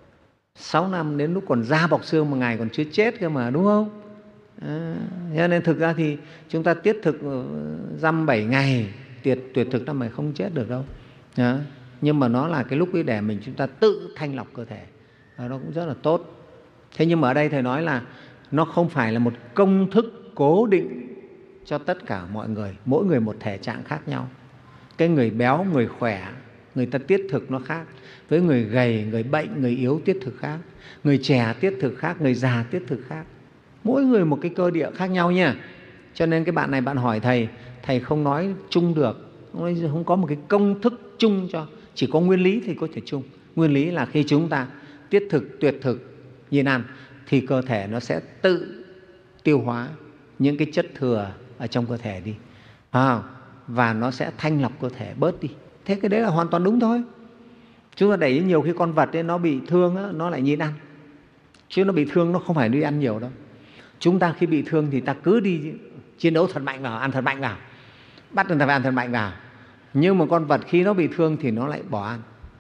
Sáu năm đến lúc còn da bọc xương, một ngày còn chưa chết cơ mà, đúng không? À, cho nên thực ra thì chúng ta tiết thực dăm bảy ngày, tuyệt tuyệt thực là mày không chết được đâu. À, nhưng mà nó là cái lúc ấy để mình chúng ta tự thanh lọc cơ thể, à, nó cũng rất là tốt. Thế nhưng mà ở đây thầy nói là nó không phải là một công thức cố định cho tất cả mọi người, mỗi người một thể trạng khác nhau. Cái người béo, người khỏe, người ta tiết thực nó khác, với người gầy, người bệnh, người yếu tiết thực khác, người trẻ tiết thực khác, người già tiết thực khác. Mỗi người một cái cơ địa khác nhau nha. Cho nên cái bạn này bạn hỏi thầy, thầy không nói chung được, không có một cái công thức chung cho, chỉ có nguyên lý thì có thể chung. Nguyên lý là khi chúng ta tiết thực, tuyệt thực, nhịn ăn thì cơ thể nó sẽ tự tiêu hóa những cái chất thừa ở trong cơ thể đi, à, và nó sẽ thanh lọc cơ thể bớt đi. Thế cái đấy là hoàn toàn đúng thôi. Chúng ta để ý nhiều khi con vật ấy nó bị thương á, nó lại nhịn ăn, chứ nó bị thương nó không phải đi ăn nhiều đâu. Chúng ta khi bị thương thì ta cứ đi chiến đấu thật mạnh vào, ăn thật mạnh vào, bắt người ta phải ăn thật mạnh vào. Nhưng mà con vật khi nó bị thương thì nó lại bỏ ăn.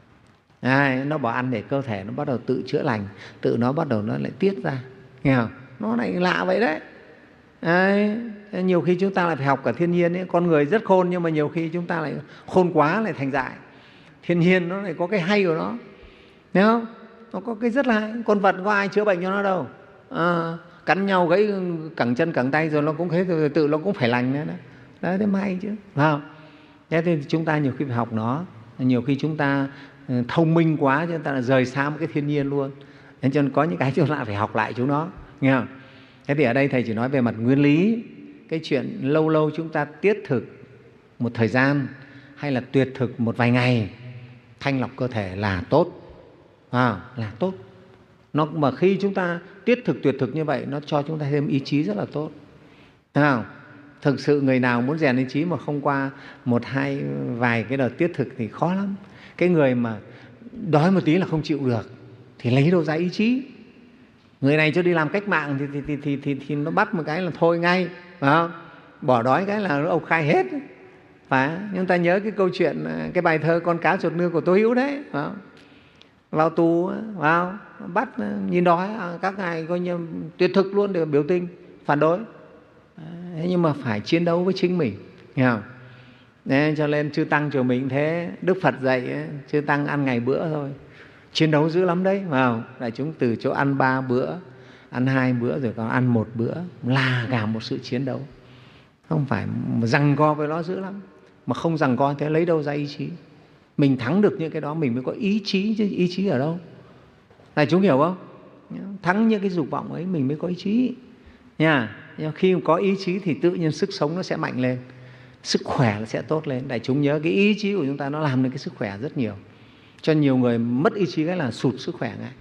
À, nó bỏ ăn để cơ thể nó bắt đầu tự chữa lành, tự nó bắt đầu nó lại tiết ra, nghe không? Nó lại lạ vậy đấy. Đấy, nhiều khi chúng ta lại phải học cả thiên nhiên ấy. Con người rất khôn nhưng mà nhiều khi chúng ta lại khôn quá lại thành dại. Thiên nhiên nó lại có cái hay của nó, thấy không? Nó có cái rất là hay. Con vật có ai chữa bệnh cho nó đâu, à, cắn nhau gãy cẳng chân cẳng tay rồi nó cũng thế, rồi tự nó cũng phải lành nữa đó. Đấy, thế may chứ, phải không? Thế thì chúng ta nhiều khi phải học nó. Nhiều khi chúng ta thông minh quá cho chúng ta là rời xa một cái thiên nhiên luôn. Nên cho nên có những cái chúng ta phải học lại chúng nó, nghe không? Thế thì ở đây Thầy chỉ nói về mặt nguyên lý. Cái chuyện lâu lâu chúng ta tiết thực một thời gian hay là tuyệt thực một vài ngày, thanh lọc cơ thể là tốt, à, là tốt. Nó, mà khi chúng ta tiết thực tuyệt thực như vậy, nó cho chúng ta thêm ý chí rất là tốt, thấy không? Thực sự người nào muốn rèn ý chí mà không qua một hai vài cái đợt tiết thực thì khó lắm. Cái người mà đói một tí là không chịu được thì lấy đâu ra ý chí. Người này cho đi làm cách mạng thì, thì, thì, thì, thì, thì nó bắt một cái là thôi ngay, phải không? Bỏ đói cái là nó ộc khai hết, phải. Nhưng ta nhớ cái câu chuyện, cái bài thơ Con cá chuột nương của Tô Hữu đấy, phải không? Vào tù, vào bắt nhìn đói, các ngài coi như tuyệt thực luôn để biểu tình phản đối. Thế nhưng mà phải chiến đấu với chính mình, hiểu không? Nên cho nên chư tăng chùa mình thế, Đức Phật dạy ấy, chư tăng ăn ngày bữa thôi, chiến đấu dữ lắm đấy, phải không? Đại chúng từ chỗ ăn ba bữa, ăn hai bữa rồi còn ăn một bữa là cả một sự chiến đấu, không phải giằng co với nó dữ lắm. Mà không giằng co thế lấy đâu ra ý chí? Mình thắng được những cái đó mình mới có ý chí, chứ ý chí ở đâu? Đại chúng hiểu không? Thắng những cái dục vọng ấy mình mới có ý chí nha. Nhưng khi có ý chí thì tự nhiên sức sống nó sẽ mạnh lên, sức khỏe nó sẽ tốt lên. Đại chúng nhớ cái ý chí của chúng ta nó làm nên cái sức khỏe rất nhiều. Cho nhiều người mất ý chí cái là sụt sức khỏe ngay.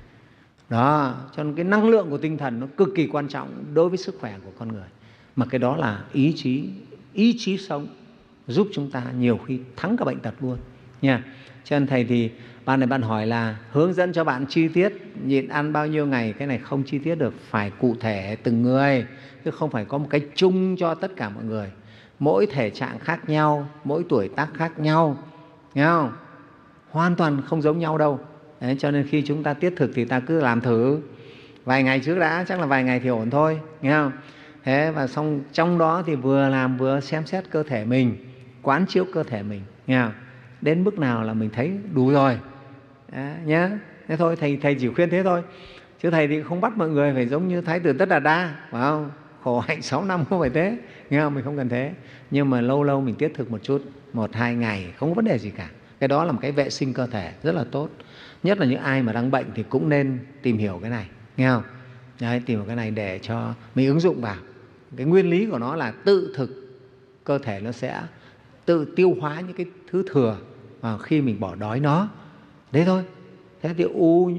Đó, cho nên cái năng lượng của tinh thần nó cực kỳ quan trọng đối với sức khỏe của con người. Mà cái đó là ý chí, ý chí sống giúp chúng ta nhiều khi thắng cả bệnh tật luôn nha. Cho nên Thầy thì ban này bạn hỏi là hướng dẫn cho bạn chi tiết nhịn ăn bao nhiêu ngày, cái này không chi tiết được, phải cụ thể từng người, chứ không phải có một cái chung cho tất cả mọi người. Mỗi thể trạng khác nhau, mỗi tuổi tác khác nhau, nghe không? Hoàn toàn không giống nhau đâu. Đấy, cho nên khi chúng ta tiết thực thì ta cứ làm thử vài ngày trước đã, chắc là vài ngày thì ổn thôi, nghe không? Thế và xong trong đó thì vừa làm vừa xem xét cơ thể mình, quán chiếu cơ thể mình, nghe không? Đến mức nào là mình thấy đủ rồi, à, nhé. Thế thôi, thầy thầy chỉ khuyên thế thôi, chứ thầy thì không bắt mọi người phải giống như Thái tử Tất Đạt Đa, phải không? Khổ hạnh sáu năm không phải thế, nghe không? Mình không cần thế. Nhưng mà lâu lâu mình tiết thực một chút, một hai ngày không có vấn đề gì cả. Cái đó là một cái vệ sinh cơ thể rất là tốt. Nhất là những ai mà đang bệnh thì cũng nên tìm hiểu cái này, nghe không? Đấy, tìm hiểu cái này để cho mình ứng dụng vào. Cái nguyên lý của nó là tự thực, cơ thể nó sẽ tự tiêu hóa những cái thứ thừa và khi mình bỏ đói nó. Đấy thôi. Thế thì u,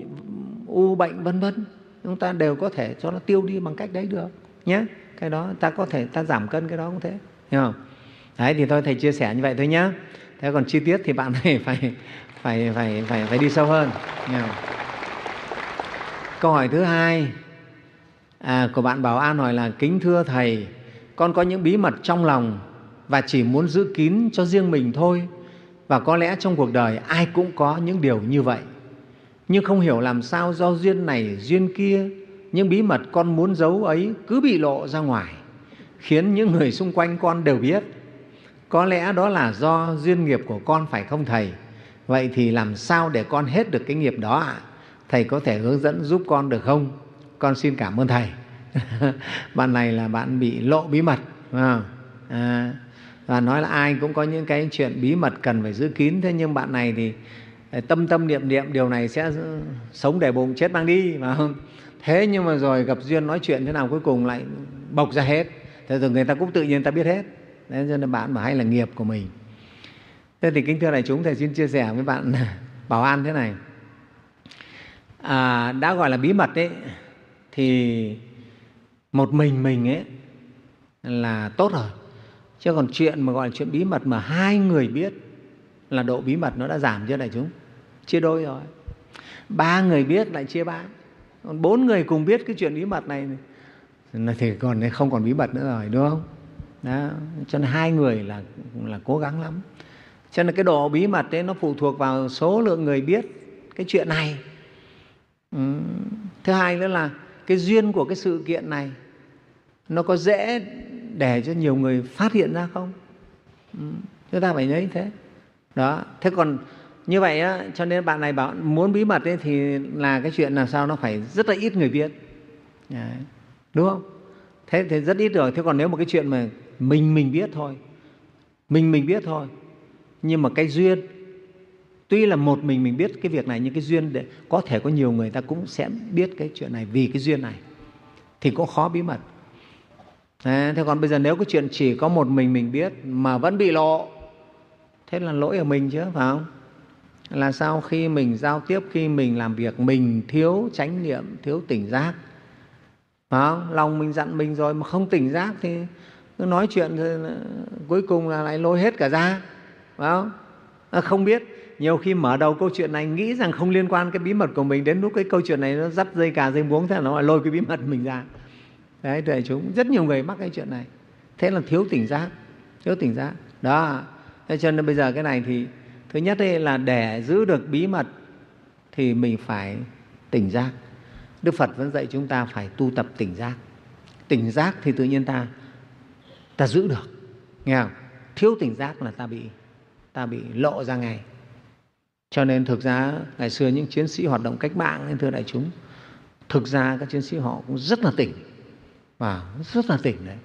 u bệnh vân vân chúng ta đều có thể cho nó tiêu đi bằng cách đấy được nhé. Cái đó ta có thể ta giảm cân, cái đó cũng thế, hiểu không? Đấy thì thôi thầy chia sẻ như vậy thôi nhé. Thế còn chi tiết thì bạn này phải phải phải phải phải đi sâu hơn, hiểu không? Câu hỏi thứ hai à, của bạn Bảo An hỏi là: kính thưa thầy, con có những bí mật trong lòng và chỉ muốn giữ kín cho riêng mình thôi, và có lẽ trong cuộc đời ai cũng có những điều như vậy, nhưng không hiểu làm sao do duyên này duyên kia, những bí mật con muốn giấu ấy cứ bị lộ ra ngoài, khiến những người xung quanh con đều biết. Có lẽ đó là do duyên nghiệp của con phải không thầy? Vậy thì làm sao để con hết được cái nghiệp đó ạ? Thầy có thể hướng dẫn giúp con được không? Con xin cảm ơn thầy. Bạn này là bạn bị lộ bí mật, à, và nói là ai cũng có những cái chuyện bí mật cần phải giữ kín. Thế nhưng bạn này thì tâm tâm niệm niệm điều này sẽ sống để bụng chết mang đi, phải không? Thế nhưng mà rồi gặp duyên nói chuyện thế nào cuối cùng lại bộc ra hết. Thế rồi người ta cũng tự nhiên ta biết hết. Thế cho nên bạn mà hay là nghiệp của mình. Thế thì kính thưa đại chúng, thầy xin chia sẻ với bạn Bảo An thế này. À, đã gọi là bí mật ấy thì một mình mình ấy là tốt rồi. Chứ còn chuyện mà gọi là chuyện bí mật mà hai người biết là độ bí mật nó đã giảm chưa đại chúng? Chia đôi rồi. Ba người biết lại chia ba. Còn bốn người cùng biết cái chuyện bí mật này thì còn không còn bí mật nữa rồi, đúng không? Đó. Cho nên hai người là, là cố gắng lắm. Cho nên cái độ bí mật ấy nó phụ thuộc vào số lượng người biết cái chuyện này. Ừ. Thứ hai nữa là cái duyên của cái sự kiện này nó có dễ để cho nhiều người phát hiện ra không? Ừ. Chúng ta phải nhớ như thế. Đó. Thế còn như vậy á, cho nên bạn này bảo muốn bí mật ấy thì là cái chuyện làm sao nó phải rất là ít người biết. Đấy. Đúng không? Thế thì rất ít rồi. Thế còn nếu một cái chuyện mà mình mình biết thôi, mình mình biết thôi, nhưng mà cái duyên, tuy là một mình mình biết cái việc này, nhưng cái duyên để có thể có nhiều người ta cũng sẽ biết cái chuyện này vì cái duyên này thì cũng khó bí mật. Đấy, thế còn bây giờ nếu cái chuyện chỉ có một mình mình biết mà vẫn bị lộ, thế là lỗi ở mình chứ, phải không? Là sao khi mình giao tiếp, khi mình làm việc mình thiếu chánh niệm, thiếu tỉnh giác, phải không? Lòng mình dặn mình rồi mà không tỉnh giác thì cứ nói chuyện rồi cuối cùng là lại lôi hết cả ra, phải không? À, không biết, nhiều khi mở đầu câu chuyện này nghĩ rằng không liên quan cái bí mật của mình, đến lúc cái câu chuyện này nó dắt dây cà dây muống, thế là nó lại lôi cái bí mật mình ra. Đấy, đại chúng, rất nhiều người mắc cái chuyện này. Thế là thiếu tỉnh giác, thiếu tỉnh giác. Đó, thế cho nên bây giờ cái này thì thứ nhất ấy là để giữ được bí mật thì mình phải tỉnh giác. Đức Phật vẫn dạy chúng ta phải tu tập tỉnh giác. Tỉnh giác thì tự nhiên ta ta giữ được, nghe không? Thiếu tỉnh giác là ta bị ta bị lộ ra ngay. Cho nên thực ra ngày xưa những chiến sĩ hoạt động cách mạng nên thưa đại chúng, thực ra các chiến sĩ họ cũng rất là tỉnh, và rất là tỉnh đấy.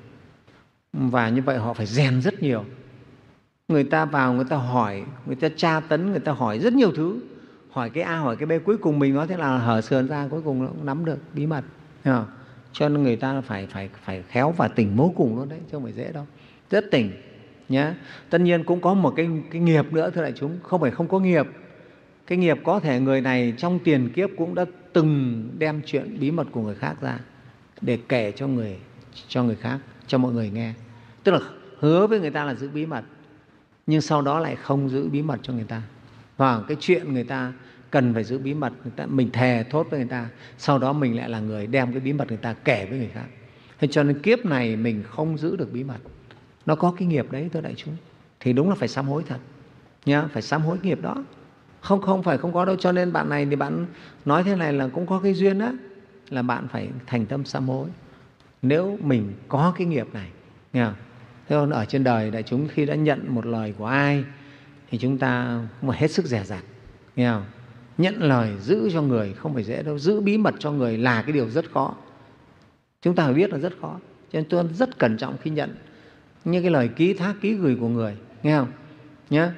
Và như vậy họ phải rèn rất nhiều. Người ta vào, người ta hỏi, người ta tra tấn, người ta hỏi rất nhiều thứ, hỏi cái A hỏi cái B, cuối cùng mình nói thế là hở sườn ra, cuối cùng nó cũng nắm được bí mật. Cho nên người ta phải phải phải khéo và tỉnh vô cùng luôn đấy, chứ không phải dễ đâu, rất tỉnh nhé. Tất nhiên cũng có một cái cái nghiệp nữa thưa đại chúng, không phải không có nghiệp. Cái nghiệp có thể người này trong tiền kiếp cũng đã từng đem chuyện bí mật của người khác ra để kể cho người cho người khác, cho mọi người nghe. Tức là hứa với người ta là giữ bí mật, nhưng sau đó lại không giữ bí mật cho người ta. Và cái chuyện người ta cần phải giữ bí mật, người ta, mình thề thốt với người ta, sau đó mình lại là người đem cái bí mật người ta kể với người khác. Thế cho nên kiếp này mình không giữ được bí mật. Nó có cái nghiệp đấy thưa đại chúng. Thì đúng là phải sám hối thật nhá, phải sám hối nghiệp đó. Không không phải không có đâu. Cho nên bạn này thì bạn nói thế này là cũng có cái duyên đó, là bạn phải thành tâm sám hối nếu mình có cái nghiệp này, nghe không? Thế còn ở trên đời đại chúng khi đã nhận một lời của ai thì chúng ta cũng phải hết sức dè dặt, nghe không? Nhận lời giữ cho người không phải dễ đâu. Giữ bí mật cho người là cái điều rất khó. Chúng ta phải biết là rất khó. Cho nên tôi rất cẩn trọng khi nhận những cái lời ký thác, ký gửi của người, nghe không? Nhá.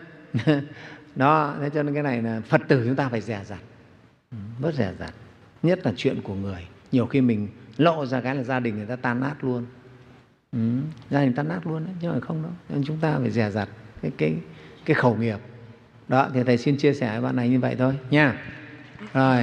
Đó, thế cho nên cái này là Phật tử chúng ta phải dè dặt, rất dè dặt. Nhất là chuyện của người. Nhiều khi mình lộ ra cái là gia đình người ta tan nát luôn. Ừ, gia đình tan nát luôn đấy, chứ không phải không đâu. Nên chúng ta phải dè dặt cái, cái, cái khẩu nghiệp. Đó, thì thầy xin chia sẻ với bạn này như vậy thôi nha. Rồi.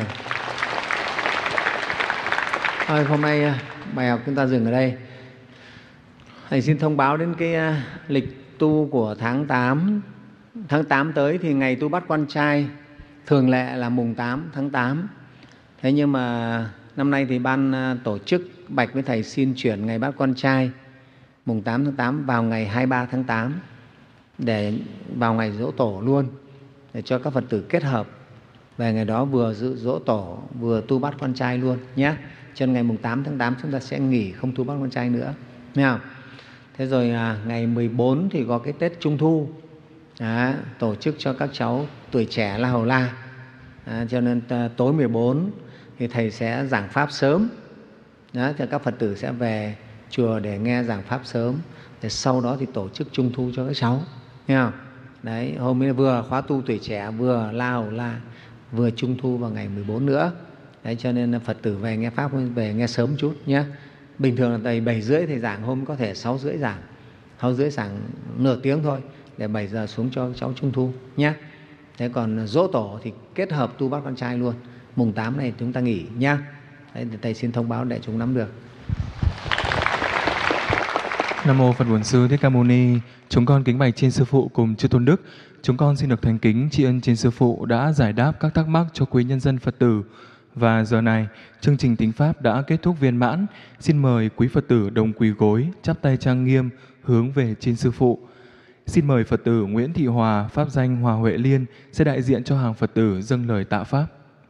Thôi, hôm nay bài học chúng ta dừng ở đây. Thầy xin thông báo đến cái lịch tu của tháng tám. Tháng tám tới thì ngày tu bắt quan trai thường lệ là mùng tám tháng tám. Thế nhưng mà năm nay thì ban tổ chức bạch với thầy xin chuyển ngày bắt quan trai mùng tám tháng tám vào ngày hai mươi ba tháng tám để vào ngày giỗ tổ luôn, để cho các Phật tử kết hợp về ngày đó vừa dự giỗ tổ vừa tu bắt quan trai luôn nhé. Cho nên ngày mùng tám tháng tám chúng ta sẽ nghỉ không tu bắt quan trai nữa, nghe không? Thế rồi à, ngày mười bốn thì có cái Tết Trung Thu. Đó, tổ chức cho các cháu tuổi trẻ La Hầu La. Đó, cho nên à, tối mười bốn thì thầy sẽ giảng pháp sớm. Đó, cho các Phật tử sẽ về chùa để nghe giảng pháp sớm. Để sau đó thì tổ chức Trung Thu cho các cháu, nghe không? Đấy, hôm nay vừa khóa tu tuổi trẻ, vừa La Hầu La, vừa Trung Thu vào ngày mười bốn nữa. Đấy, cho nên Phật tử về nghe pháp về nghe sớm chút nhé. Bình thường là thầy bảy rưỡi thầy giảng, hôm có thể sáu rưỡi giảng, sáu rưỡi giảng nửa tiếng thôi. để bảy giờ xuống cho cháu Trung Thu nhé. Thế còn dỗ tổ thì kết hợp tu bắt con trai luôn. Mùng tám này chúng ta nghỉ nhá. Đấy, thầy xin thông báo để chúng nắm được. Nam mô Phật Bổn Sư Thích Ca Mâu Ni. Chúng con kính bạch trên Sư Phụ cùng chư Tôn Đức. Chúng con xin được thành kính tri ân trên Sư Phụ đã giải đáp các thắc mắc cho quý nhân dân Phật tử. Và giờ này, chương trình Tính Pháp đã kết thúc viên mãn. Xin mời quý Phật tử đồng quỳ gối, chắp tay trang nghiêm, hướng về trên Sư Phụ. Xin mời Phật tử Nguyễn Thị Hòa, pháp danh Hòa Huệ Liên, sẽ đại diện cho hàng Phật tử dâng lời tạ Pháp.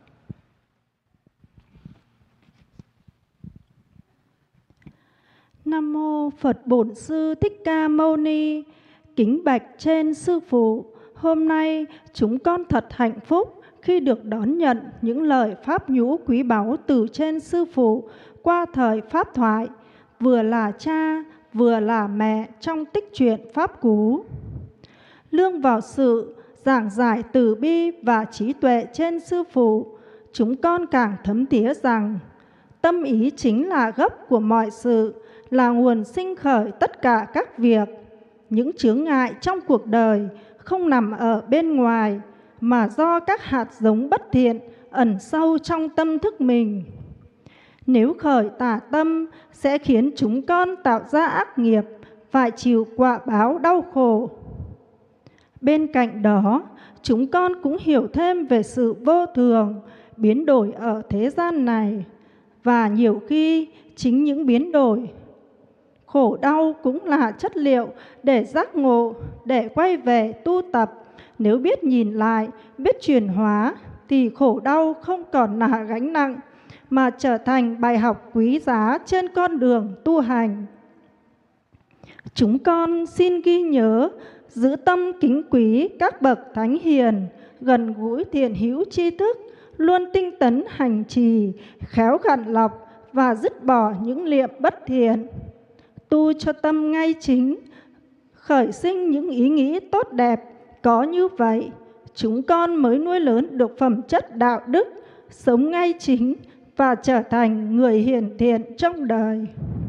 Nam mô Phật Bổn Sư Thích Ca Mâu Ni. Kính bạch trên Sư Phụ, hôm nay chúng con thật hạnh phúc khi được đón nhận những lời pháp nhũ quý báu từ trên Sư Phụ qua thời pháp thoại, vừa là cha, vừa là mẹ trong tích truyện Pháp Cú. Lương vào sự giảng giải từ bi và trí tuệ trên Sư Phụ, chúng con càng thấm thía rằng tâm ý chính là gốc của mọi sự, là nguồn sinh khởi tất cả các việc. Những chướng ngại trong cuộc đời không nằm ở bên ngoài, mà do các hạt giống bất thiện ẩn sâu trong tâm thức mình. Nếu khởi tà tâm sẽ khiến chúng con tạo ra ác nghiệp, phải chịu quả báo đau khổ. Bên cạnh đó, chúng con cũng hiểu thêm về sự vô thường, biến đổi ở thế gian này. Và nhiều khi chính những biến đổi, khổ đau cũng là chất liệu để giác ngộ, để quay về tu tập. Nếu biết nhìn lại, biết chuyển hóa, thì khổ đau không còn là gánh nặng, mà trở thành bài học quý giá trên con đường tu hành. Chúng con xin ghi nhớ, giữ tâm kính quý các bậc thánh hiền, gần gũi thiện hữu tri thức, luôn tinh tấn hành trì, khéo gạn lọc và dứt bỏ những niệm bất thiện. Tu cho tâm ngay chính, khởi sinh những ý nghĩ tốt đẹp. Có như vậy, chúng con mới nuôi lớn được phẩm chất đạo đức, sống ngay chính và trở thành người hiền thiện trong đời.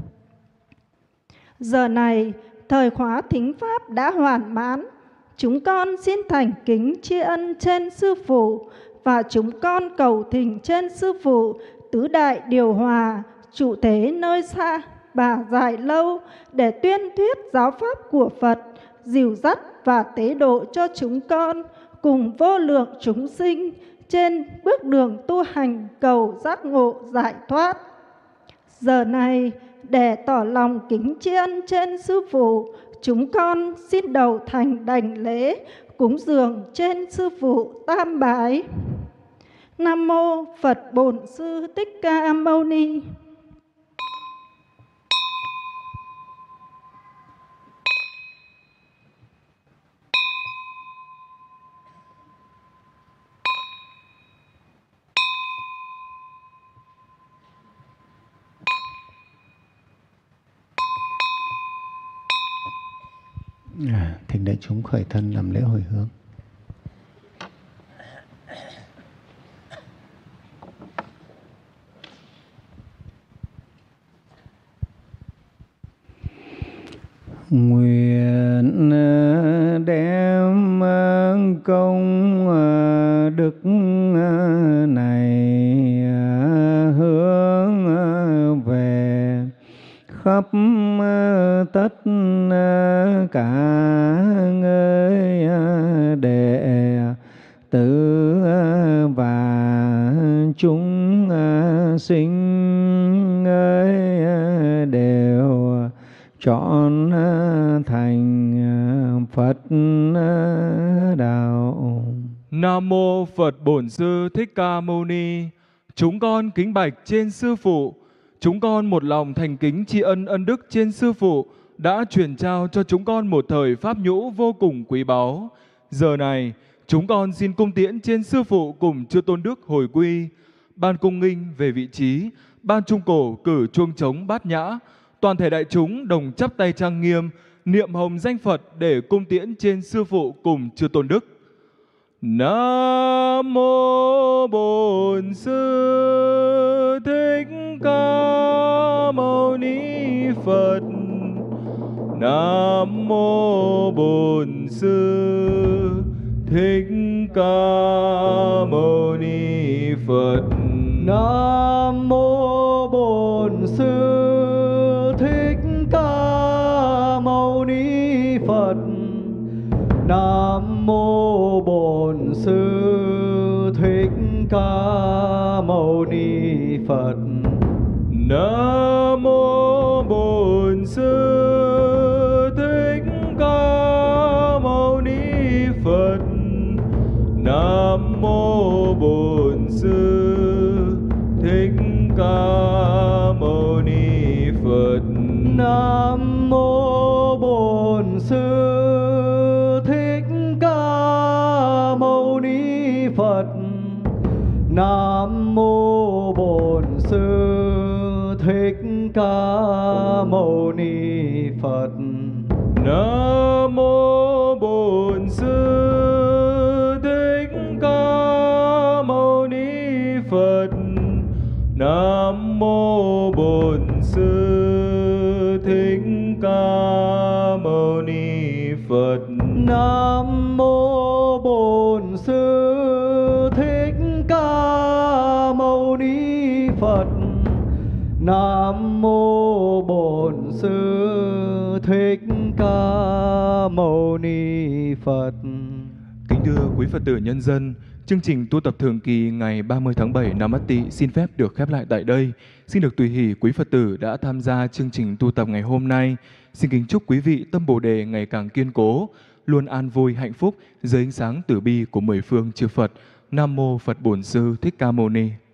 Giờ này, thời khóa thính Pháp đã hoàn mãn. Chúng con xin thành kính tri ân trên Sư Phụ, và chúng con cầu thỉnh trên Sư Phụ tứ đại điều hòa, trụ thế nơi xa bà dài lâu, để tuyên thuyết giáo pháp của Phật, dìu dắt và tế độ cho chúng con cùng vô lượng chúng sinh trên bước đường tu hành cầu giác ngộ giải thoát. Giờ này, để tỏ lòng kính tri ân trên Sư Phụ, chúng con xin đầu thành đảnh lễ cúng dường trên Sư Phụ tam bái. Nam mô Phật Bổn Sư Thích Ca Mâu Ni. À, thỉnh đại chúng khởi thân làm lễ hồi hướng. Nguyện đem công đức này hướng về khắp tất cả người đệ tử và chúng sinh đều chọn thành Phật đạo. Nam mô Phật Bổn Sư Thích Ca Mâu Ni. Chúng con kính bạch trên Sư Phụ. Chúng con một lòng thành kính tri ân ân đức trên Sư Phụ đã truyền trao cho chúng con một thời pháp nhũ vô cùng quý báu. Giờ này, chúng con xin cung tiễn trên Sư Phụ cùng chư Tôn Đức hồi quy. Ban cung nghinh về vị trí, ban trung cổ cử chuông trống bát nhã. Toàn thể đại chúng đồng chắp tay trang nghiêm, niệm hồng danh Phật để cung tiễn trên Sư Phụ cùng chư Tôn Đức. Nam mô Bổn Sư Thích Ca Mâu Ni Phật. Nam mô Bổn Sư Thích Ca Mâu Ni Phật. Nam mô Bổn Sư Thích Ca Mâu Ni Phật. Nam mô Bổn Sư Thích Ca Mâu Ni Phật. Nam mô Bổn Sư Thích Ca Mâu Ni Phật. Nam mô Bổn Sư Thích Ca Mâu Ni Phật. Nam mô Bổn Sư Thích Ca Mâu Ni Phật. Nam mô Bổn Sư Thích Ca Mâu Ni Phật. Nam mô Bổn Sư Thích Ca Mâu Ni Phật. Nam mô Bổn Sư Thích Ca Mâu Ni Phật. Nam mô Bổn Sư Thích Ca Mâu Ni Phật. Nam mô Bổn Sư Thích Ca Mâu Ni Phật. Kính thưa quý Phật tử nhân dân, chương trình tu tập thường kỳ ngày ba mươi tháng bảy năm Ất Tỵ xin phép được khép lại tại đây. Xin được tùy hỷ quý Phật tử đã tham gia chương trình tu tập ngày hôm nay. Xin kính chúc quý vị tâm Bồ đề ngày càng kiên cố, luôn an vui hạnh phúc dưới ánh sáng từ bi của mười phương chư Phật. Nam mô Phật Bổn Sư Thích Ca Mâu Ni.